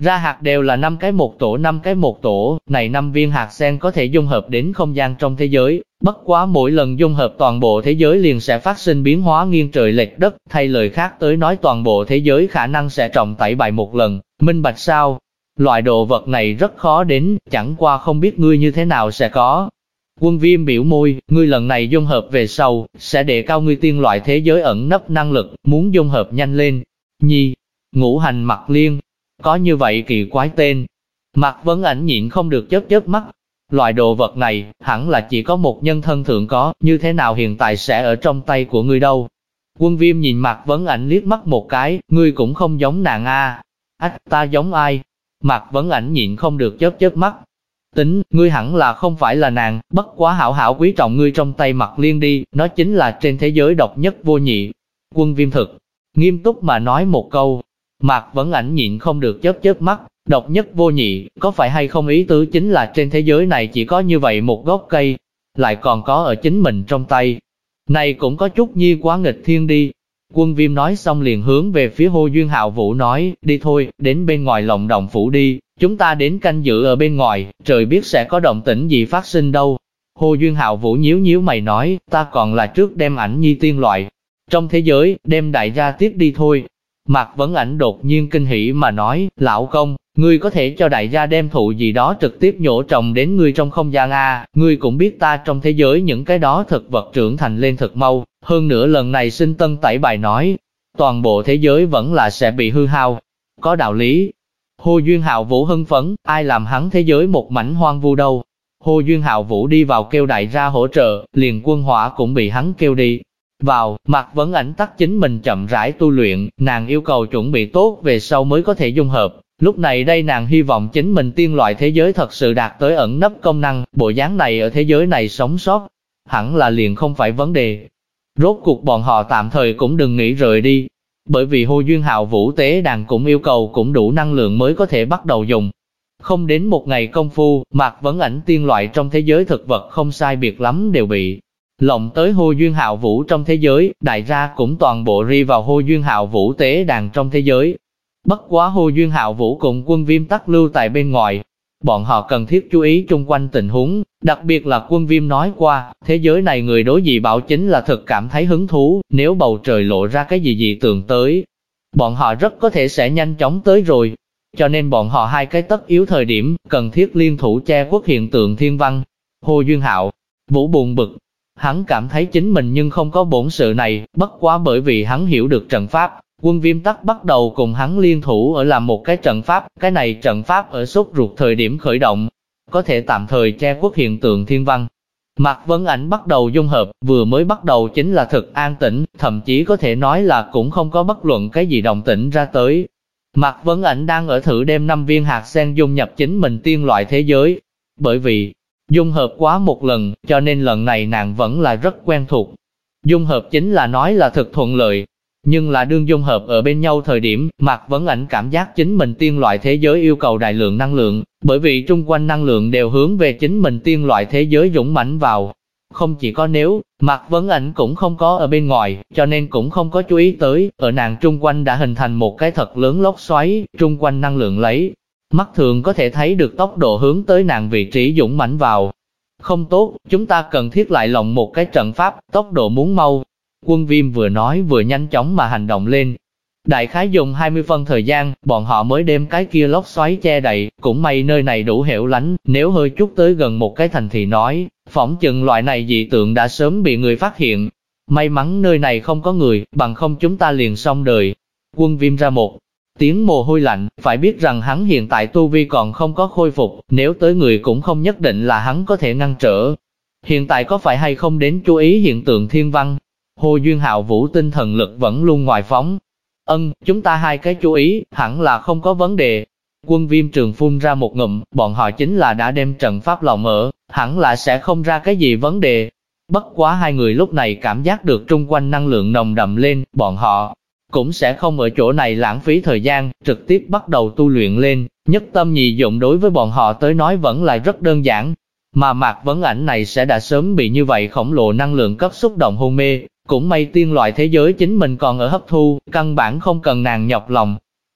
Ra hạt đều là 5 cái một tổ 5 cái một tổ, này 5 viên hạt sen có thể dung hợp đến không gian trong thế giới, bất quá mỗi lần dung hợp toàn bộ thế giới liền sẽ phát sinh biến hóa nghiêng trời lệch đất, thay lời khác tới nói toàn bộ thế giới khả năng sẽ trọng tẩy bài một lần, minh bạch sao? Loại đồ vật này rất khó đến, chẳng qua không biết ngươi như thế nào sẽ có. Quân Viêm biểu môi, ngươi lần này dung hợp về sau, sẽ đề cao ngươi tiên loại thế giới ẩn nấp năng lực, muốn dung hợp nhanh lên. Nhi, ngũ hành mặc liên, có như vậy kỳ quái tên. Mạc Vấn Ảnh nhịn không được chớp mắt. Loại đồ vật này, hẳn là chỉ có một nhân thân thượng có, như thế nào hiện tại sẽ ở trong tay của ngươi đâu. Quân Viêm nhìn Mạc Vấn Ảnh liếc mắt một cái, ngươi cũng không giống nàng a. Ách, ta giống ai? Mạc Vấn Ảnh nhịn không được chớp mắt. Tính, ngươi hẳn là không phải là nàng, bất quá hảo hảo quý trọng ngươi trong tay Mặc Liên đi, nó chính là trên thế giới độc nhất vô nhị. Quân Viêm thực, nghiêm túc mà nói một câu. Mạc Vấn Ảnh nhịn không được chớp mắt, độc nhất vô nhị, có phải hay không ý tứ chính là trên thế giới này chỉ có như vậy một gốc cây, lại còn có ở chính mình trong tay. Này cũng có chút nhi quá nghịch thiên đi. Quân Viêm nói xong liền hướng về phía Hồ Duyên Hạo Vũ nói, đi thôi, đến bên ngoài Lộng Động Phủ đi, chúng ta đến canh giữ ở bên ngoài, trời biết sẽ có động tĩnh gì phát sinh đâu. Hồ Duyên Hạo Vũ nhíu mày nói, ta còn là trước đem ảnh nhi tiên loại. Trong thế giới, đem đại gia tiếp đi thôi. Mạc Vấn Ảnh đột nhiên kinh hỉ mà nói, lão công, ngươi có thể cho đại gia đem thụ gì đó trực tiếp nhổ trồng đến ngươi trong không gian a, ngươi cũng biết ta trong thế giới những cái đó thực vật trưởng thành lên thật mau, hơn nữa lần này sinh tân tẩy bài nói, toàn bộ thế giới vẫn là sẽ bị hư hao. Có đạo lý. Hồ Duyên Hạo Vũ hưng phấn, ai làm hắn thế giới một mảnh hoang vu đâu. Hồ Duyên Hạo Vũ đi vào kêu đại gia hỗ trợ, liền Quân Hỏa cũng bị hắn kêu đi. Vào, Mạc Vấn Ảnh tắt chính mình chậm rãi tu luyện, nàng yêu cầu chuẩn bị tốt về sau mới có thể dung hợp. Lúc này đây nàng hy vọng chính mình tiên loại thế giới thật sự đạt tới ẩn nấp công năng, bộ dáng này ở thế giới này sống sót, hẳn là liền không phải vấn đề. Rốt cuộc bọn họ tạm thời cũng đừng nghĩ rời đi, bởi vì Hồ Duyên Hạo Vũ tế đàn cũng yêu cầu cũng đủ năng lượng mới có thể bắt đầu dùng. Không đến một ngày công phu, Mạc Vấn Ảnh tiên loại trong thế giới thực vật không sai biệt lắm đều bị lộng tới Hồ Duyên Hạo Vũ trong thế giới, đại gia cũng toàn bộ ri vào Hồ Duyên Hạo Vũ tế đàn trong thế giới. Bất quá Hồ Duyên Hạo Vũ cùng Quân Viêm tắc lưu tại bên ngoài. Bọn họ cần thiết chú ý chung quanh tình huống, đặc biệt là Quân Viêm nói qua, thế giới này người đối dị bảo chính là thực cảm thấy hứng thú, nếu bầu trời lộ ra cái gì dị tượng tới. Bọn họ rất có thể sẽ nhanh chóng tới rồi, cho nên bọn họ hai cái tất yếu thời điểm, cần thiết liên thủ che khuất hiện tượng thiên văn. Hồ Duyên Hạo Vũ buồn bực, hắn cảm thấy chính mình nhưng không có bổn sự này, bất quá bởi vì hắn hiểu được trận pháp. Quân Viêm tắc bắt đầu cùng hắn liên thủ ở làm một cái trận pháp, cái này trận pháp ở sốt ruột thời điểm khởi động, có thể tạm thời che khuất hiện tượng thiên văn. Mạc Vấn Ảnh bắt đầu dung hợp, vừa mới bắt đầu chính là thực an tĩnh, thậm chí có thể nói là cũng không có bất luận cái gì động tĩnh ra tới. Mạc Vấn Ảnh đang ở thử đem 5 viên hạt sen dung nhập chính mình tiên loại thế giới, bởi vì dung hợp quá một lần, cho nên lần này nàng vẫn là rất quen thuộc. Dung hợp chính là nói là thực thuận lợi. Nhưng là đương dung hợp ở bên nhau thời điểm, Mạc Vấn Ảnh cảm giác chính mình tiên loại thế giới yêu cầu đại lượng năng lượng, bởi vì trung quanh năng lượng đều hướng về chính mình tiên loại thế giới dũng mãnh vào. Không chỉ có nếu, Mạc Vấn Ảnh cũng không có ở bên ngoài, cho nên cũng không có chú ý tới, ở nàng trung quanh đã hình thành một cái thật lớn lốc xoáy, trung quanh năng lượng lấy. Mắt thường có thể thấy được tốc độ hướng tới nàng vị trí dũng mãnh vào. Không tốt, chúng ta cần thiết lại lộng một cái trận pháp, tốc độ muốn mau. Quân Viêm vừa nói vừa nhanh chóng mà hành động lên. Đại khái dùng 20 phân thời gian, bọn họ mới đem cái kia lốc xoáy che đậy, cũng may nơi này đủ hẻo lánh, nếu hơi chút tới gần một cái thành thị nói, phỏng chừng loại này dị tượng đã sớm bị người phát hiện. May mắn nơi này không có người, bằng không chúng ta liền xong đời. Quân Viêm ra một tiếng mồ hôi lạnh, phải biết rằng hắn hiện tại tu vi còn không có khôi phục, nếu tới người cũng không nhất định là hắn có thể ngăn trở. Hiện tại có phải hay không đến chú ý hiện tượng thiên văn? Hồ Duyên Hạo Vũ tinh thần lực vẫn luôn ngoài phóng. Chúng ta hai cái chú ý, hẳn là không có vấn đề. Quân Viêm trường phun ra một ngụm, bọn họ chính là đã đem trận pháp lộng ở, hẳn là sẽ không ra cái gì vấn đề. Bất quá hai người lúc này cảm giác được trung quanh năng lượng nồng đậm lên, bọn họ cũng sẽ không ở chỗ này lãng phí thời gian, trực tiếp bắt đầu tu luyện lên. Nhất tâm nhị dụng đối với bọn họ tới nói vẫn là rất đơn giản. Mà Mạc Vấn Ảnh này sẽ đã sớm bị như vậy khổng lồ năng lượng cấp xúc động hôn mê. Cũng may tiên loại thế giới chính mình còn ở hấp thu, căn bản không cần nàng nhọc lòng.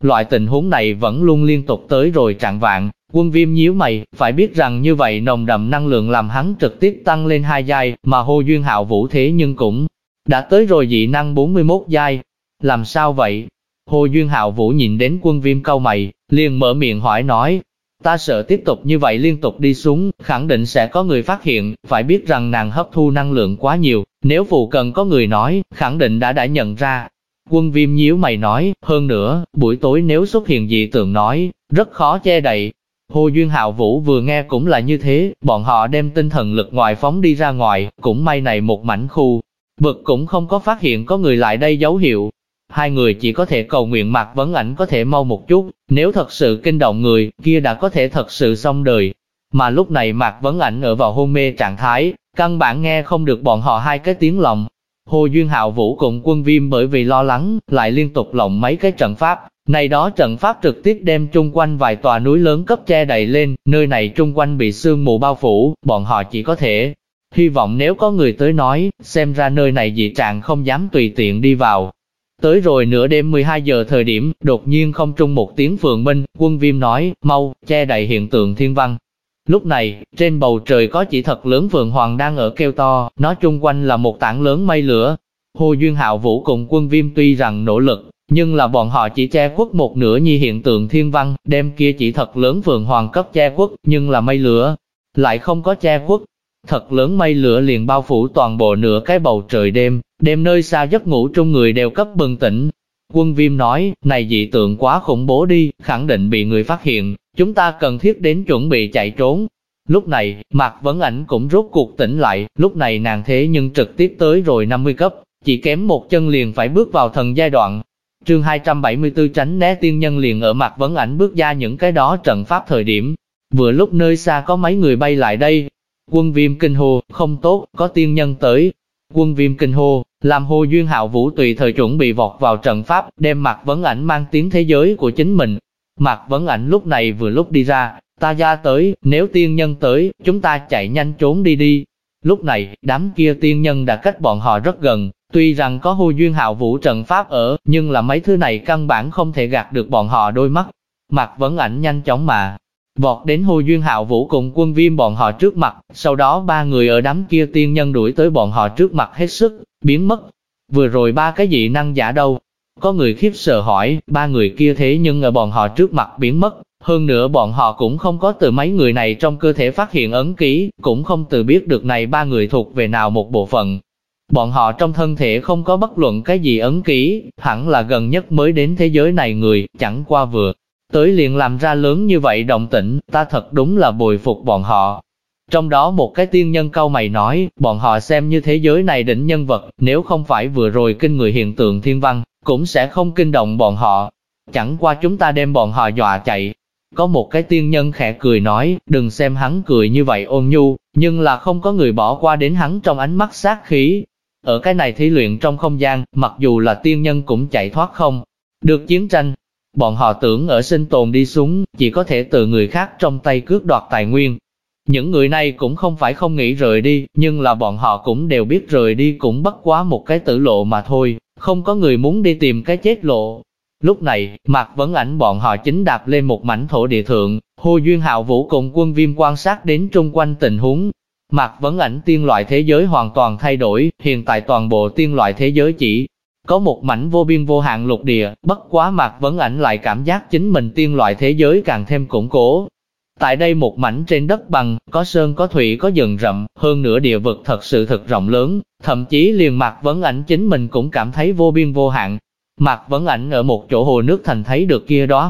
Loại tình huống này vẫn luôn liên tục tới rồi trạng vạng. Quân Viêm nhíu mày, phải biết rằng như vậy nồng đậm năng lượng làm hắn trực tiếp tăng lên 2 giai, mà Hồ Duyên Hạo Vũ thế nhưng cũng đã tới rồi dị năng 41 giai. Làm sao vậy? Hồ Duyên Hạo Vũ nhìn đến Quân Viêm cau mày, liền mở miệng hỏi nói, ta sợ tiếp tục như vậy liên tục đi xuống, khẳng định sẽ có người phát hiện, phải biết rằng nàng hấp thu năng lượng quá nhiều, nếu phụ cận có người nói, khẳng định đã nhận ra. Quân Viêm nhíu mày nói, hơn nữa, buổi tối nếu xuất hiện dị tượng nói, rất khó che đậy. Hồ Duyên Hạo Vũ vừa nghe cũng là như thế, bọn họ đem tinh thần lực ngoài phóng đi ra ngoài, cũng may này một mảnh khu vực cũng không có phát hiện có người lại đây dấu hiệu. Hai người chỉ có thể cầu nguyện Mạc Vấn Ảnh có thể mau một chút, nếu thật sự kinh động người, kia đã có thể thật sự xong đời. Mà lúc này Mạc Vấn Ảnh ở vào hôn mê trạng thái, căn bản nghe không được bọn họ hai cái tiếng lòng. Hồ Duyên Hạo Vũ cùng Quân Viêm bởi vì lo lắng, lại liên tục lộng mấy cái trận pháp. Này đó trận pháp trực tiếp đem chung quanh vài tòa núi lớn cấp che đậy lên, nơi này chung quanh bị sương mù bao phủ, bọn họ chỉ có thể hy vọng nếu có người tới nói, xem ra nơi này dị trạng không dám tùy tiện đi vào. Tới rồi nửa đêm 12 giờ thời điểm, đột nhiên không trung một tiếng phượng minh, Quân Viêm nói, mau, che đậy hiện tượng thiên văn. Lúc này, trên bầu trời có chỉ thật lớn Phượng Hoàng đang ở kêu to, nó chung quanh là một tảng lớn mây lửa. Hồ Duyên Hạo Vũ cùng Quân Viêm tuy rằng nỗ lực, nhưng là bọn họ chỉ che khuất một nửa nhi hiện tượng thiên văn, đem kia chỉ thật lớn Phượng Hoàng cấp che khuất, nhưng là mây lửa lại không có che khuất. Thật lớn mây lửa liền bao phủ toàn bộ nửa cái bầu trời đêm, đem nơi xa giấc ngủ trung người đều cấp bừng tỉnh. Quân Viêm nói, này dị tượng quá khủng bố đi, khẳng định bị người phát hiện, chúng ta cần thiết đến chuẩn bị chạy trốn. Lúc này, Mạc Vấn Ảnh cũng rốt cuộc tỉnh lại, lúc này nàng thế nhưng trực tiếp tới rồi 50 cấp, chỉ kém một chân liền phải bước vào thần giai đoạn. Chương 274 tránh né tiên nhân liền ở Mạc Vấn Ảnh bước ra những cái đó trận pháp thời điểm. Vừa lúc nơi xa có mấy người bay lại đây. Quân Viêm kinh hô, không tốt, có tiên nhân tới. Quân Viêm kinh hô, làm Hồ Duyên Hạo Vũ tùy thời chuẩn bị vọt vào trận pháp, đem Mạc Vấn Ảnh mang tiến thế giới của chính mình. Mạc Vấn Ảnh lúc này vừa lúc đi ra, ta ra tới, nếu tiên nhân tới, chúng ta chạy nhanh trốn đi đi. Lúc này, đám kia tiên nhân đã cách bọn họ rất gần, tuy rằng có Hồ Duyên Hạo Vũ trận pháp ở, nhưng là mấy thứ này căn bản không thể gạt được bọn họ đôi mắt. Mạc Vấn Ảnh nhanh chóng mà vọt đến Hồ Duyên Hạo Vũ cùng Quân Viêm bọn họ trước mặt, sau đó ba người ở đám kia tiên nhân đuổi tới bọn họ trước mặt hết sức, biến mất. Vừa rồi ba cái dị năng giả đâu? Có người khiếp sợ hỏi, ba người kia thế nhưng ở bọn họ trước mặt biến mất, hơn nữa bọn họ cũng không có từ mấy người này trong cơ thể phát hiện ấn ký, cũng không từ biết được này ba người thuộc về nào một bộ phận. Bọn họ trong thân thể không có bất luận cái gì ấn ký, hẳn là gần nhất mới đến thế giới này người, chẳng qua vừa tới liền làm ra lớn như vậy động tĩnh, ta thật đúng là bồi phục bọn họ. Trong đó một cái tiên nhân cau mày nói, bọn họ xem như thế giới này đỉnh nhân vật, nếu không phải vừa rồi kinh người hiện tượng thiên văn, cũng sẽ không kinh động bọn họ. Chẳng qua chúng ta đem bọn họ dọa chạy. Có một cái tiên nhân khẽ cười nói, đừng xem hắn cười như vậy ôn nhu, nhưng là không có người bỏ qua đến hắn trong ánh mắt sát khí. Ở cái này thí luyện trong không gian, mặc dù là tiên nhân cũng chạy thoát không được chiến tranh. Bọn họ tưởng ở sinh tồn đi xuống, chỉ có thể từ người khác trong tay cướp đoạt tài nguyên. Những người này cũng không phải không nghĩ rời đi, nhưng là bọn họ cũng đều biết rời đi cũng bất quá một cái tử lộ mà thôi, không có người muốn đi tìm cái chết lộ. Lúc này, Mạc Vấn Ảnh bọn họ chính đạp lên một mảnh thổ địa thượng, Hồ Duyên Hạo Vũ cùng Quân Viêm quan sát đến trung quanh tình huống. Mạc Vấn Ảnh tiên loại thế giới hoàn toàn thay đổi, hiện tại toàn bộ tiên loại thế giới chỉ có một mảnh vô biên vô hạn lục địa, bất quá Mạc Vấn Ảnh lại cảm giác chính mình tiên loại thế giới càng thêm củng cố. Tại đây một mảnh trên đất bằng, có sơn có thủy có rừng rậm, hơn nữa địa vực thật sự thật rộng lớn, thậm chí liền Mạc Vấn Ảnh chính mình cũng cảm thấy vô biên vô hạn. Mạc Vấn Ảnh ở một chỗ hồ nước thành thấy được kia đóa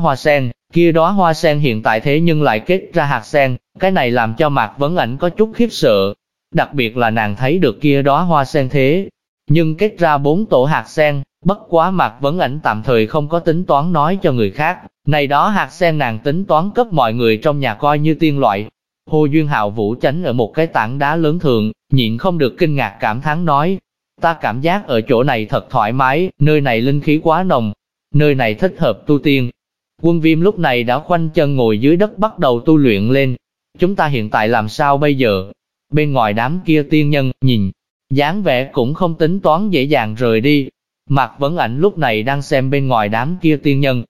hoa sen hiện tại thế nhưng lại kết ra hạt sen, cái này làm cho Mạc Vấn Ảnh có chút khiếp sợ. Đặc biệt là nàng thấy được kia đóa hoa sen thế nhưng kết ra 4 tổ hạt sen, bất quá Mạc Vấn Ảnh tạm thời không có tính toán nói cho người khác, này đó hạt sen nàng tính toán cấp mọi người trong nhà coi như tiên loại. Hồ Duyên Hạo Vũ tránh ở một cái tảng đá lớn thượng, nhịn không được kinh ngạc cảm thán nói, ta cảm giác ở chỗ này thật thoải mái, nơi này linh khí quá nồng, nơi này thích hợp tu tiên. Quân Viêm lúc này đã khoanh chân ngồi dưới đất bắt đầu tu luyện lên. Chúng ta hiện tại làm sao bây giờ? Bên ngoài đám kia tiên nhân, nhìn dáng vẻ cũng không tính toán dễ dàng rời đi. Mạc Vấn Ảnh lúc này đang xem bên ngoài đám kia tiên nhân.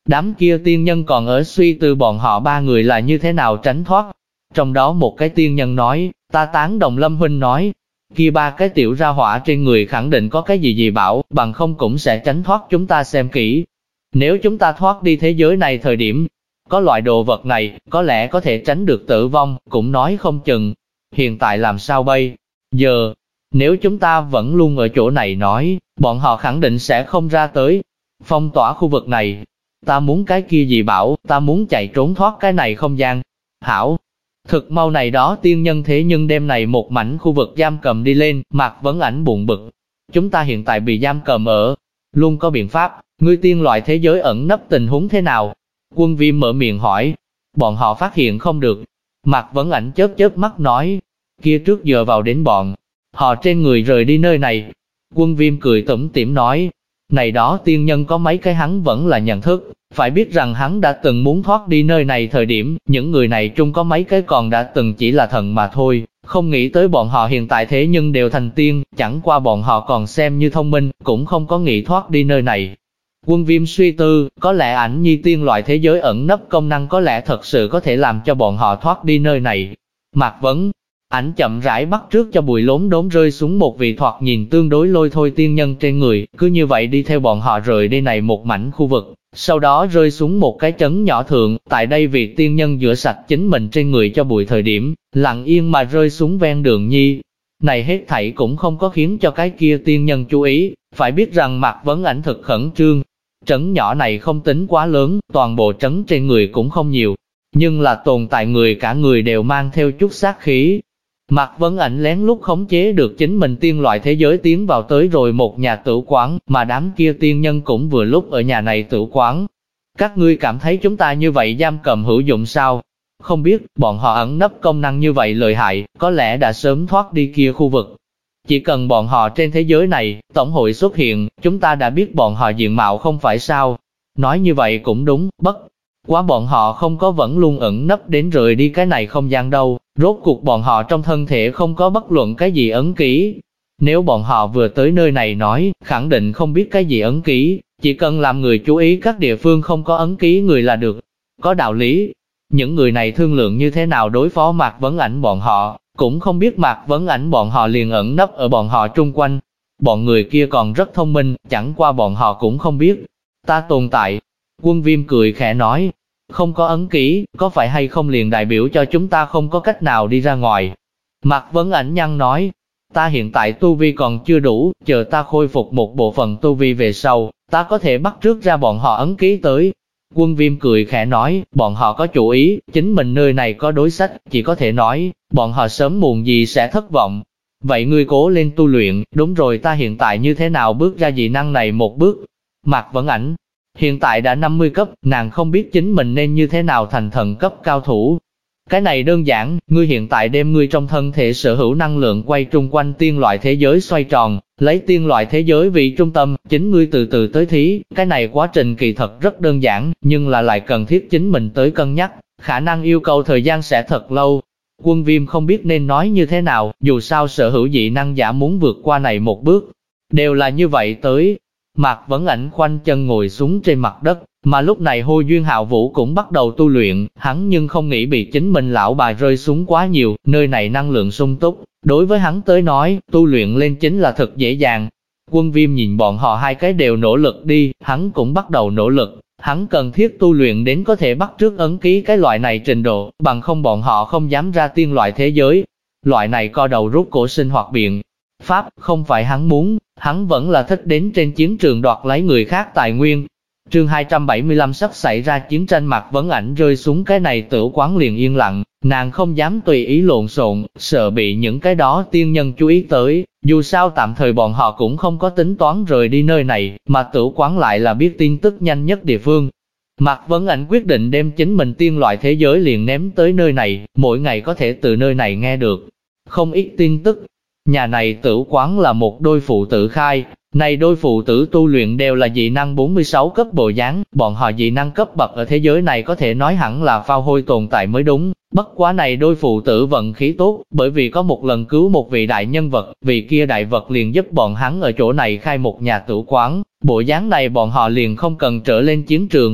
Đám kia tiên nhân còn ở suy tư bọn họ ba người là như thế nào tránh thoát. Trong đó một cái tiên nhân nói, ta tán đồng Lâm huynh nói, kia ba cái tiểu ra hỏa trên người khẳng định có cái gì bảo, bằng không cũng sẽ tránh thoát chúng ta xem kỹ. Nếu chúng ta thoát đi thế giới này thời điểm, có loại đồ vật này, có lẽ có thể tránh được tử vong, cũng nói không chừng. Hiện tại làm sao bây giờ? Nếu chúng ta vẫn luôn ở chỗ này nói, bọn họ khẳng định sẽ không ra tới. Phong tỏa khu vực này, ta muốn cái kia gì bảo, ta muốn chạy trốn thoát cái này không gian. Hảo, thực mau này đó tiên nhân thế nhưng đêm này một mảnh khu vực giam cầm đi lên, Mạc Vấn Ảnh buồn bực. Chúng ta hiện tại bị giam cầm ở, luôn có biện pháp, ngươi tiên loại thế giới ẩn nấp tình huống thế nào? Quân Viêm mở miệng hỏi, bọn họ phát hiện không được. Mạc Vấn Ảnh chớp chớp mắt nói, kia trước giờ vào đến bọn họ trên người rời đi nơi này. Quân Viêm cười tủm tỉm nói, này đó tiên nhân có mấy cái hắn vẫn là nhận thức, phải biết rằng hắn đã từng muốn thoát đi nơi này thời điểm, những người này chung có mấy cái còn đã từng chỉ là thần mà thôi, không nghĩ tới bọn họ hiện tại thế nhưng đều thành tiên, chẳng qua bọn họ còn xem như thông minh, cũng không có nghĩ thoát đi nơi này. Quân Viêm suy tư, có lẽ ảnh nhi tiên loại thế giới ẩn nấp công năng có lẽ thật sự có thể làm cho bọn họ thoát đi nơi này. Mạc Vấn Ảnh chậm rãi bắt trước cho bụi lốm đốm rơi xuống một vị thoạt nhìn tương đối lôi thôi tiên nhân trên người, cứ như vậy đi theo bọn họ rời đi này một mảnh khu vực, sau đó rơi xuống một cái trấn nhỏ thượng, tại đây vị tiên nhân rửa sạch chính mình trên người cho bụi thời điểm, lặng yên mà rơi xuống ven đường nhi. Này hết thảy cũng không có khiến cho cái kia tiên nhân chú ý, phải biết rằng Mạc Vấn Ảnh thực khẩn trương. Trấn nhỏ này không tính quá lớn, toàn bộ trấn trên người cũng không nhiều, nhưng là tồn tại người cả người đều mang theo chút sát khí. Mạc Vấn Ảnh lén lút khống chế được chính mình tiên loại thế giới tiến vào tới rồi một nhà tử quán, mà đám kia tiên nhân cũng vừa lúc ở nhà này tử quán. Các ngươi cảm thấy chúng ta như vậy giam cầm hữu dụng sao? Không biết, bọn họ ẩn nấp công năng như vậy lợi hại, có lẽ đã sớm thoát đi kia khu vực. Chỉ cần bọn họ trên thế giới này, tổng hội xuất hiện, chúng ta đã biết bọn họ diện mạo không phải sao. Nói như vậy cũng đúng, bất quá bọn họ không có vẫn luôn ẩn nấp đến rời đi cái này không gian đâu, rốt cuộc bọn họ trong thân thể không có bất luận cái gì ấn ký. Nếu bọn họ vừa tới nơi này nói, khẳng định không biết cái gì ấn ký, chỉ cần làm người chú ý các địa phương không có ấn ký người là được. Có đạo lý, những người này thương lượng như thế nào đối phó Mạc Vấn Ảnh bọn họ, cũng không biết Mạc Vấn Ảnh bọn họ liền ẩn nấp ở bọn họ trung quanh. Bọn người kia còn rất thông minh, chẳng qua bọn họ cũng không biết ta tồn tại. Quân Viêm cười khẽ nói, không có ấn ký, có phải hay không liền đại biểu cho chúng ta không có cách nào đi ra ngoài. Mạc Vấn Ảnh nhăn nói, ta hiện tại tu vi còn chưa đủ, chờ ta khôi phục một bộ phận tu vi về sau, ta có thể bắt trước ra bọn họ ấn ký tới. Quân Viêm cười khẽ nói, bọn họ có chủ ý, chính mình nơi này có đối sách, chỉ có thể nói, bọn họ sớm muộn gì sẽ thất vọng. Vậy ngươi cố lên tu luyện, đúng rồi, ta hiện tại như thế nào bước ra dị năng này một bước? Mạc Vấn Ảnh hiện tại đã 50 cấp, nàng không biết chính mình nên như thế nào thành thần cấp cao thủ. Cái này đơn giản, ngươi hiện tại đem ngươi trong thân thể sở hữu năng lượng quay trung quanh tiên loại thế giới xoay tròn, lấy tiên loại thế giới vì trung tâm, chính ngươi từ từ tới thí. Cái này quá trình kỳ thật rất đơn giản, nhưng là lại cần thiết chính mình tới cân nhắc, khả năng yêu cầu thời gian sẽ thật lâu. Quân Viêm không biết nên nói như thế nào, dù sao sở hữu dị năng giả muốn vượt qua này một bước, đều là như vậy tới. Mạc Vấn Ảnh khoanh chân ngồi xuống trên mặt đất, mà lúc này Hồ Duyên Hạo Vũ cũng bắt đầu tu luyện, hắn nhưng không nghĩ bị chính mình lão bà rơi xuống quá nhiều, nơi này năng lượng sung túc, đối với hắn tới nói, tu luyện lên chính là thật dễ dàng. Quân Viêm nhìn bọn họ hai cái đều nỗ lực đi, hắn cũng bắt đầu nỗ lực, hắn cần thiết tu luyện đến có thể bắt trước ấn ký cái loại này trình độ, bằng không bọn họ không dám ra tiên loại thế giới. Loại này co đầu rút cổ sinh hoạt biện pháp, không phải hắn muốn, hắn vẫn là thích đến trên chiến trường đoạt lấy người khác tài nguyên. Chương 275 sắp xảy ra chiến tranh. Mạc Vấn Ảnh rơi xuống cái này tử quán liền yên lặng, nàng không dám tùy ý lộn xộn, sợ bị những cái đó tiên nhân chú ý tới, dù sao tạm thời bọn họ cũng không có tính toán rời đi nơi này, mà tử quán lại là biết tin tức nhanh nhất địa phương. Mạc Vấn Ảnh quyết định đem chính mình tiên loại thế giới liền ném tới nơi này, mỗi ngày có thể từ nơi này nghe được không ít tin tức. Nhà này tử quán là một đôi phụ tử khai, này đôi phụ tử tu luyện đều là dị năng 46 cấp bộ dáng, bọn họ dị năng cấp bậc ở thế giới này có thể nói hẳn là phao hôi tồn tại mới đúng. Bất quá này đôi phụ tử vận khí tốt, bởi vì có một lần cứu một vị đại nhân vật, vị kia đại vật liền giúp bọn hắn ở chỗ này khai một nhà tử quán, bộ dáng này bọn họ liền không cần trở lên chiến trường.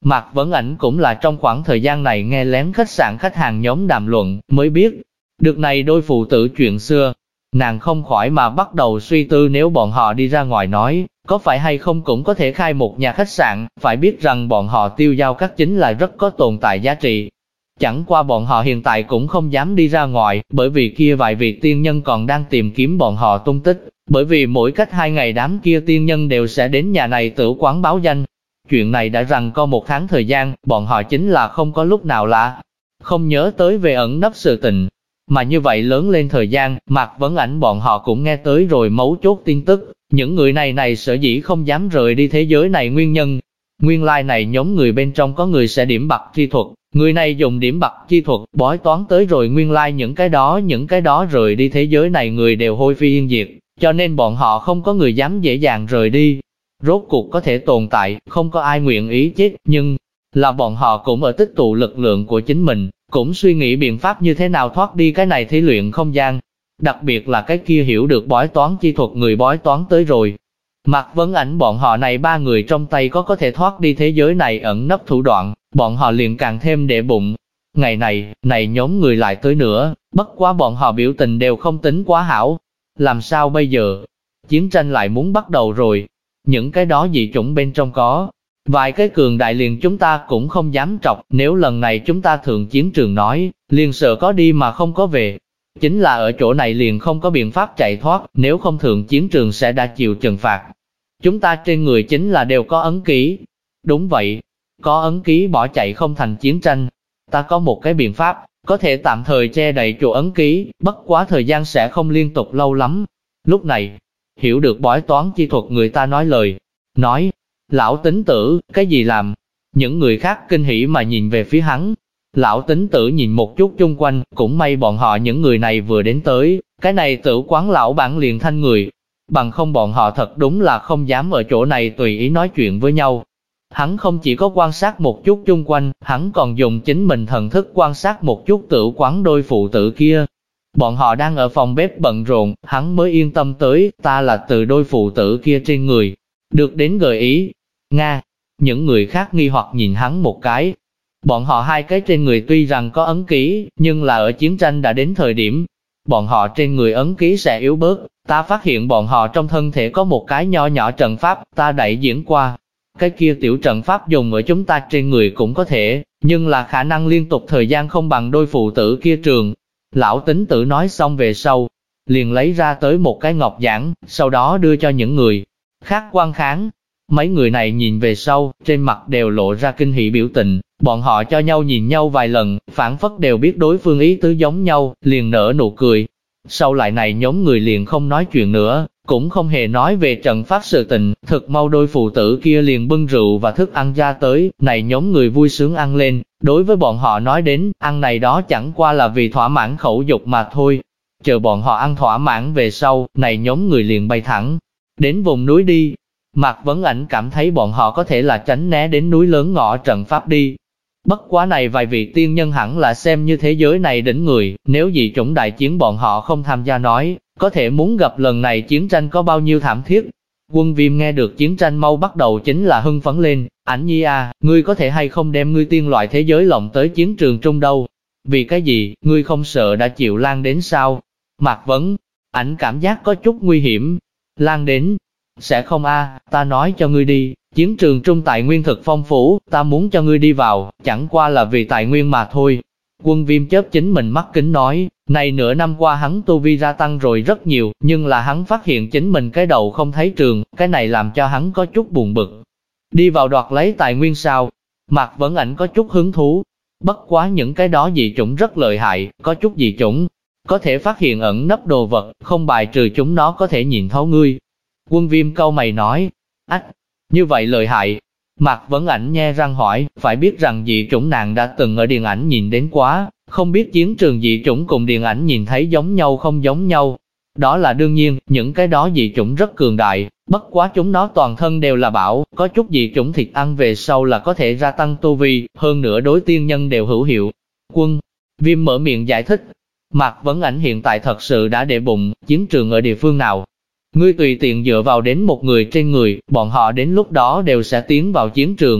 Mạc Vấn Ảnh cũng là trong khoảng thời gian này nghe lén khách sạn khách hàng nhóm đàm luận, mới biết được này đôi phụ tử chuyện xưa. Nàng không khỏi mà bắt đầu suy tư nếu bọn họ đi ra ngoài nói, có phải hay không cũng có thể khai một nhà khách sạn, phải biết rằng bọn họ tiêu giao các chính là rất có tồn tại giá trị. Chẳng qua bọn họ hiện tại cũng không dám đi ra ngoài, bởi vì kia vài vị tiên nhân còn đang tìm kiếm bọn họ tung tích, bởi vì mỗi cách 2 ngày đám kia tiên nhân đều sẽ đến nhà này tử quán báo danh. Chuyện này đã rằng có 1 tháng thời gian, bọn họ chính là không có lúc nào lạ, không nhớ tới về ẩn nấp sự tình. Mà như vậy lớn lên thời gian, Mạc Vấn Ảnh bọn họ cũng nghe tới rồi mấu chốt tin tức, những người này sở dĩ không dám rời đi thế giới này nguyên nhân. Nguyên lai này nhóm người bên trong có người sẽ điểm bạc chi thuật, người này dùng điểm bạc chi thuật, bói toán tới rồi nguyên lai những cái đó rời đi thế giới này người đều hôi phi yên diệt, cho nên bọn họ không có người dám dễ dàng rời đi. Rốt cuộc có thể tồn tại, không có ai nguyện ý chết, nhưng là bọn họ cũng ở tích tụ lực lượng của chính mình, cũng suy nghĩ biện pháp như thế nào thoát đi cái này thí luyện không gian. Đặc biệt là cái kia hiểu được bói toán chi thuật người bói toán tới rồi. Mạc Vấn Ảnh bọn họ này 3 người trong tay có thể thoát đi thế giới này ẩn nấp thủ đoạn, bọn họ liền càng thêm để bụng. Ngày này nhóm người lại tới nữa, bất quá bọn họ biểu tình đều không tính quá hảo. Làm sao bây giờ? Chiến tranh lại muốn bắt đầu rồi. Những cái đó dị chủng bên trong có vài cái cường đại liền chúng ta cũng không dám trọc, nếu lần này chúng ta thượng chiến trường nói, liền sợ có đi mà không có về. Chính là ở chỗ này liền không có biện pháp chạy thoát, nếu không thượng chiến trường sẽ đã chịu trừng phạt. Chúng ta trên người chính là đều có ấn ký. Đúng vậy, có ấn ký bỏ chạy không thành chiến tranh. Ta có một cái biện pháp, có thể tạm thời che đậy chỗ ấn ký, bất quá thời gian sẽ không liên tục lâu lắm. Lúc này, hiểu được bói toán chi thuật người ta nói lời, nói, lão tính tử, cái gì làm? Những người khác kinh hỉ mà nhìn về phía hắn. Lão tính tử nhìn một chút chung quanh, cũng may bọn họ những người này vừa đến tới, cái này tử quán lão bản liền thanh người. Bằng không bọn họ thật đúng là không dám ở chỗ này tùy ý nói chuyện với nhau. Hắn không chỉ có quan sát một chút chung quanh, hắn còn dùng chính mình thần thức quan sát một chút tử quán đôi phụ tử kia. Bọn họ đang ở phòng bếp bận rộn, hắn mới yên tâm tới, ta là từ đôi phụ tử kia trên người. Được đến gợi ý. Nga. Những người khác nghi hoặc nhìn hắn một cái. Bọn họ 2 cái trên người tuy rằng có ấn ký, nhưng là ở chiến tranh đã đến thời điểm. Bọn họ trên người ấn ký sẽ yếu bớt. Ta phát hiện bọn họ trong thân thể có một cái nho nhỏ trận pháp, ta đẩy diễn qua. Cái kia tiểu trận pháp dùng ở chúng ta trên người cũng có thể, nhưng là khả năng liên tục thời gian không bằng đôi phụ tử kia trường. Lão tính tử nói xong về sau, liền lấy ra tới một cái ngọc giản, sau đó đưa cho những người khác quan kháng. Mấy người này nhìn về sau, trên mặt đều lộ ra kinh hỉ biểu tình, bọn họ cho nhau nhìn nhau vài lần, phản phất đều biết đối phương ý tứ giống nhau, liền nở nụ cười. Sau lại này nhóm người liền không nói chuyện nữa, cũng không hề nói về trận pháp sự tình, thực mau đôi phụ tử kia liền bưng rượu và thức ăn ra tới, này nhóm người vui sướng ăn lên, đối với bọn họ nói đến, ăn này đó chẳng qua là vì thỏa mãn khẩu dục mà thôi. Chờ bọn họ ăn thỏa mãn về sau, này nhóm người liền bay thẳng đến vùng núi đi. Mạc Vấn Ảnh cảm thấy bọn họ có thể là tránh né đến núi lớn ngõ trận pháp đi. Bất quá này vài vị tiên nhân hẳn là xem như thế giới này đỉnh người, nếu dị chủng đại chiến bọn họ không tham gia nói, có thể muốn gặp lần này chiến tranh có bao nhiêu thảm thiết. Quân Viêm nghe được chiến tranh mau bắt đầu chính là hưng phấn lên, Ảnh nhi à, ngươi có thể hay không đem ngươi tiên loại thế giới lộng tới chiến trường trung đâu? Vì cái gì, ngươi không sợ đã chịu lan đến sao? Mạc Vấn Ảnh cảm giác có chút nguy hiểm. Lan đến? Sẽ không a, ta nói cho ngươi đi, chiến trường trung tài nguyên thực phong phú, ta muốn cho ngươi đi vào, chẳng qua là vì tài nguyên mà thôi. Quân Viêm chớp chính mình mắt kính nói, này nửa năm qua hắn tu vi gia tăng rồi rất nhiều, nhưng là hắn phát hiện chính mình cái đầu không thấy trường, cái này làm cho hắn có chút buồn bực. Đi vào đoạt lấy tài nguyên sao? Mạc Vấn Ảnh có chút hứng thú. Bất quá những cái đó dị chủng rất lợi hại, có chút dị chủng có thể phát hiện ẩn nấp đồ vật, không bài trừ chúng nó có thể nhìn thấu ngươi. Quân Viêm câu mày nói, ách, như vậy lợi hại. Mạc Vấn Ảnh nhe răng hỏi, phải biết rằng dị chủng nàng đã từng ở điện ảnh nhìn đến quá, không biết chiến trường dị chủng cùng điện ảnh nhìn thấy giống nhau không giống nhau. Đó là đương nhiên, những cái đó dị chủng rất cường đại, bất quá chúng nó toàn thân đều là bảo, có chút dị chủng thịt ăn về sau là có thể gia tăng tu vi, hơn nữa đối tiên nhân đều hữu hiệu. Quân Viêm mở miệng giải thích, Mạc Vấn Ảnh hiện tại thật sự đã để bụng, chiến trường ở địa phương nào? Ngươi tùy tiện dựa vào đến một người trên người, bọn họ đến lúc đó đều sẽ tiến vào chiến trường.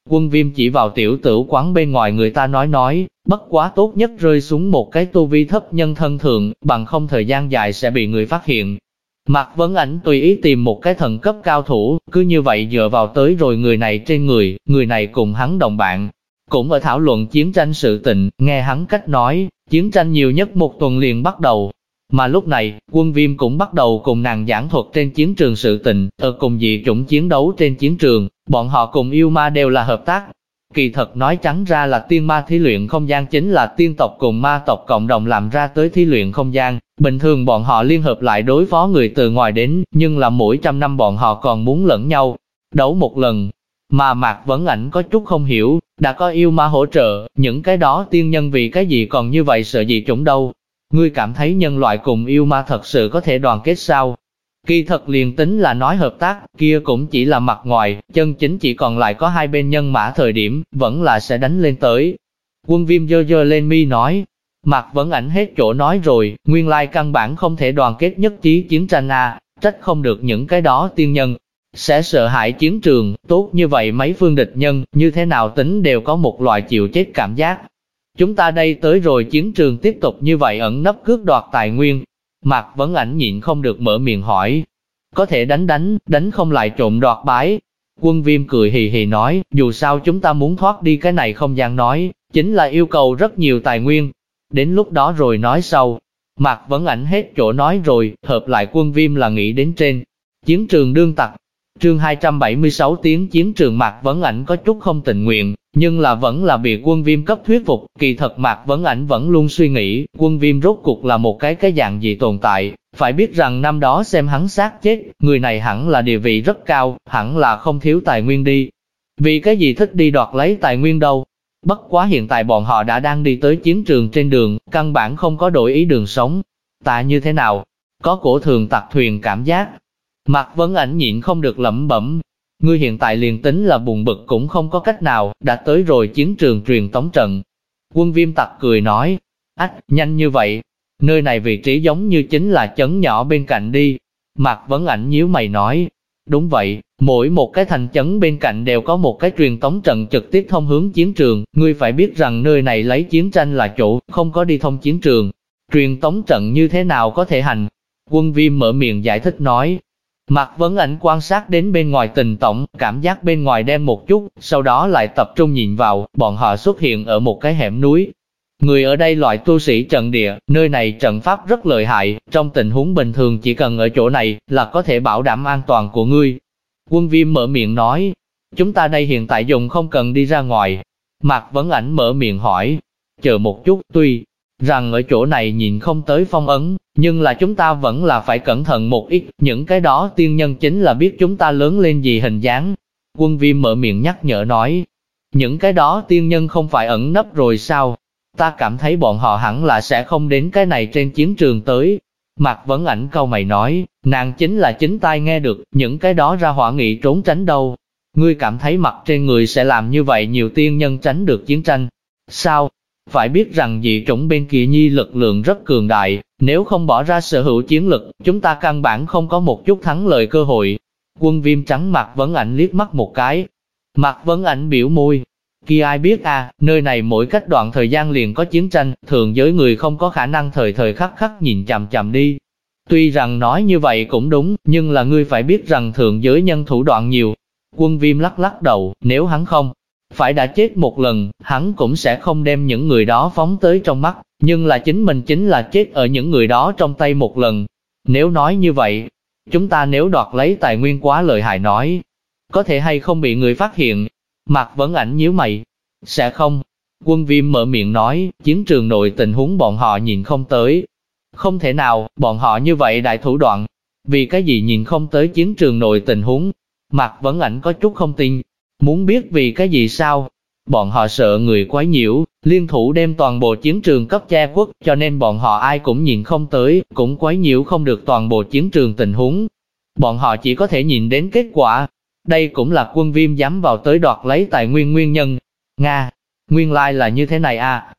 Quân Viêm chỉ vào tiểu tửu quán bên ngoài người ta nói, bất quá tốt nhất rơi xuống một cái tu vi thấp nhân thân thượng, bằng không thời gian dài sẽ bị người phát hiện. Mạc Vấn Ảnh tùy ý tìm một cái thần cấp cao thủ, cứ như vậy dựa vào tới rồi người này trên người này cùng hắn đồng bạn. Cũng ở thảo luận chiến tranh sự tình, nghe hắn cách nói, chiến tranh nhiều nhất một tuần liền bắt đầu. Mà lúc này, Quân Viêm cũng bắt đầu cùng nàng giảng thuật trên chiến trường sự tình, ở cùng dị chủng chiến đấu trên chiến trường, bọn họ cùng yêu ma đều là hợp tác. Kỳ thật nói trắng ra là tiên ma thí luyện không gian chính là tiên tộc cùng ma tộc cộng đồng làm ra tới thí luyện không gian. Bình thường bọn họ liên hợp lại đối phó người từ ngoài đến, nhưng là mỗi trăm năm bọn họ còn muốn lẫn nhau đấu một lần. Mà Mạc Vấn Ảnh có chút không hiểu, đã có yêu ma hỗ trợ, những cái đó tiên nhân vì cái gì còn như vậy sợ dị chủng đâu. Ngươi cảm thấy nhân loại cùng yêu ma thật sự có thể đoàn kết sao? Kỳ thật liền tính là nói hợp tác, kia cũng chỉ là mặt ngoài, chân chính chỉ còn lại có hai bên nhân mã thời điểm, vẫn là sẽ đánh lên tới. Quân Viêm giơ lên mi nói, Mạc Vấn Ảnh hết chỗ nói rồi, nguyên lai căn bản không thể đoàn kết nhất trí chiến tranh trách không được những cái đó tiên nhân sẽ sợ hãi chiến trường, tốt như vậy mấy phương địch nhân, như thế nào tính đều có một loại chịu chết cảm giác. Chúng ta đây tới rồi chiến trường tiếp tục như vậy ẩn nấp cướp đoạt tài nguyên. Mạc Vấn Ảnh nhịn không được mở miệng hỏi, có thể đánh không lại trộm đoạt bái. Quân Viêm cười hì hì nói, dù sao chúng ta muốn thoát đi cái này không gian nói, chính là yêu cầu rất nhiều tài nguyên. Đến lúc đó rồi nói sau. Mạc Vấn Ảnh hết chỗ nói rồi, hợp lại Quân Viêm là nghĩ đến trên chiến trường đương tặc. Chương 276 tiếng chiến trường. Mạc Vấn Ảnh có chút không tình nguyện, nhưng là vẫn là bị Quân Viêm cấp thuyết phục. Kỳ thật Mạc Vấn Ảnh vẫn luôn suy nghĩ, Quân Viêm rốt cuộc là một cái dạng gì tồn tại. Phải biết rằng năm đó xem hắn xác chết, người này hẳn là địa vị rất cao, hẳn là không thiếu tài nguyên đi. Vì cái gì thích đi đoạt lấy tài nguyên đâu? Bất quá hiện tại bọn họ đã đang đi tới chiến trường trên đường, căn bản không có đổi ý đường sống. Ta như thế nào? Có cổ thường tặc thuyền cảm giác. Mạc Vấn Ảnh nhịn không được lẩm bẩm. Ngươi hiện tại liền tính là buồn bực cũng không có cách nào, đã tới rồi chiến trường truyền tống trận. Quân Viêm tặc cười nói, nhanh như vậy. Nơi này vị trí giống như chính là trấn nhỏ bên cạnh đi. Mạc Vấn Ảnh nhíu mày nói, đúng vậy, mỗi một cái thành trấn bên cạnh đều có một cái truyền tống trận trực tiếp thông hướng chiến trường. Ngươi phải biết rằng nơi này lấy chiến tranh là chủ, không có đi thông chiến trường. Truyền tống trận như thế nào có thể hành? Quân Viêm mở miệng giải thích nói. Mạc Vấn Ảnh quan sát đến bên ngoài tình tổng, cảm giác bên ngoài đen một chút, sau đó lại tập trung nhìn vào, bọn họ xuất hiện ở một cái hẻm núi. Người ở đây loại tu sĩ trận địa, nơi này trận pháp rất lợi hại, trong tình huống bình thường chỉ cần ở chỗ này là có thể bảo đảm an toàn của ngươi. Quân Viêm mở miệng nói, chúng ta đây hiện tại dùng không cần đi ra ngoài. Mạc Vấn Ảnh mở miệng hỏi, chờ một chút, tuy rằng ở chỗ này nhìn không tới phong ấn, nhưng là chúng ta vẫn là phải cẩn thận một ít, những cái đó tiên nhân chính là biết chúng ta lớn lên gì hình dáng. Quân Viêm mở miệng nhắc nhở nói, những cái đó tiên nhân không phải ẩn nấp rồi sao? Ta cảm thấy bọn họ hẳn là sẽ không đến cái này trên chiến trường tới. Mạc Vấn Ảnh cau mày nói, nàng chính là chính tai nghe được, những cái đó ra hỏa nghị trốn tránh đâu. Ngươi cảm thấy mặt trên người sẽ làm như vậy nhiều tiên nhân tránh được chiến tranh? Sao? Phải biết rằng dị chủng bên kia nhi lực lượng rất cường đại, nếu không bỏ ra sở hữu chiến lực, chúng ta căn bản không có một chút thắng lợi cơ hội. Quân Viêm trắng Mạc Vấn Ảnh liếc mắt một cái. Mạc Vấn Ảnh biểu môi. Kia ai biết nơi này mỗi cách đoạn thời gian liền có chiến tranh, thường giới người không có khả năng thời thời khắc khắc nhìn chằm chằm đi. Tuy rằng nói như vậy cũng đúng, nhưng là ngươi phải biết rằng thượng giới nhân thủ đoạn nhiều. Quân Viêm lắc lắc đầu, nếu hắn không phải đã chết một lần, hắn cũng sẽ không đem những người đó phóng tới trong mắt, nhưng là chính mình chính là chết ở những người đó trong tay một lần. Nếu nói như vậy, chúng ta nếu đoạt lấy tài nguyên quá lợi hại nói, có thể hay không bị người phát hiện? Mạc Vấn Ảnh nhíu mày, sẽ không. Quân Viêm mở miệng nói, chiến trường nội tình huống bọn họ nhìn không tới. Không thể nào, bọn họ như vậy đại thủ đoạn. Vì cái gì nhìn không tới chiến trường nội tình huống? Mạc Vấn Ảnh có chút không tin. Muốn biết vì cái gì sao? Bọn họ sợ người quấy nhiễu, liên thủ đem toàn bộ chiến trường cấp che khuất, cho nên bọn họ ai cũng nhìn không tới, cũng quấy nhiễu không được toàn bộ chiến trường tình huống. Bọn họ chỉ có thể nhìn đến kết quả. Đây cũng là Quân Viêm dám vào tới đoạt lấy tài nguyên nguyên nhân. Nga, nguyên lai là như thế này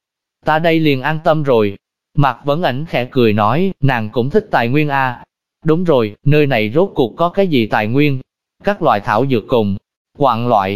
Ta đây liền an tâm rồi. Mạc Vấn Ảnh khẽ cười nói, nàng cũng thích tài nguyên Đúng rồi, nơi này rốt cuộc có cái gì tài nguyên? Các loại thảo dược cùng quặng loại.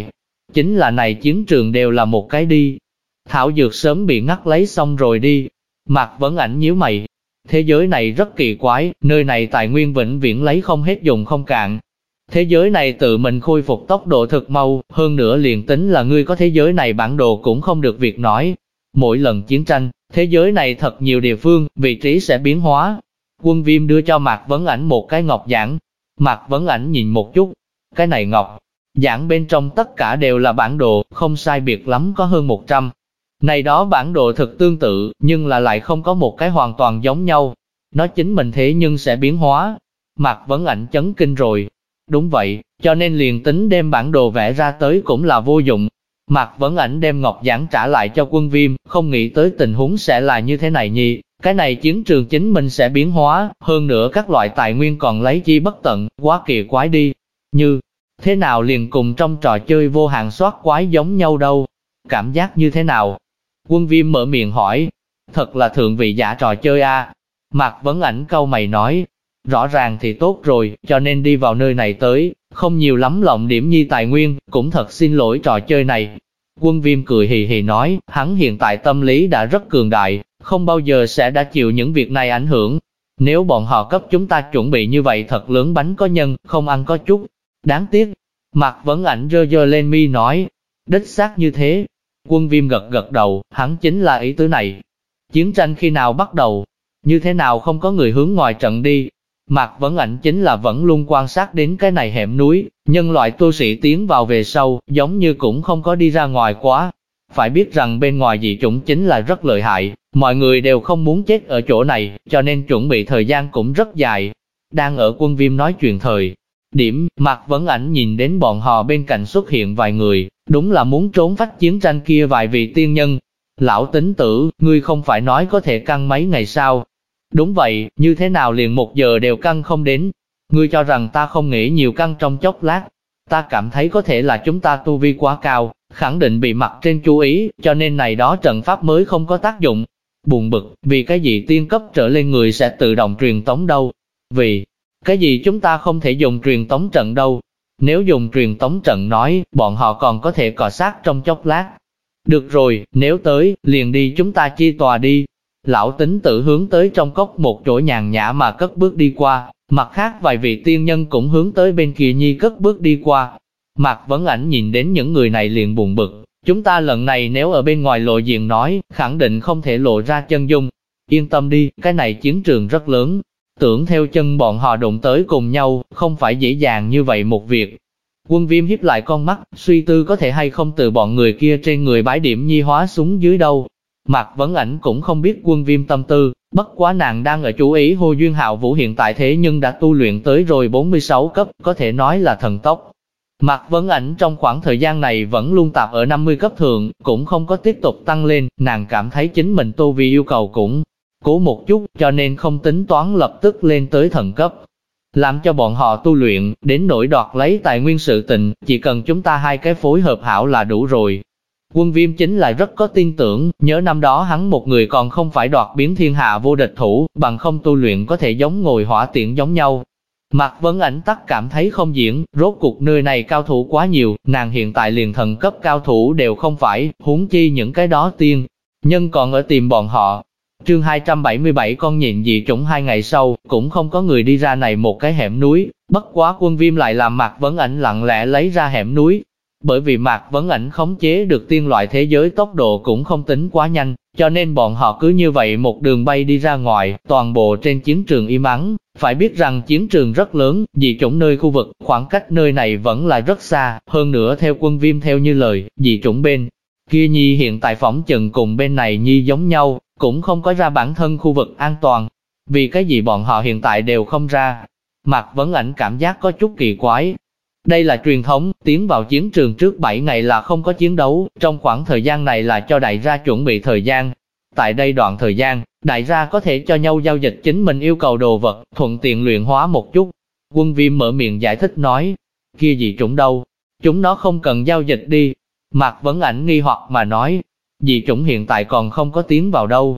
chính là này chiến trường đều là một cái đi. Thảo dược sớm bị ngắt lấy xong rồi đi. Mạc Vấn Ảnh nhíu mày. Thế giới này rất kỳ quái, nơi này tài nguyên vĩnh viễn lấy không hết dùng không cạn. Thế giới này tự mình khôi phục tốc độ thực mau, hơn nữa liền tính là ngươi có thế giới này bản đồ cũng không được việc nói. Mỗi lần chiến tranh, thế giới này thật nhiều địa phương, vị trí sẽ biến hóa. Quân Viêm đưa cho Mạc Vấn Ảnh một cái ngọc giản. Mạc Vấn Ảnh nhìn một chút, cái này ngọc giản bên trong tất cả đều là bản đồ, không sai biệt lắm có hơn 100. Này đó bản đồ thực tương tự, nhưng là lại không có một cái hoàn toàn giống nhau. Nó chính mình thế nhưng sẽ biến hóa. Mạc Vấn Ảnh chấn kinh rồi. Đúng vậy, cho nên liền tính đem bản đồ vẽ ra tới cũng là vô dụng. Mạc Vấn Ảnh đem ngọc giản trả lại cho Quân Viêm, không nghĩ tới tình huống sẽ là như thế này nhỉ. Cái này chiến trường chính mình sẽ biến hóa, hơn nữa các loại tài nguyên còn lấy chi bất tận, quá kỳ quái đi. Như thế nào liền cùng trong trò chơi vô hạn soát quái giống nhau đâu? Cảm giác như thế nào? Quân Viêm mở miệng hỏi. Thật là thượng vị giả trò chơi a. Mạc Vấn Ảnh cau mày nói. Rõ ràng thì tốt rồi, cho nên đi vào nơi này tới, không nhiều lắm lộng điểm nhi tài nguyên, cũng thật xin lỗi trò chơi này. Quân Viêm cười hì hì nói, hắn hiện tại tâm lý đã rất cường đại, không bao giờ sẽ đã chịu những việc này ảnh hưởng. Nếu bọn họ cấp chúng ta chuẩn bị như vậy thật lớn bánh có nhân, không ăn có chút. Đáng tiếc. Mạc Vấn Ảnh giơ giơ lên mi nói, đích xác như thế. Quân Viêm gật gật đầu, hắn chính là ý tứ này. Chiến tranh khi nào bắt đầu? Như thế nào không có người hướng ngoài trận đi? Mạc Vấn Ảnh chính là vẫn luôn quan sát đến cái này hẻm núi, nhân loại tu sĩ tiến vào về sau, giống như cũng không có đi ra ngoài quá. Phải biết rằng bên ngoài dị chủng chính là rất lợi hại, mọi người đều không muốn chết ở chỗ này, cho nên chuẩn bị thời gian cũng rất dài. Đang ở Quân Viêm nói chuyện thời điểm, Mạc Vấn Ảnh nhìn đến bọn họ bên cạnh xuất hiện vài người, đúng là muốn trốn phách chiến tranh kia vài vị tiên nhân. Lão Tính Tử, ngươi không phải nói có thể căng mấy ngày sao? Đúng vậy, như thế nào liền 1 giờ đều căng không đến? Ngươi cho rằng ta không nghĩ nhiều căng trong chốc lát? Ta cảm thấy có thể là chúng ta tu vi quá cao, khẳng định bị mặt trên chú ý, cho nên này đó trận pháp mới không có tác dụng. Buồn bực, vì cái gì tiên cấp trở lên người sẽ tự động truyền tống đâu? Vì cái gì chúng ta không thể dùng truyền tống trận đâu? Nếu dùng truyền tống trận nói, bọn họ còn có thể cọ sát trong chốc lát. Được rồi, nếu tới, liền đi chúng ta chia tòa đi. Lão Tính Tử hướng tới trong cốc một chỗ nhàn nhã mà cất bước đi qua, mặt khác vài vị tiên nhân cũng hướng tới bên kia nhi cất bước đi qua. Mạc Vấn Ảnh nhìn đến những người này liền buồn bực, chúng ta lần này nếu ở bên ngoài lộ diện nói, khẳng định không thể lộ ra chân dung. Yên tâm đi, cái này chiến trường rất lớn, tưởng theo chân bọn họ đụng tới cùng nhau, không phải dễ dàng như vậy một việc. Quân Viêm hiếp lại con mắt, suy tư có thể hay không từ bọn người kia trên người bái điểm nhi hóa xuống dưới đâu. Mạc Vấn Ảnh cũng không biết Quân Viêm tâm tư, bất quá nàng đang ở chú ý Hồ Duyên Hạo Vũ hiện tại thế nhưng đã tu luyện tới rồi 46 cấp, có thể nói là thần tốc. Mạc Vấn Ảnh trong khoảng thời gian này vẫn luôn tạp ở 50 cấp thượng, cũng không có tiếp tục tăng lên, nàng cảm thấy chính mình tu vi yêu cầu cũng cố một chút, cho nên không tính toán lập tức lên tới thần cấp. Làm cho bọn họ tu luyện, đến nỗi đoạt lấy tài nguyên sự tình, chỉ cần chúng ta hai cái phối hợp hảo là đủ rồi. Quân Viêm chính là rất có tin tưởng, nhớ năm đó hắn một người còn không phải đoạt biến thiên hạ vô địch thủ, bằng không tu luyện có thể giống ngồi hỏa tiễn giống nhau. Mạc Vấn Ảnh tắc cảm thấy không diễn, rốt cuộc nơi này cao thủ quá nhiều, nàng hiện tại liền thần cấp cao thủ đều không phải, huống chi những cái đó tiên nhân còn ở tìm bọn họ. Chương 277 con nhện dị chủng 2 ngày sau, cũng không có người đi ra này một cái hẻm núi, bất quá Quân Viêm lại làm Mạc Vấn Ảnh lặng lẽ lấy ra hẻm núi. Bởi vì Mạc Vấn Ảnh khống chế được tiên loại thế giới tốc độ cũng không tính quá nhanh, cho nên bọn họ cứ như vậy một đường bay đi ra ngoài, toàn bộ trên chiến trường im ắng. Phải biết rằng chiến trường rất lớn, dị chủng nơi khu vực, khoảng cách nơi này vẫn là rất xa, hơn nữa theo Quân Viêm theo như lời, dị chủng bên kia nhi hiện tại phỏng chừng cùng bên này nhi giống nhau, cũng không có ra bản thân khu vực an toàn. Vì cái gì bọn họ hiện tại đều không ra? Mạc Vấn Ảnh cảm giác có chút kỳ quái. Đây là truyền thống, tiến vào chiến trường trước 7 ngày là không có chiến đấu, trong khoảng thời gian này là cho đại gia chuẩn bị thời gian. Tại đây đoạn thời gian, đại gia có thể cho nhau giao dịch chính mình yêu cầu đồ vật, thuận tiện luyện hóa một chút. Quân Viêm mở miệng giải thích nói, kia dị chủng đâu? Chúng nó không cần giao dịch đi. Mạc Vấn Ảnh nghi hoặc mà nói, dị chủng hiện tại còn không có tiến vào đâu.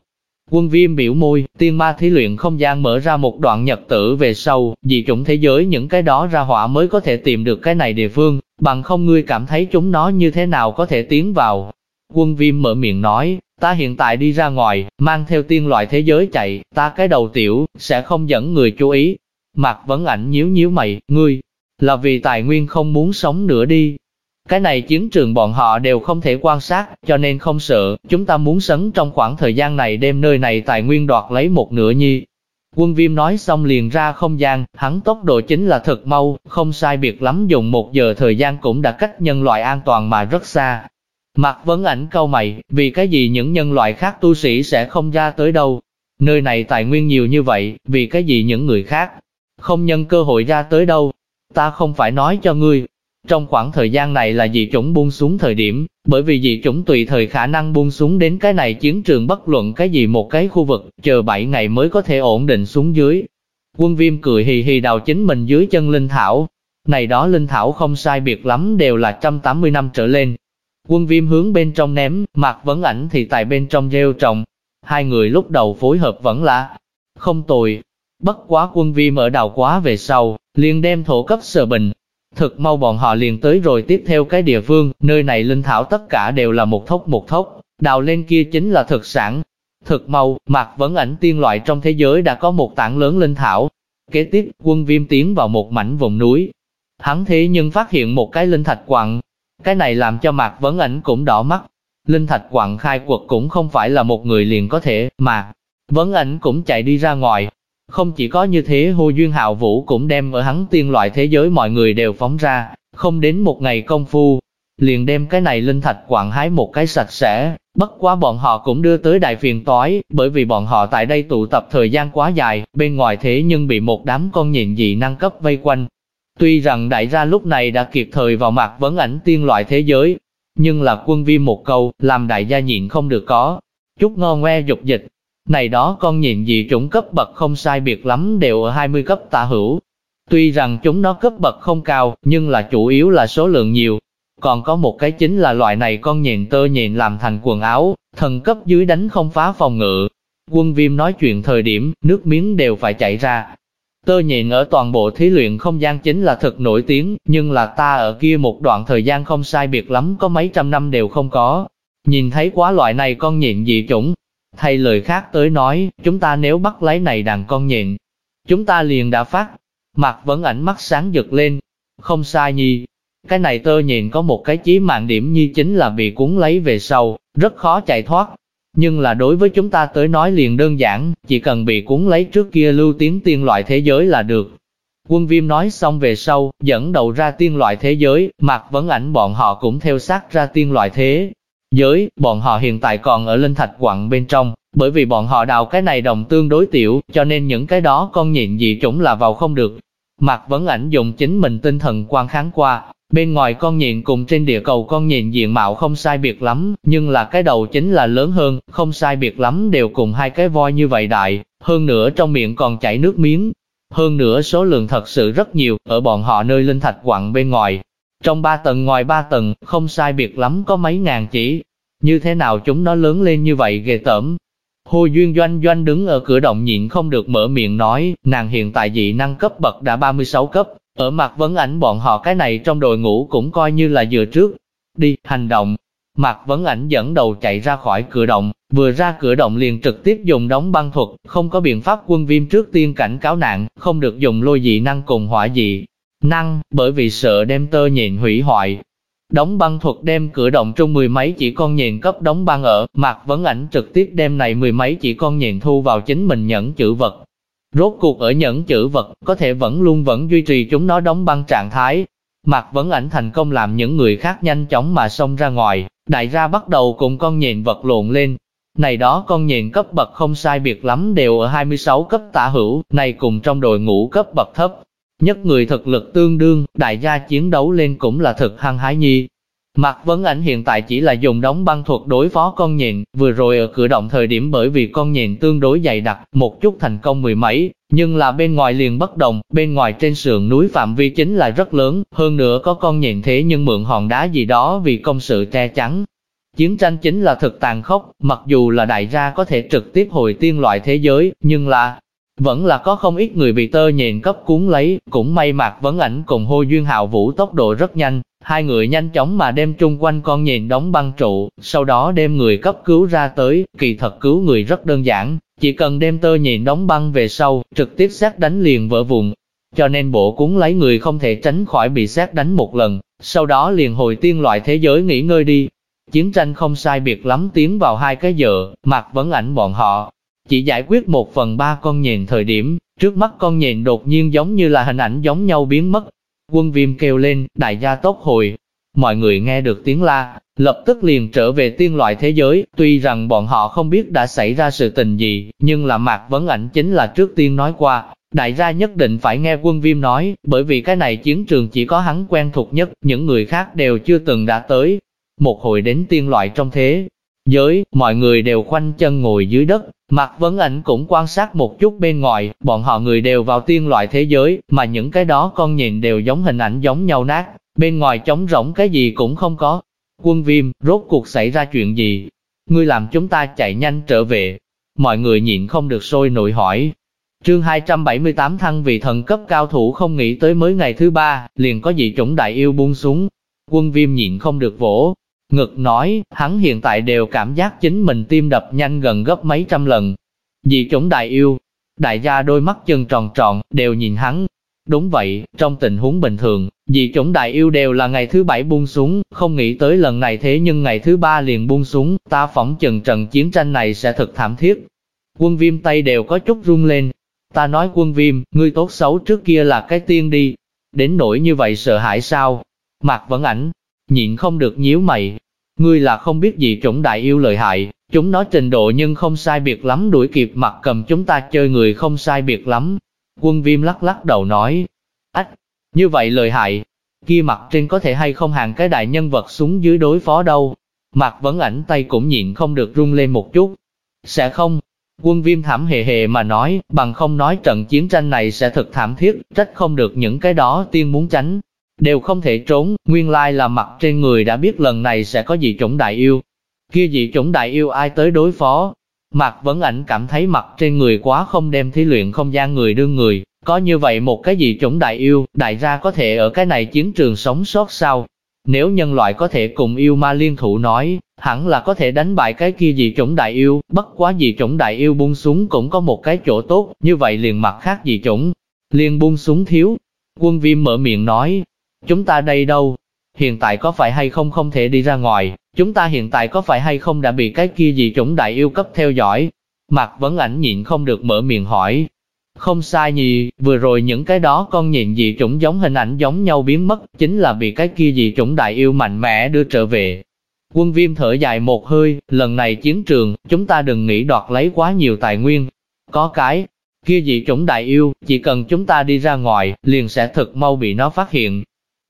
Quân Viêm biểu môi, tiên ma thí luyện không gian mở ra một đoạn nhật tử về sau, dị chủng thế giới những cái đó ra hỏa mới có thể tìm được cái này địa phương, bằng không ngươi cảm thấy chúng nó như thế nào có thể tiến vào. Quân Viêm mở miệng nói, ta hiện tại đi ra ngoài, mang theo tiên loại thế giới chạy, ta cái đầu tiểu, sẽ không dẫn người chú ý. Mạc Vấn Ảnh nhíu nhíu mày, ngươi, là vì tài nguyên không muốn sống nữa đi. Cái này chiến trường bọn họ đều không thể quan sát, cho nên không sợ, chúng ta muốn sấn trong khoảng thời gian này đem nơi này tài nguyên đoạt lấy một nửa nhi. Quân Viêm nói xong liền ra không gian, hắn tốc độ chính là thật mau, không sai biệt lắm dùng 1 giờ thời gian cũng đã cách nhân loại an toàn mà rất xa. Mạc Vấn Ảnh cau mày, vì cái gì những nhân loại khác tu sĩ sẽ không ra tới đâu? Nơi này tài nguyên nhiều như vậy, vì cái gì những người khác không nhân cơ hội ra tới đâu? Ta không phải nói cho ngươi, trong khoảng thời gian này là dị chủng buông xuống thời điểm, bởi vì dị chủng tùy thời khả năng buông xuống đến cái này chiến trường bất luận cái gì một cái khu vực, chờ 7 ngày mới có thể ổn định xuống dưới. Quân Viêm cười hì hì đào chính mình dưới chân linh thảo. Này đó linh thảo không sai biệt lắm đều là 180 năm trở lên. Quân Viêm hướng bên trong ném, Mạc Vấn Ảnh thì tại bên trong gieo trồng. Hai người lúc đầu phối hợp vẫn là không tồi. Bất quá Quân Viêm ở đào quá về sau, liền đem thổ cấp sờ bình. Thực mau bọn họ liền tới rồi tiếp theo cái địa phương, nơi này linh thảo tất cả đều là một thốc, đào lên kia chính là thực sản. Thực mau, Mạc Vấn Ảnh tiên loại trong thế giới đã có một tảng lớn linh thảo. Kế tiếp, Quân Viêm tiến vào một mảnh vùng núi. Hắn thế nhưng phát hiện một cái linh thạch quặng. Cái này làm cho Mạc Vấn Ảnh cũng đỏ mắt. Linh thạch quặng khai quật cũng không phải là một người liền có thể, Mạc Vấn Ảnh cũng chạy đi ra ngoài. Không chỉ có như thế, Hồ Duyên Hạo Vũ cũng đem ở hắn tiên loại thế giới mọi người đều phóng ra, không đến một ngày công phu, liền đem cái này linh thạch quặng hái một cái sạch sẽ. Bất quá bọn họ cũng đưa tới đại phiền toái, bởi vì bọn họ tại đây tụ tập thời gian quá dài, bên ngoài thế nhưng bị một đám con nhện dị năng cấp vây quanh. Tuy rằng đại gia lúc này đã kịp thời vào Mạc Vấn Ảnh tiên loại thế giới, nhưng là Quân Viêm một câu, làm đại gia nhịn không được có chút ngon ngoe dục dịch. Này đó con nhện dị chủng cấp bậc không sai biệt lắm đều ở 20 cấp tả hữu. Tuy rằng chúng nó cấp bậc không cao, nhưng là chủ yếu là số lượng nhiều. Còn có một cái chính là loại này con nhện tơ nhện làm thành quần áo, thần cấp dưới đánh không phá phòng ngự. Quân Viêm nói chuyện thời điểm, nước miếng đều phải chảy ra. Tơ nhện ở toàn bộ thí luyện không gian chính là thật nổi tiếng, nhưng là ta ở kia một đoạn thời gian không sai biệt lắm có mấy trăm năm đều không có nhìn thấy quá loại này con nhện dị chủng. Thay lời khác tới nói, chúng ta nếu bắt lấy này đàn con nhện, chúng ta liền đã phát. Mạc Vấn Ảnh mắt sáng giật lên. Không sai nhi. Cái này tơ nhện có một cái chí mạng điểm nhi chính là bị cuốn lấy về sau, rất khó chạy thoát. Nhưng là đối với chúng ta tới nói liền đơn giản, chỉ cần bị cuốn lấy trước kia lưu tiến tiên loại thế giới là được. Quân Viêm nói xong về sau, dẫn đầu ra tiên loại thế giới, Mạc Vấn Ảnh bọn họ cũng theo sát ra tiên loại thế giới. Bọn họ hiện tại còn ở linh thạch quặng bên trong, bởi vì bọn họ đào cái này đồng tương đối tiểu, cho nên những cái đó con nhện dị chủng là vào không được. Mạc Vấn Ảnh dùng chính mình tinh thần quan kháng qua, bên ngoài con nhện cùng trên địa cầu con nhện diện mạo không sai biệt lắm, nhưng là cái đầu chính là lớn hơn, không sai biệt lắm đều cùng hai cái voi như vậy đại, hơn nữa trong miệng còn chảy nước miếng. Hơn nữa số lượng thật sự rất nhiều, ở bọn họ nơi linh thạch quặng bên ngoài. Trong 3 tầng ngoài 3 tầng, không sai biệt lắm có mấy ngàn chỉ. Như thế nào chúng nó lớn lên như vậy ghê tởm. Hồ Duyên Doanh Doanh đứng ở cửa động nhịn không được mở miệng nói, nàng hiện tại dị năng cấp bậc đã 36 cấp, ở Mạc Vấn Ảnh bọn họ cái này trong đội ngũ cũng coi như là dựa trước. Đi, hành động. Mạc Vấn Ảnh dẫn đầu chạy ra khỏi cửa động, vừa ra cửa động liền trực tiếp dùng đóng băng thuật, không có biện pháp. Quân Viêm trước tiên cảnh cáo nạn, không được dùng lôi dị năng cùng hỏa dị năng, bởi vì sợ đem tơ nhện hủy hoại. Đóng băng thuật đem cửa động trung 10 mấy chỉ con nhện cấp đóng băng ở, Mạc Vấn Ảnh trực tiếp đem này 10 mấy chỉ con nhện thu vào chính mình nhẫn chữ vật. Rốt cuộc ở nhẫn chữ vật, có thể vẫn duy trì chúng nó đóng băng trạng thái. Mạc Vấn Ảnh thành công làm những người khác nhanh chóng mà xông ra ngoài, đại gia bắt đầu cùng con nhện vật lộn lên. Này đó con nhện cấp bậc không sai biệt lắm đều ở 26 cấp tả hữu, này cùng trong đội ngũ cấp bậc thấp nhất người thực lực tương đương, đại gia chiến đấu lên cũng là thực hăng hái nhi. Mạc Vấn Ảnh hiện tại chỉ là dùng đóng băng thuật đối phó con nhện, vừa rồi ở cửa động thời điểm bởi vì con nhện tương đối dày đặc, một chút thành công 10 mấy, nhưng là bên ngoài liền bất đồng, bên ngoài trên sườn núi phạm vi chính là rất lớn, hơn nữa có con nhện thế nhưng mượn hòn đá gì đó vì công sự che chắn. Chiến tranh chính là thực tàn khốc, mặc dù là đại gia có thể trực tiếp hồi tiên loại thế giới, nhưng vẫn là có không ít người bị tơ nhện cấp cuốn lấy, cũng may Mạc Vấn Ảnh cùng Hồ Duyên Hạo Vũ tốc độ rất nhanh, hai người nhanh chóng mà đem chung quanh con nhện đóng băng trụ, sau đó đem người cấp cứu ra tới, kỳ thật cứu người rất đơn giản, chỉ cần đem tơ nhện đóng băng về sau, trực tiếp sét đánh liền vỡ vụn. Cho nên bộ cuốn lấy người không thể tránh khỏi bị sét đánh một lần, sau đó liền hồi tiên loại thế giới nghỉ ngơi đi. Chiến tranh không sai biệt lắm tiến vào 2 cái giờ, Mạc Vấn Ảnh bọn họ chỉ giải quyết 1/3 con nhện thời điểm, trước mắt con nhện đột nhiên giống như là hình ảnh giống nhau biến mất. Quân Viêm kêu lên, đại gia tốc hồi. Mọi người nghe được tiếng la, lập tức liền trở về tiên loại thế giới, tuy rằng bọn họ không biết đã xảy ra sự tình gì, nhưng là Mạc Vấn Ảnh chính là trước tiên nói qua, đại gia nhất định phải nghe Quân Viêm nói, bởi vì cái này chiến trường chỉ có hắn quen thuộc nhất, những người khác đều chưa từng đã tới. Một hồi đến tiên loại trong thế giới, mọi người đều khoanh chân ngồi dưới đất, Mạc Vấn Ảnh cũng quan sát một chút bên ngoài, bọn họ người đều vào tiên loại thế giới, mà những cái đó con nhện đều giống hình ảnh giống nhau nát, bên ngoài trống rỗng cái gì cũng không có. Quân Viêm, rốt cuộc xảy ra chuyện gì? Ngươi làm chúng ta chạy nhanh trở về. Mọi người nhịn không được sôi nổi hỏi. Chương 278 thăng vị thần cấp cao thủ không nghĩ tới mới ngày thứ 3, liền có dị chủng đại yêu buông xuống. Quân Viêm nhịn không được vỗ ngực nói, hắn hiện tại đều cảm giác chính mình tim đập nhanh gần gấp mấy trăm lần. Dị chủng đại yêu, đại gia đôi mắt chân tròn tròn, đều nhìn hắn. Đúng vậy, trong tình huống bình thường, dị chủng đại yêu đều là ngày thứ 7 buông xuống, không nghĩ tới lần này thế nhưng ngày thứ 3 liền buông xuống, ta phỏng chừng trận chiến tranh này sẽ thật thảm thiết. Quân Viêm tay đều có chút run lên. Ta nói Quân Viêm, ngươi tốt xấu trước kia là cái tiên đi, đến nỗi như vậy sợ hãi sao? Mạc Vấn Ảnh nhịn không được nhíu mày. Ngươi là không biết dị chủng đại yêu lợi hại, chúng nó trình độ nhưng không sai biệt lắm đuổi kịp Mặt Cầm chúng ta chơi người không sai biệt lắm. Quân Viêm lắc lắc đầu nói, ách, như vậy lợi hại, kia mặt trên có thể hay không hàng cái đại nhân vật xuống dưới đối phó đâu. Mạc Vấn Ảnh tay cũng nhịn không được run lên một chút. Sẽ không. Quân Viêm thảm hề hề mà nói, bằng không nói trận chiến tranh này sẽ thật thảm thiết, trách không được những cái đó tiên muốn tránh đều không thể trốn, nguyên lai là mặt trên người đã biết lần này sẽ có dị chủng đại yêu. Kia dị chủng đại yêu ai tới đối phó? Mạc Vấn Ảnh cảm thấy mặt trên người quá không đem thí luyện không gian người đương người, có như vậy một cái dị chủng đại yêu, đại gia có thể ở cái này chiến trường sống sót sao? Nếu nhân loại có thể cùng yêu ma liên thủ nói, hẳn là có thể đánh bại cái kia dị chủng đại yêu, bất quá dị chủng đại yêu buông xuống cũng có một cái chỗ tốt, như vậy liền mặt khác dị chủng, liền buông xuống thiếu. Quân Viêm mở miệng nói, chúng ta đây đâu? Hiện tại có phải hay không không thể đi ra ngoài? Chúng ta hiện tại có phải hay không đã bị cái kia dị chủng đại yêu cấp theo dõi? Mạc Vấn Ảnh nhịn không được mở miệng hỏi. Không sai nhỉ, vừa rồi những cái đó con nhện dị chủng giống hình ảnh giống nhau biến mất, chính là bị cái kia dị chủng đại yêu mạnh mẽ đưa trở về. Quân Viêm thở dài một hơi, lần này chiến trường, chúng ta đừng nghĩ đoạt lấy quá nhiều tài nguyên. Có cái kia dị chủng đại yêu, chỉ cần chúng ta đi ra ngoài, liền sẽ thật mau bị nó phát hiện.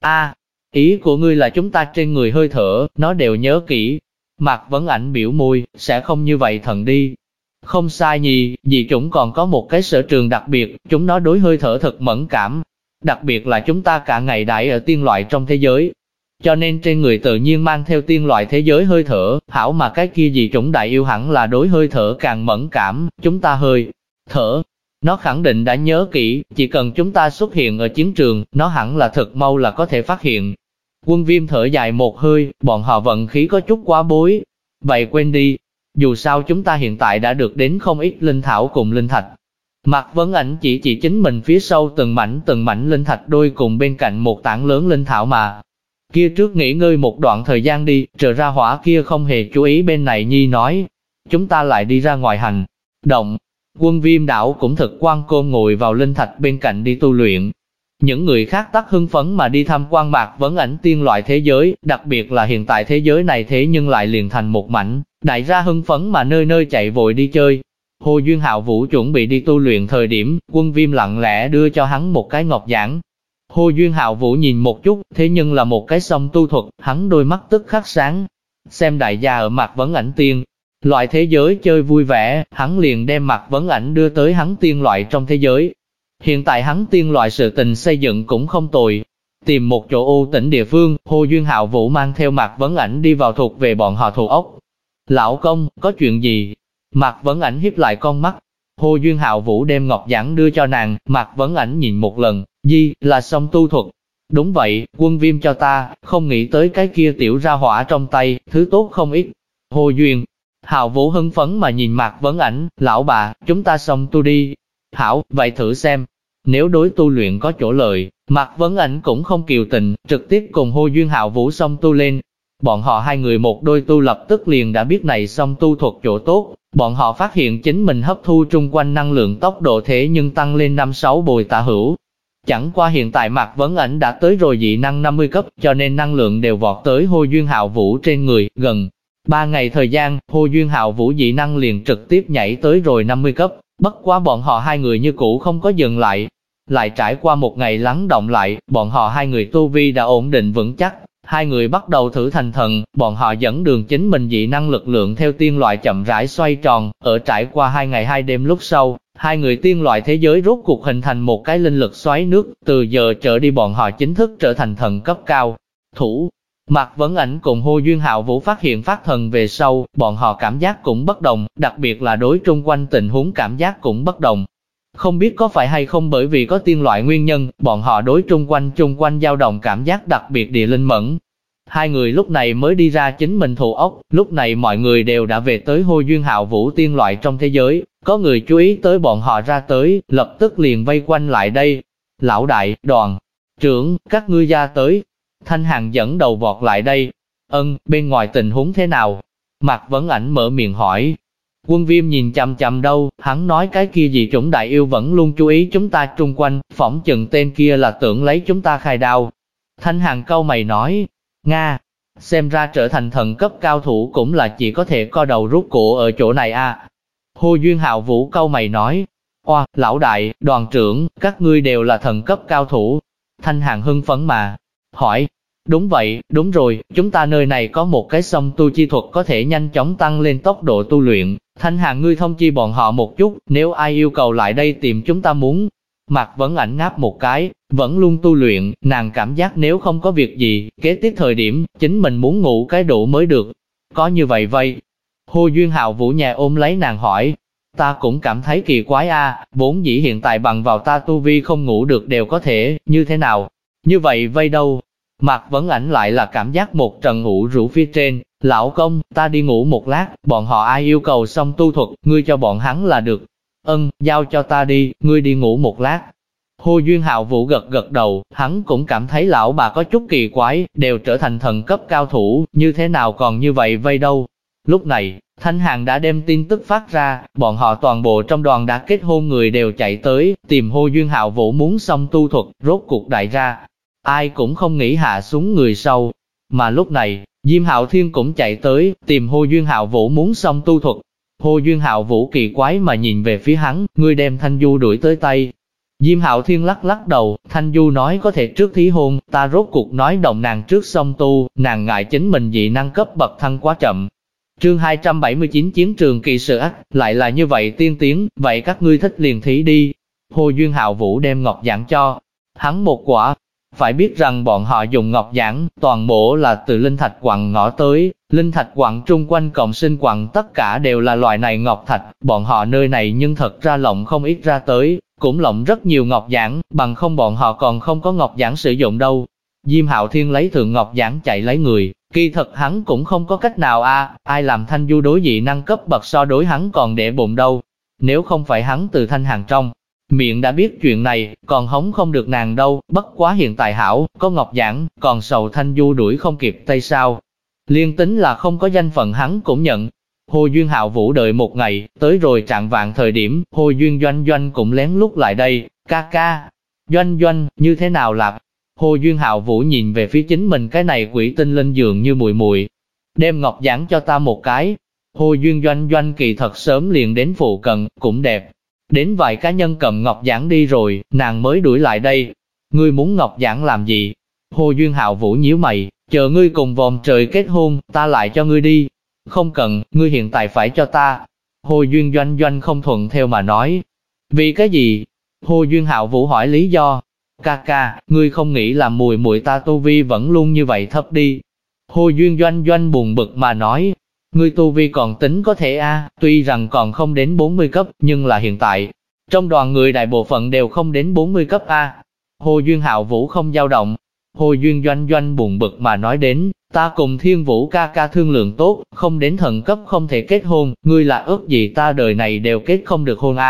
Ý của ngươi là chúng ta trên người hơi thở, nó đều nhớ kỹ. Mạc Vấn Ảnh biểu môi, sẽ không như vậy thần đi. Không sai nhỉ, dị chủng còn có một cái sở trường đặc biệt, chúng nó đối hơi thở thật mẫn cảm. Đặc biệt là chúng ta cả ngày đãi ở tiên loại trong thế giới. Cho nên trên người tự nhiên mang theo tiên loại thế giới hơi thở, hảo mà cái kia dị chủng đại yêu hẳn là đối hơi thở càng mẫn cảm, chúng ta hơi thở. Nó khẳng định đã nhớ kỹ, chỉ cần chúng ta xuất hiện ở chiến trường, nó hẳn là thật mau là có thể phát hiện. Quân Viêm thở dài một hơi, bọn họ vận khí có chút quá bối. Vậy quên đi, dù sao chúng ta hiện tại đã được đến không ít linh thảo cùng linh thạch. Mạc Vấn Ảnh chỉ chính mình phía sau từng mảnh linh thạch đôi cùng bên cạnh một tảng lớn linh thảo mà. Kia trước nghỉ ngơi một đoạn thời gian đi, trở ra hỏa kia không hề chú ý bên này nhi nói. Chúng ta lại đi ra ngoài hành động. Quân Viêm đảo cũng thực quan côn ngồi vào linh thạch bên cạnh đi tu luyện. Những người khác tắc hưng phấn mà đi tham quan Mạc Vấn Ảnh tiên loại thế giới, đặc biệt là hiện tại thế giới này thế nhưng lại liền thành một mảnh, đại gia hưng phấn mà nơi nơi chạy vội đi chơi. Hồ Duyên Hạo Vũ chuẩn bị đi tu luyện thời điểm, Quân Viêm lặng lẽ đưa cho hắn một cái ngọc giản. Hồ Duyên Hạo Vũ nhìn một chút, thế nhưng là một cái song tu thuật, hắn đôi mắt tức khắc sáng. Xem đại gia ở Mạc Vấn Ảnh tiên loại thế giới chơi vui vẻ, hắn liền đem Mạc Vấn Ảnh đưa tới hắn tiên loại trong thế giới. Hiện tại hắn tiên loại sự tình xây dựng cũng không tồi. Tìm một chỗ u tĩnh địa phương, Hồ Duyên Hạo Vũ mang theo Mạc Vấn Ảnh đi vào thuộc về bọn họ thuộc ốc. Lão công, có chuyện gì? Mạc Vấn Ảnh hiếp lại con mắt. Hồ Duyên Hạo Vũ đem ngọc giản đưa cho nàng, Mạc Vấn Ảnh nhìn một lần, là song tu thuật. Đúng vậy, Quân Viêm cho ta, không nghĩ tới cái kia tiểu ra hỏa trong tay, thứ tốt không ít. Hồ Duyên Hạo Vũ hưng phấn mà nhìn Mạc Vấn Ảnh, lão bà, chúng ta song tu đi. Hảo, vậy thử xem. Nếu đối tu luyện có chỗ lợi, Mạc Vấn Ảnh cũng không kiều tình, trực tiếp cùng Hồ Duyên Hạo Vũ song tu lên. Bọn họ hai người một đôi tu lập tức liền đã biết này song tu thuật chỗ tốt, bọn họ phát hiện chính mình hấp thu trung quanh năng lượng tốc độ thế nhưng tăng lên 5-6 bồi tả hữu. Chẳng qua hiện tại Mạc Vấn Ảnh đã tới rồi dị năng 50 cấp, cho nên năng lượng đều vọt tới Hồ Duyên Hạo Vũ trên người, gần 3 ngày thời gian, Hồ Duyên Hạo Vũ dị năng liền trực tiếp nhảy tới rồi 50 cấp, bất quá bọn họ hai người như cũ không có dừng lại. Lại trải qua một ngày lắng động lại, bọn họ hai người tu vi đã ổn định vững chắc, hai người bắt đầu thử thành thần, bọn họ dẫn đường chính mình dị năng lực lượng theo tiên loại chậm rãi xoay tròn, ở trải qua 2 ngày 2 đêm lúc sau, hai người tiên loại thế giới rốt cuộc hình thành một cái linh lực xoáy nước, từ giờ trở đi bọn họ chính thức trở thành thần cấp cao. Thủ Mạc Vấn Ảnh cùng Hồ Duyên Hạo Vũ phát hiện phát thần về sau, bọn họ cảm giác cũng bất đồng, đặc biệt là đối trung quanh tình huống cảm giác cũng bất đồng. Không biết có phải hay không bởi vì có tiên loại nguyên nhân, bọn họ đối trung quanh dao động cảm giác đặc biệt địa linh mẫn. Hai người lúc này mới đi ra chính mình thủ ốc, lúc này mọi người đều đã về tới Hồ Duyên Hạo Vũ tiên loại trong thế giới, có người chú ý tới bọn họ ra tới, lập tức liền vây quanh lại đây. Lão đại, đoàn trưởng, các ngươi ra tới. Thanh Hằng dẫn đầu vọt lại đây. Bên ngoài tình huống thế nào? Mạc Vấn Ảnh mở miệng hỏi. Quân Viêm nhìn chằm chằm đâu, hắn nói cái kia gì chủng đại yêu vẫn luôn chú ý chúng ta trung quanh, phỏng chừng tên kia là tưởng lấy chúng ta khai đao. Thanh Hằng cau mày nói, Nga, xem ra trở thành thần cấp cao thủ cũng là chỉ có thể co đầu rút cổ ở chỗ này à. Hồ Duyên Hạo Vũ cau mày nói, lão đại, đoàn trưởng, các ngươi đều là thần cấp cao thủ. Thanh Hằng hưng phấn mà, hỏi, đúng vậy, đúng rồi, chúng ta nơi này có một cái song tu chi thuật có thể nhanh chóng tăng lên tốc độ tu luyện. Thanh Hằng ngươi thông chi bọn họ một chút, nếu ai yêu cầu lại đây tìm chúng ta muốn. Mạc Vấn Ảnh ngáp một cái, vẫn luôn tu luyện, nàng cảm giác nếu không có việc gì, kế tiếp thời điểm, chính mình muốn ngủ cái đủ mới được. Có như vậy vây. Hồ Duyên Hạo Vũ nhà ôm lấy nàng hỏi, ta cũng cảm thấy kỳ quái a, vốn dĩ hiện tại bằng vào ta tu vi không ngủ được đều có thể, như thế nào? Như vậy vây đâu? Mạc Vấn Ảnh lại là cảm giác một trận ủ rũ phía trên, lão công, ta đi ngủ một lát, bọn họ ai yêu cầu xong tu thuật, ngươi cho bọn hắn là được. Giao cho ta đi, ngươi đi ngủ một lát. Hồ Duyên Hạo Vũ gật đầu, hắn cũng cảm thấy lão bà có chút kỳ quái, đều trở thành thần cấp cao thủ, như thế nào còn như vậy vây đâu. Lúc này, Thanh Hằng đã đem tin tức phát ra, bọn họ toàn bộ trong đoàn đã kết hôn người đều chạy tới, tìm Hồ Duyên Hạo Vũ muốn xong tu thuật, rốt cuộc đại ra. Ai cũng không nghĩ hạ xuống người sau. Mà lúc này, Diêm Hạo Thiên cũng chạy tới, tìm Hồ Duyên Hạo Vũ muốn xong tu thuật. Hồ Duyên Hạo Vũ kỳ quái mà nhìn về phía hắn, ngươi đem Thanh Du đuổi tới tay. Diêm Hạo Thiên lắc đầu, Thanh Du nói có thể trước thí hôn, ta rốt cuộc nói động nàng trước xong tu, nàng ngại chính mình dị năng cấp bậc thăng quá chậm. Chương 279 chiến trường kỳ sự ác, lại là như vậy tiên tiến, vậy các ngươi thích liền thí đi. Hồ Duyên Hạo Vũ đem ngọc giản cho hắn một quả. Phải biết rằng bọn họ dùng ngọc giản, toàn bộ là từ linh thạch quặng ngõ tới, linh thạch quặng trung quanh cộng sinh quặng tất cả đều là loại này ngọc thạch, bọn họ nơi này nhưng thật ra lộng không ít ra tới, cũng lộng rất nhiều ngọc giản, bằng không bọn họ còn không có ngọc giản sử dụng đâu. Diêm Hạo Thiên lấy thượng ngọc giản chạy lấy người, kỳ thật hắn cũng không có cách nào ai làm Thanh Du đối dị năng cấp bậc so đối hắn còn để bụng đâu. Nếu không phải hắn từ Thanh Hằng trong miệng đã biết chuyện này, còn hống không được nàng đâu, bất quá hiện tại hảo, có ngọc giản, còn sầu Thanh Du đuổi không kịp tay sao. Liên tính là không có danh phận hắn cũng nhận. Hồ Duyên Hạo Vũ đợi một ngày, tới rồi trạng vạng thời điểm, Hồ Duyên Doanh cũng lén lút lại đây, ca, Doanh, như thế nào lạc? Hồ Duyên Hạo Vũ nhìn về phía chính mình cái này quỷ tinh linh dường như mùi, đem ngọc giản cho ta một cái. Hồ Duyên Doanh kỳ thật sớm liền đến phụ cận, cũng đẹp. Đến vài cá nhân cầm ngọc giản đi rồi, nàng mới đuổi lại đây. Ngươi muốn ngọc giản làm gì? Hồ Duyên Hạo Vũ nhíu mày, chờ ngươi cùng vòm trời kết hôn, ta lại cho ngươi đi. Không cần, ngươi hiện tại phải cho ta. Hồ Duyên Doanh không thuận theo mà nói. Vì cái gì? Hồ Duyên Hạo Vũ hỏi lý do. Ca ca, ngươi không nghĩ là mùi mùi ta tu vi vẫn luôn như vậy thấp đi. Hồ Duyên Doanh Doanh buồn bực mà nói, ngươi tu vi còn tính có thể tuy rằng còn không đến 40 cấp, nhưng là hiện tại, trong đoàn người đại bộ phận đều không đến 40 cấp Hồ Duyên Hạo Vũ không dao động. Hồ Duyên Doanh Doanh buồn bực mà nói đến, ta cùng Thiên Vũ ca ca thương lượng tốt, không đến thần cấp không thể kết hôn, ngươi là ước gì ta đời này đều kết không được hôn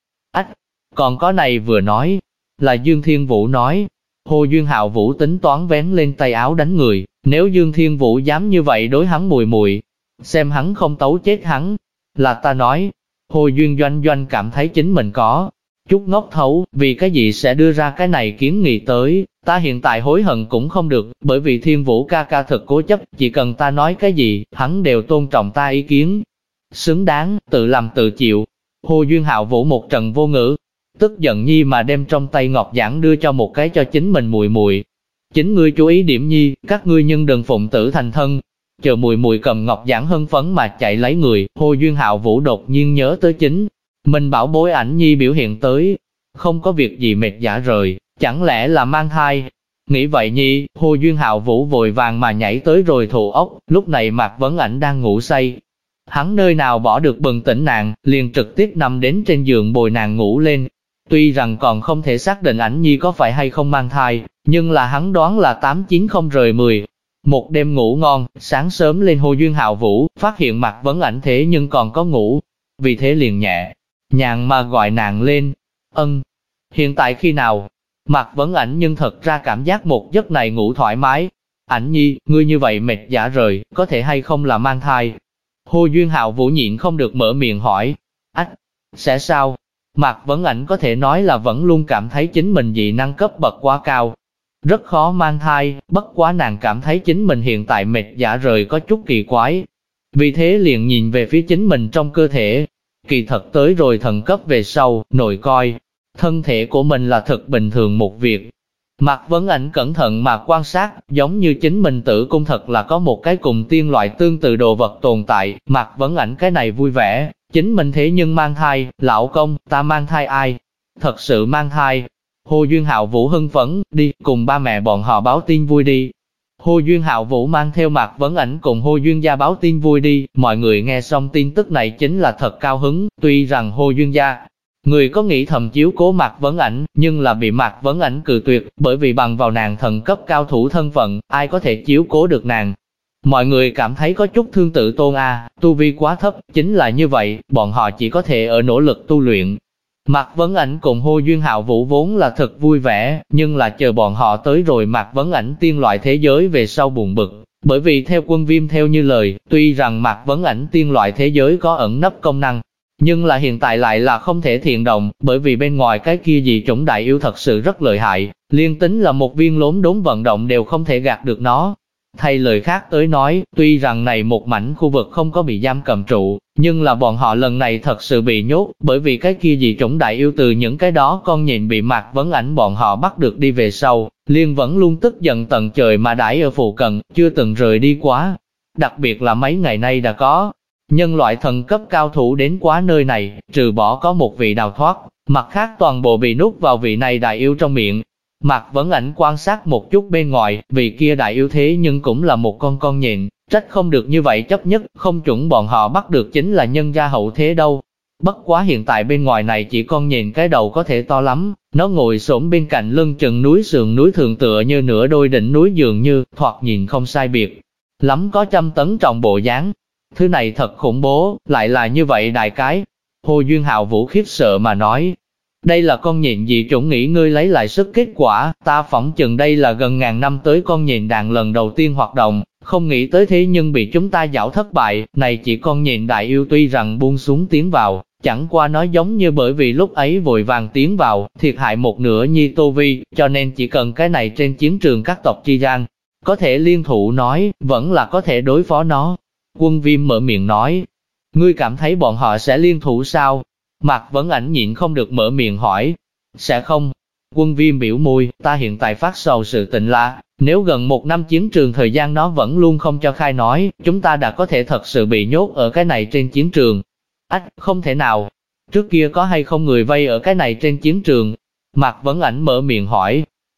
còn có này vừa nói, là Dương Thiên Vũ nói. Hồ Duyên Hạo Vũ tính toán vén lên tay áo đánh người, nếu Dương Thiên Vũ dám như vậy đối hắn mùi mùi, xem hắn không tấu chết hắn, là ta nói. Hồ Duyên Doanh Doanh cảm thấy chính mình có chút ngốc thấu, vì cái gì sẽ đưa ra cái này kiến nghị tới, ta hiện tại hối hận cũng không được, bởi vì Thiên Vũ ca ca thật cố chấp, chỉ cần ta nói cái gì, hắn đều tôn trọng ta ý kiến. Xứng đáng, tự làm tự chịu. Hồ Duyên Hạo Vũ một trận vô ngữ, tức giận nhi mà đem trong tay ngọc giản đưa cho một cái cho chính mình mùi mùi. Chính ngươi chú ý điểm nhi, các ngươi nhưng đừng phụng tử thành thân. Chờ mùi mùi cầm ngọc giản hân phấn mà chạy lấy người, Hồ Duyên Hạo Vũ đột nhiên nhớ tới chính mình bảo bối ảnh nhi biểu hiện tới. Không có việc gì mệt dã rời, chẳng lẽ là mang thai? Nghĩ vậy nhi, Hồ Duyên Hạo Vũ vội vàng mà nhảy tới rồi thụ ốc, lúc này Mạc Vấn Ảnh đang ngủ say. Hắn nơi nào bỏ được bừng tỉnh nàng, liền trực tiếp nằm đến trên giường bồi nàng ngủ lên. Tuy rằng còn không thể xác định ảnh nhi có phải hay không mang thai, nhưng là hắn đoán là 8-9 không rời 10. Một đêm ngủ ngon, sáng sớm lên Hồ Duyên Hạo Vũ, phát hiện Mạc Vấn Ảnh thế nhưng còn có ngủ. Vì thế liền nhẹ nhàng mà gọi nàng lên. Hiện tại khi nào? Mạc Vấn Ảnh nhưng thật ra cảm giác một giấc này ngủ thoải mái. Ảnh nhi, ngươi như vậy mệt dã rời, có thể hay không là mang thai? Hồ Duyên Hạo Vũ nhịn không được mở miệng hỏi. Sẽ sao? Mạc Vấn Ảnh có thể nói là vẫn luôn cảm thấy chính mình dị năng cấp bậc quá cao, rất khó mang thai, bất quá nàng cảm thấy chính mình hiện tại mệt dã rời có chút kỳ quái. Vì thế liền nhìn về phía chính mình trong cơ thể. Kỳ thật tới rồi thần cấp về sau, nội coi, thân thể của mình là thật bình thường một việc. Mạc Vấn Ảnh cẩn thận mà quan sát, giống như chính mình tử cung thật là có một cái cùng tiên loại tương tự đồ vật tồn tại. Mạc Vấn Ảnh cái này vui vẻ, chính mình thế nhưng mang thai, lão công, ta mang thai ai? Thật sự mang thai. Hồ Duyên Hạo Vũ hưng phấn, đi, cùng ba mẹ bọn họ báo tin vui đi. Hồ Duyên Hạo Vũ mang theo Mạc Vấn Ảnh cùng Hồ Duyên gia báo tin vui đi, mọi người nghe xong tin tức này chính là thật cao hứng, tuy rằng Hồ Duyên gia người có nghĩ thầm chiếu cố Mạc Vấn Ảnh, nhưng là bị Mạc Vấn Ảnh cự tuyệt, bởi vì bằng vào nàng thần cấp cao thủ thân phận, ai có thể chiếu cố được nàng. Mọi người cảm thấy có chút thương tự tôn tu vi quá thấp, chính là như vậy, bọn họ chỉ có thể ở nỗ lực tu luyện. Mạc Vấn Ảnh cùng Hồ Duyên Hạo Vũ vốn là thật vui vẻ, nhưng là chờ bọn họ tới rồi Mạc Vấn Ảnh tiên loại thế giới về sau buồn bực, bởi vì theo Quân Viêm theo như lời, tuy rằng Mạc Vấn Ảnh tiên loại thế giới có ẩn nấp công năng, nhưng là hiện tại lại là không thể thiện động, bởi vì bên ngoài cái kia dị chủng đại yêu thật sự rất lợi hại, liên tính là một viên lốm đốm vận động đều không thể gạt được nó. Thay lời khác tới nói, tuy rằng này một mảnh khu vực không có bị giam cầm trụ, nhưng là bọn họ lần này thật sự bị nhốt, bởi vì cái kia dị chủng đại yêu từ những cái đó con nhện bị Mạc Vấn Ảnh bọn họ bắt được đi về sau, liền vẫn luôn tức giận tận trời mà đãi ở phụ cận, chưa từng rời đi quá. Đặc biệt là mấy ngày nay đã có nhân loại thần cấp cao thủ đến quá nơi này, trừ bỏ có một vị đào thoát, mặt khác toàn bộ bị nuốt vào vị này đại yêu trong miệng. Mạc Vấn Ảnh quan sát một chút bên ngoài, vị kia đại yêu thế nhưng cũng là một con nhện, trách không được như vậy chấp nhất, không chuẩn bọn họ bắt được chính là nhân gia hậu thế đâu. Bất quá hiện tại bên ngoài này chỉ con nhện cái đầu có thể to lắm, nó ngồi xổm bên cạnh lưng chừng núi sườn núi thường tựa như nửa đôi đỉnh núi dường như, thoạt nhìn không sai biệt lắm có 100 tấn trọng bộ dáng. Thứ này thật khủng bố, lại là như vậy đại cái. Hồ Duyên Hạo Vũ khiếp sợ mà nói, đây là con nhện dị chủng nghỉ ngơi lấy lại sức kết quả, ta phỏng chừng đây là gần ngàn năm tới con nhện đàn lần đầu tiên hoạt động, không nghĩ tới thế nhưng bị chúng ta giảo thất bại, này chỉ con nhện đại yêu tuy rằng buông xuống tiến vào, chẳng qua nói giống như bởi vì lúc ấy vội vàng tiến vào, thiệt hại một nửa nhi tu vi, cho nên chỉ cần cái này trên chiến trường các tộc chi gian, có thể liên thủ nói, vẫn là có thể đối phó nó. Quân Viêm mở miệng nói, ngươi cảm thấy bọn họ sẽ liên thủ sao? Mạc Vấn Ảnh nhịn không được mở miệng hỏi, sẽ không? Quân Viêm biểu môi, ta hiện tại phát sầu sự tình là, nếu gần 1 năm chiến trường thời gian nó vẫn luôn không cho khai nói, chúng ta đã có thể thật sự bị nhốt ở cái này trên chiến trường. Không thể nào. Trước kia có hay không người vây ở cái này trên chiến trường? Mạc Vấn Ảnh mở miệng hỏi,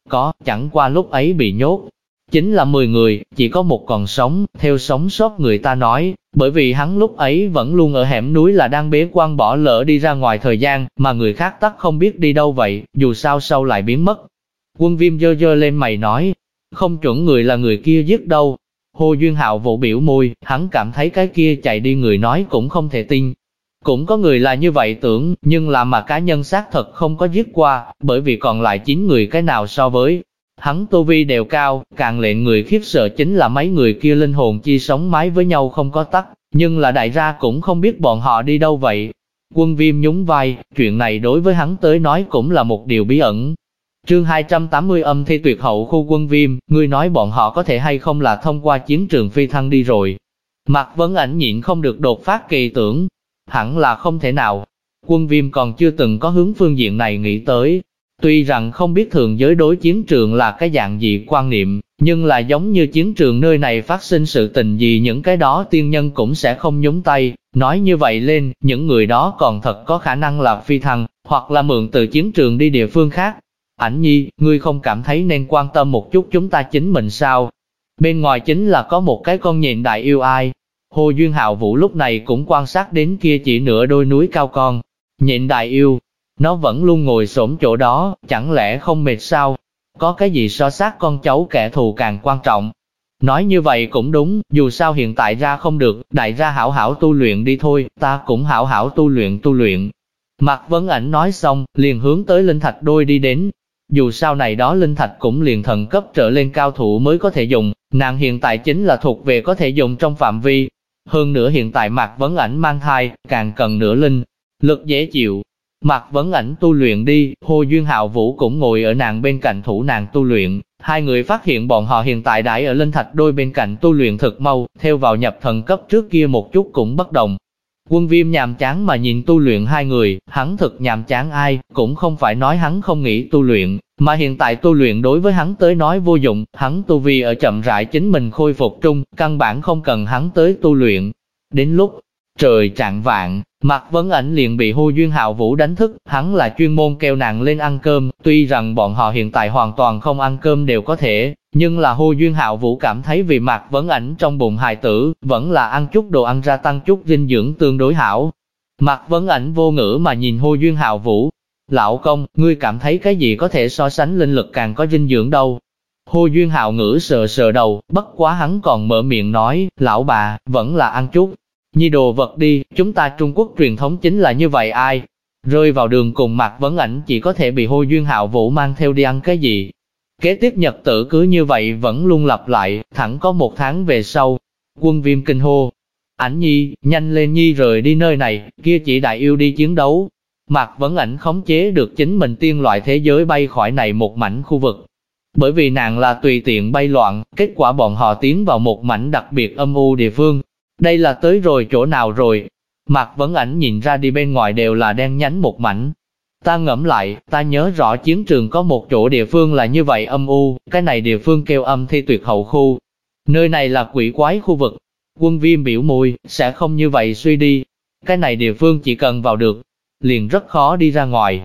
Có, chẳng qua lúc ấy bị nhốt. Chính là 10 người, chỉ có một còn sống, theo sống sót người ta nói, bởi vì hắn lúc ấy vẫn luôn ở hẻm núi là đang bế quan bỏ lỡ đi ra ngoài thời gian, mà người khác tắc không biết đi đâu vậy, dù sao sau lại biến mất. Quân Viêm giơ giơ lên mày nói, không chuẩn người là người kia giết đâu. Hồ Duyên Hạo vỗ biểu môi, hắn cảm thấy cái kia chạy đi người nói cũng không thể tin. Cũng có người là như vậy tưởng, nhưng là mà cá nhân xác thật không có giết qua, bởi vì còn lại 9 người cái nào so với hắn tu vi đều cao, càng lệnh người khiếp sợ chính là mấy người kia linh hồn chi sống mái với nhau không có tắt, nhưng là đại gia cũng không biết bọn họ đi đâu vậy. Quân Viêm nhún vai, chuyện này đối với hắn tới nói cũng là một điều bí ẩn. Chương 280 âm thi tuyệt hậu khu Quân Viêm, ngươi nói bọn họ có thể hay không là thông qua chiến trường phi thăng đi rồi. Mạc Vấn Ảnh nhịn không được đột phát kỳ tưởng, hẳn là không thể nào. Quân Viêm còn chưa từng có hướng phương diện này nghĩ tới. Tuy rằng không biết thường giới đối chiến trường là cái dạng gì quan niệm, nhưng là giống như chiến trường nơi này phát sinh sự tình gì những cái đó tiên nhân cũng sẽ không nhúng tay. Nói như vậy lên, những người đó còn thật có khả năng là phi thăng, hoặc là mượn từ chiến trường đi địa phương khác. Ảnh Nhi, ngươi không cảm thấy nên quan tâm một chút chúng ta chính mình sao? Bên ngoài chính là có một cái con nhện đại yêu ai. Hồ Duyên Hạo Vũ lúc này cũng quan sát đến kia chỉ nửa đôi núi cao con. Nhện đại yêu, nó vẫn luôn ngồi xổm chỗ đó, chẳng lẽ không mệt sao? Có cái gì so sát con cháu kẻ thù càng quan trọng? Nói như vậy cũng đúng, dù sao hiện tại ra không được, đại gia hảo hảo tu luyện đi thôi, ta cũng hảo hảo tu luyện. Mạc Vấn Ảnh nói xong, liền hướng tới linh thạch đôi đi đến. Dù sao này đó linh thạch cũng liền thần cấp trở lên cao thủ mới có thể dùng, nàng hiện tại chính là thuộc về có thể dùng trong phạm vi. Hơn nữa hiện tại Mạc Vấn Ảnh mang thai, càng cần nửa linh lực dễ chịu. Mạc Vấn Ảnh tu luyện đi, Hồ Duyên Hạo Vũ cũng ngồi ở nàng bên cạnh thủ nàng tu luyện. Hai người phát hiện bọn họ hiện tại đãi ở linh thạch đôi bên cạnh tu luyện thực mau, theo vào nhập thần cấp trước kia một chút cũng bất đồng. Quân Viêm nhàm chán mà nhìn tu luyện hai người, hắn thực nhàm chán ai, cũng không phải nói hắn không nghĩ tu luyện, mà hiện tại tu luyện đối với hắn tới nói vô dụng, hắn tu vi ở chậm rãi chính mình khôi phục trung, căn bản không cần hắn tới tu luyện. Đến lúc trời chạng vạng, Mạc Vấn Ảnh liền bị Hồ Duyên Hạo Vũ đánh thức, hắn là chuyên môn kêu nàng lên ăn cơm, tuy rằng bọn họ hiện tại hoàn toàn không ăn cơm đều có thể, nhưng là Hồ Duyên Hạo Vũ cảm thấy vì Mạc Vấn Ảnh trong bụng hài tử, vẫn là ăn chút đồ ăn ra tăng chút dinh dưỡng tương đối hảo. Mạc Vấn Ảnh vô ngữ mà nhìn Hồ Duyên Hạo Vũ, lão công, ngươi cảm thấy cái gì có thể so sánh linh lực càng có dinh dưỡng đâu? Hồ Duyên Hạo ngữ sờ sờ đầu, bất quá hắn còn mở miệng nói, lão bà, vẫn là ăn chút nhi đồ vật đi, chúng ta Trung Quốc truyền thống chính là như vậy ai? Rơi vào đường cùng Mạc Vấn Ảnh chỉ có thể bị Hồ Duyên Hạo Vũ mang theo đi ăn cái gì? Kế tiếp nhật tử cứ như vậy vẫn luôn lặp lại, thẳng có 1 tháng về sau. Quân Viêm kinh hô, Ảnh Nhi, nhanh lên Nhi rời đi nơi này, kia chỉ đại yêu đi chiến đấu. Mạc Vấn Ảnh khống chế được chính mình tiên loại thế giới bay khỏi này một mảnh khu vực. Bởi vì nàng là tùy tiện bay loạn, kết quả bọn họ tiến vào một mảnh đặc biệt âm u địa phương. Đây là tới rồi chỗ nào rồi? Mạc Vấn Ảnh nhìn ra đi bên ngoài đều là đen nhánh một mảnh. Ta ngẫm lại, ta nhớ rõ chiến trường có một chỗ địa phương là như vậy âm u, cái này địa phương kêu âm thi tuyệt hậu khu. Nơi này là quỷ quái khu vực. Quân Viêm biểu môi, sẽ không như vậy suy đi. Cái này địa phương chỉ cần vào được, liền rất khó đi ra ngoài.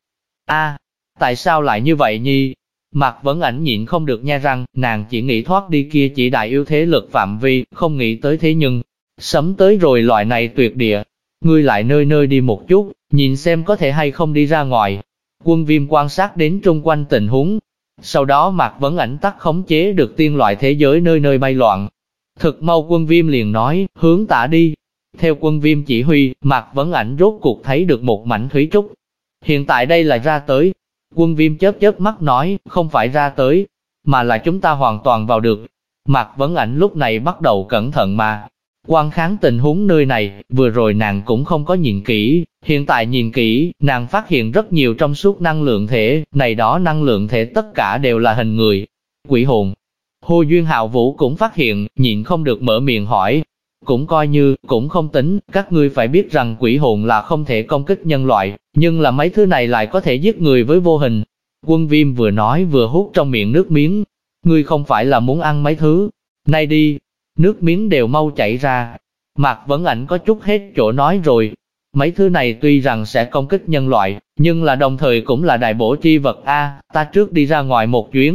Tại sao lại như vậy Nhi? Mạc Vấn Ảnh nhịn không được nha răng, nàng chỉ nghĩ thoát đi kia chỉ đại yêu thế lực phạm vi, không nghĩ tới thế nhưng sấm tới rồi loại này tuyệt địa. Ngươi lại nơi nơi đi một chút, nhìn xem có thể hay không đi ra ngoài. Quân Viêm quan sát đến trung quanh tình huống. Sau đó Mạc Vấn Ảnh tắt khống chế được tiên loại thế giới nơi nơi bay loạn. Thực mau Quân Viêm liền nói, hướng tả đi. Theo Quân Viêm chỉ huy, Mạc Vấn Ảnh rốt cuộc thấy được một mảnh thủy trúc. Hiện tại đây là ra tới. Quân Viêm chớp chớp mắt nói, không phải ra tới, mà là chúng ta hoàn toàn vào được. Mạc Vấn Ảnh lúc này bắt đầu cẩn thận mà quan kháng tình huống nơi này, vừa rồi nàng cũng không có nhìn kỹ, hiện tại nhìn kỹ, nàng phát hiện rất nhiều trong suốt năng lượng thể, này đó năng lượng thể tất cả đều là hình người, quỷ hồn. Hồ Duyên Hạo Vũ cũng phát hiện, nhịn không được mở miệng hỏi, cũng coi như, cũng không tính, các ngươi phải biết rằng quỷ hồn là không thể công kích nhân loại, nhưng là mấy thứ này lại có thể giết người với vô hình. Quân Viêm vừa nói vừa hút trong miệng nước miếng, ngươi không phải là muốn ăn mấy thứ này đi, nước miếng đều mau chảy ra. Mạc Vấn Ảnh có chút hết chỗ nói rồi, mấy thứ này tuy rằng sẽ công kích nhân loại, nhưng là đồng thời cũng là đại bổ chi vật ta trước đi ra ngoài một chuyến,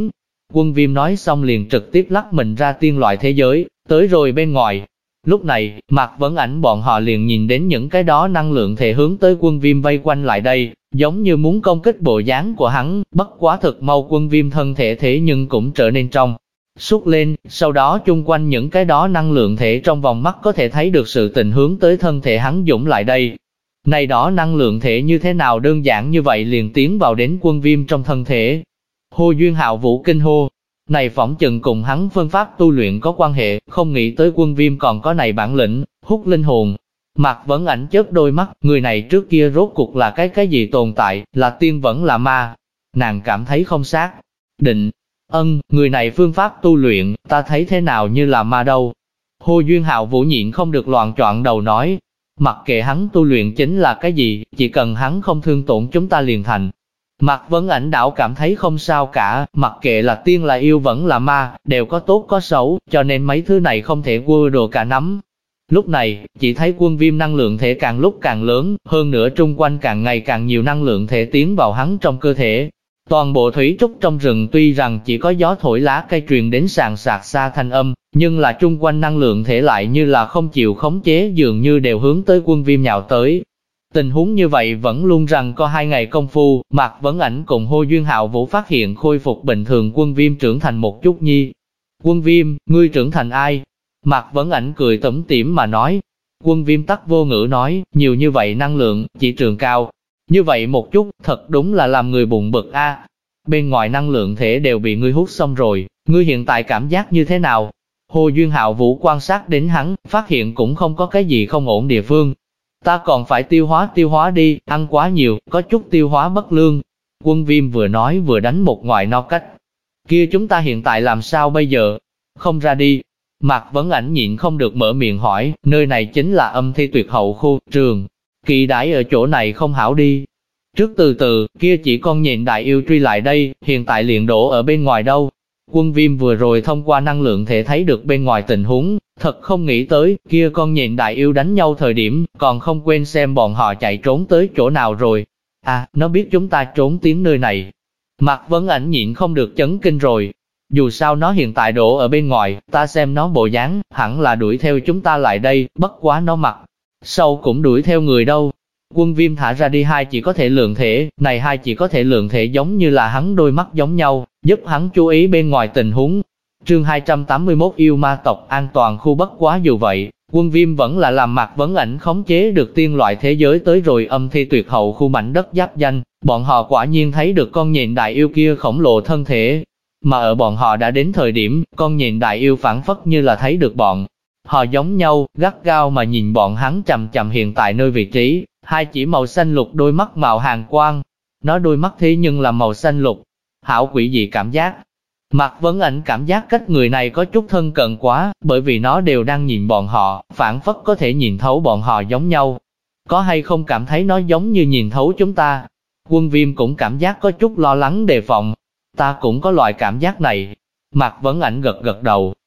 Quân Viêm nói xong liền trực tiếp lắc mình ra tiên loại thế giới, tới rồi bên ngoài. Lúc này, Mạc Vấn Ảnh bọn họ liền nhìn đến những cái đó năng lượng thể hướng tới Quân Viêm vây quanh lại đây, giống như muốn công kích bộ dáng của hắn, bất quá thực mau Quân Viêm thân thể thế nhưng cũng trở nên trong suốt lên, sau đó chung quanh những cái đó năng lượng thể trong vòng mắt có thể thấy được sự tình hướng tới thân thể hắn dũng lại đây. Này đó năng lượng thể như thế nào đơn giản như vậy liền tiến vào đến Quân Viêm trong thân thể. Hồ Duyên Hạo Vũ kinh hô, này phỏng chừng cùng hắn phương pháp tu luyện có quan hệ, không nghĩ tới Quân Viêm còn có này bản lĩnh, hút linh hồn. Mạc Vấn Ảnh chớp đôi mắt, người này trước kia rốt cuộc là cái gì tồn tại, là tiên vẫn là ma. Nàng cảm thấy không xác định. Người này phương pháp tu luyện, ta thấy thế nào như là ma đâu. Hồ Duyên Hạo Vũ nhịn không được loạn choạng đầu nói, mặc kệ hắn tu luyện chính là cái gì, chỉ cần hắn không thương tổn chúng ta liền thành. Mạc Vấn Ảnh đảo cảm thấy không sao cả, mặc kệ là tiên là yêu vẫn là ma, đều có tốt có xấu, cho nên mấy thứ này không thể quơ đồ cả nắm. Lúc này, chỉ thấy Quân Viêm năng lượng thể càng lúc càng lớn, hơn nữa trung quanh càng ngày càng nhiều năng lượng thể tiến vào hắn trong cơ thể. Toàn bộ thủy trúc trong rừng tuy rằng chỉ có gió thổi lá cây truyền đến sàn sạc xa thanh âm, nhưng là trung quanh năng lượng thể lại như là không chịu khống chế dường như đều hướng tới Quân Viêm nhào tới. Tình huống như vậy vẫn luôn rằng có 2 ngày công phu, Mạc Vấn Ảnh cùng Hồ Duyên Hạo Vũ phát hiện khôi phục bình thường Quân Viêm trưởng thành một chút nhi. Quân Viêm, ngươi trưởng thành ai? Mạc Vấn Ảnh cười tủm tỉm mà nói. Quân Viêm tắc vô ngữ nói, nhiều như vậy năng lượng, chỉ trường cao. Như vậy một chút, thật đúng là làm người bụng bực a. Bên ngoài năng lượng thể đều bị ngươi hút xong rồi, ngươi hiện tại cảm giác như thế nào? Hồ Duyên Hạo Vũ quan sát đến hắn, phát hiện cũng không có cái gì không ổn địa phương. Ta còn phải tiêu hóa đi, ăn quá nhiều, có chút tiêu hóa bất lương. Quân Viêm vừa nói vừa đánh một ngoại no cách. Kia chúng ta hiện tại làm sao bây giờ? Không ra đi. Mạc Vấn Ảnh nhịn không được mở miệng hỏi, nơi này chính là âm thi tuyệt hậu khu, trường. Kỳ đãi ở chỗ này không hảo đi. Trước từ từ, kia chỉ con nhện đại yêu truy lại đây, hiện tại liền đổ ở bên ngoài đâu. Quân Viêm vừa rồi thông qua năng lượng thể thấy được bên ngoài tình huống, thật không nghĩ tới, kia con nhện đại yêu đánh nhau thời điểm, còn không quên xem bọn họ chạy trốn tới chỗ nào rồi. À, nó biết chúng ta trốn tiến nơi này. Mạc Vấn Ảnh nhịn không được chấn kinh rồi. Dù sao nó hiện tại đổ ở bên ngoài, ta xem nó bộ dáng, hẳn là đuổi theo chúng ta lại đây, bất quá nó mặt sau cũng đuổi theo người đâu. Quân Viêm thả ra đi 2 chỉ có thể lượng thể, này 2 chỉ có thể lượng thể giống như là hắn đôi mắt giống nhau, giúp hắn chú ý bên ngoài tình huống. Chương 281 yêu ma tộc an toàn khu. Bất quá dù vậy, Quân Viêm vẫn là làm Mạc Vấn Ảnh khống chế được tiên loại thế giới tới rồi âm thi tuyệt hậu khu mảnh đất giáp danh, bọn họ quả nhiên thấy được con nhện đại yêu kia khổng lồ thân thể. Mà ở bọn họ đã đến thời điểm, con nhện đại yêu phản phất như là thấy được bọn họ giống nhau, gắt gao mà nhìn bọn hắn chằm chằm hiện tại nơi vị trí, 2 chỉ màu xanh lục đôi mắt màu hàn quang. Nó đôi mắt thế nhưng là màu xanh lục. Hảo quỷ dị cảm giác. Mạc Vấn Ảnh cảm giác cách người này có chút thân cận quá, bởi vì nó đều đang nhìn bọn họ, phản phất có thể nhìn thấu bọn họ giống nhau. Có hay không cảm thấy nó giống như nhìn thấu chúng ta? Quân Viêm cũng cảm giác có chút lo lắng đề phòng. Ta cũng có loại cảm giác này. Mạc Vấn Ảnh gật gật đầu.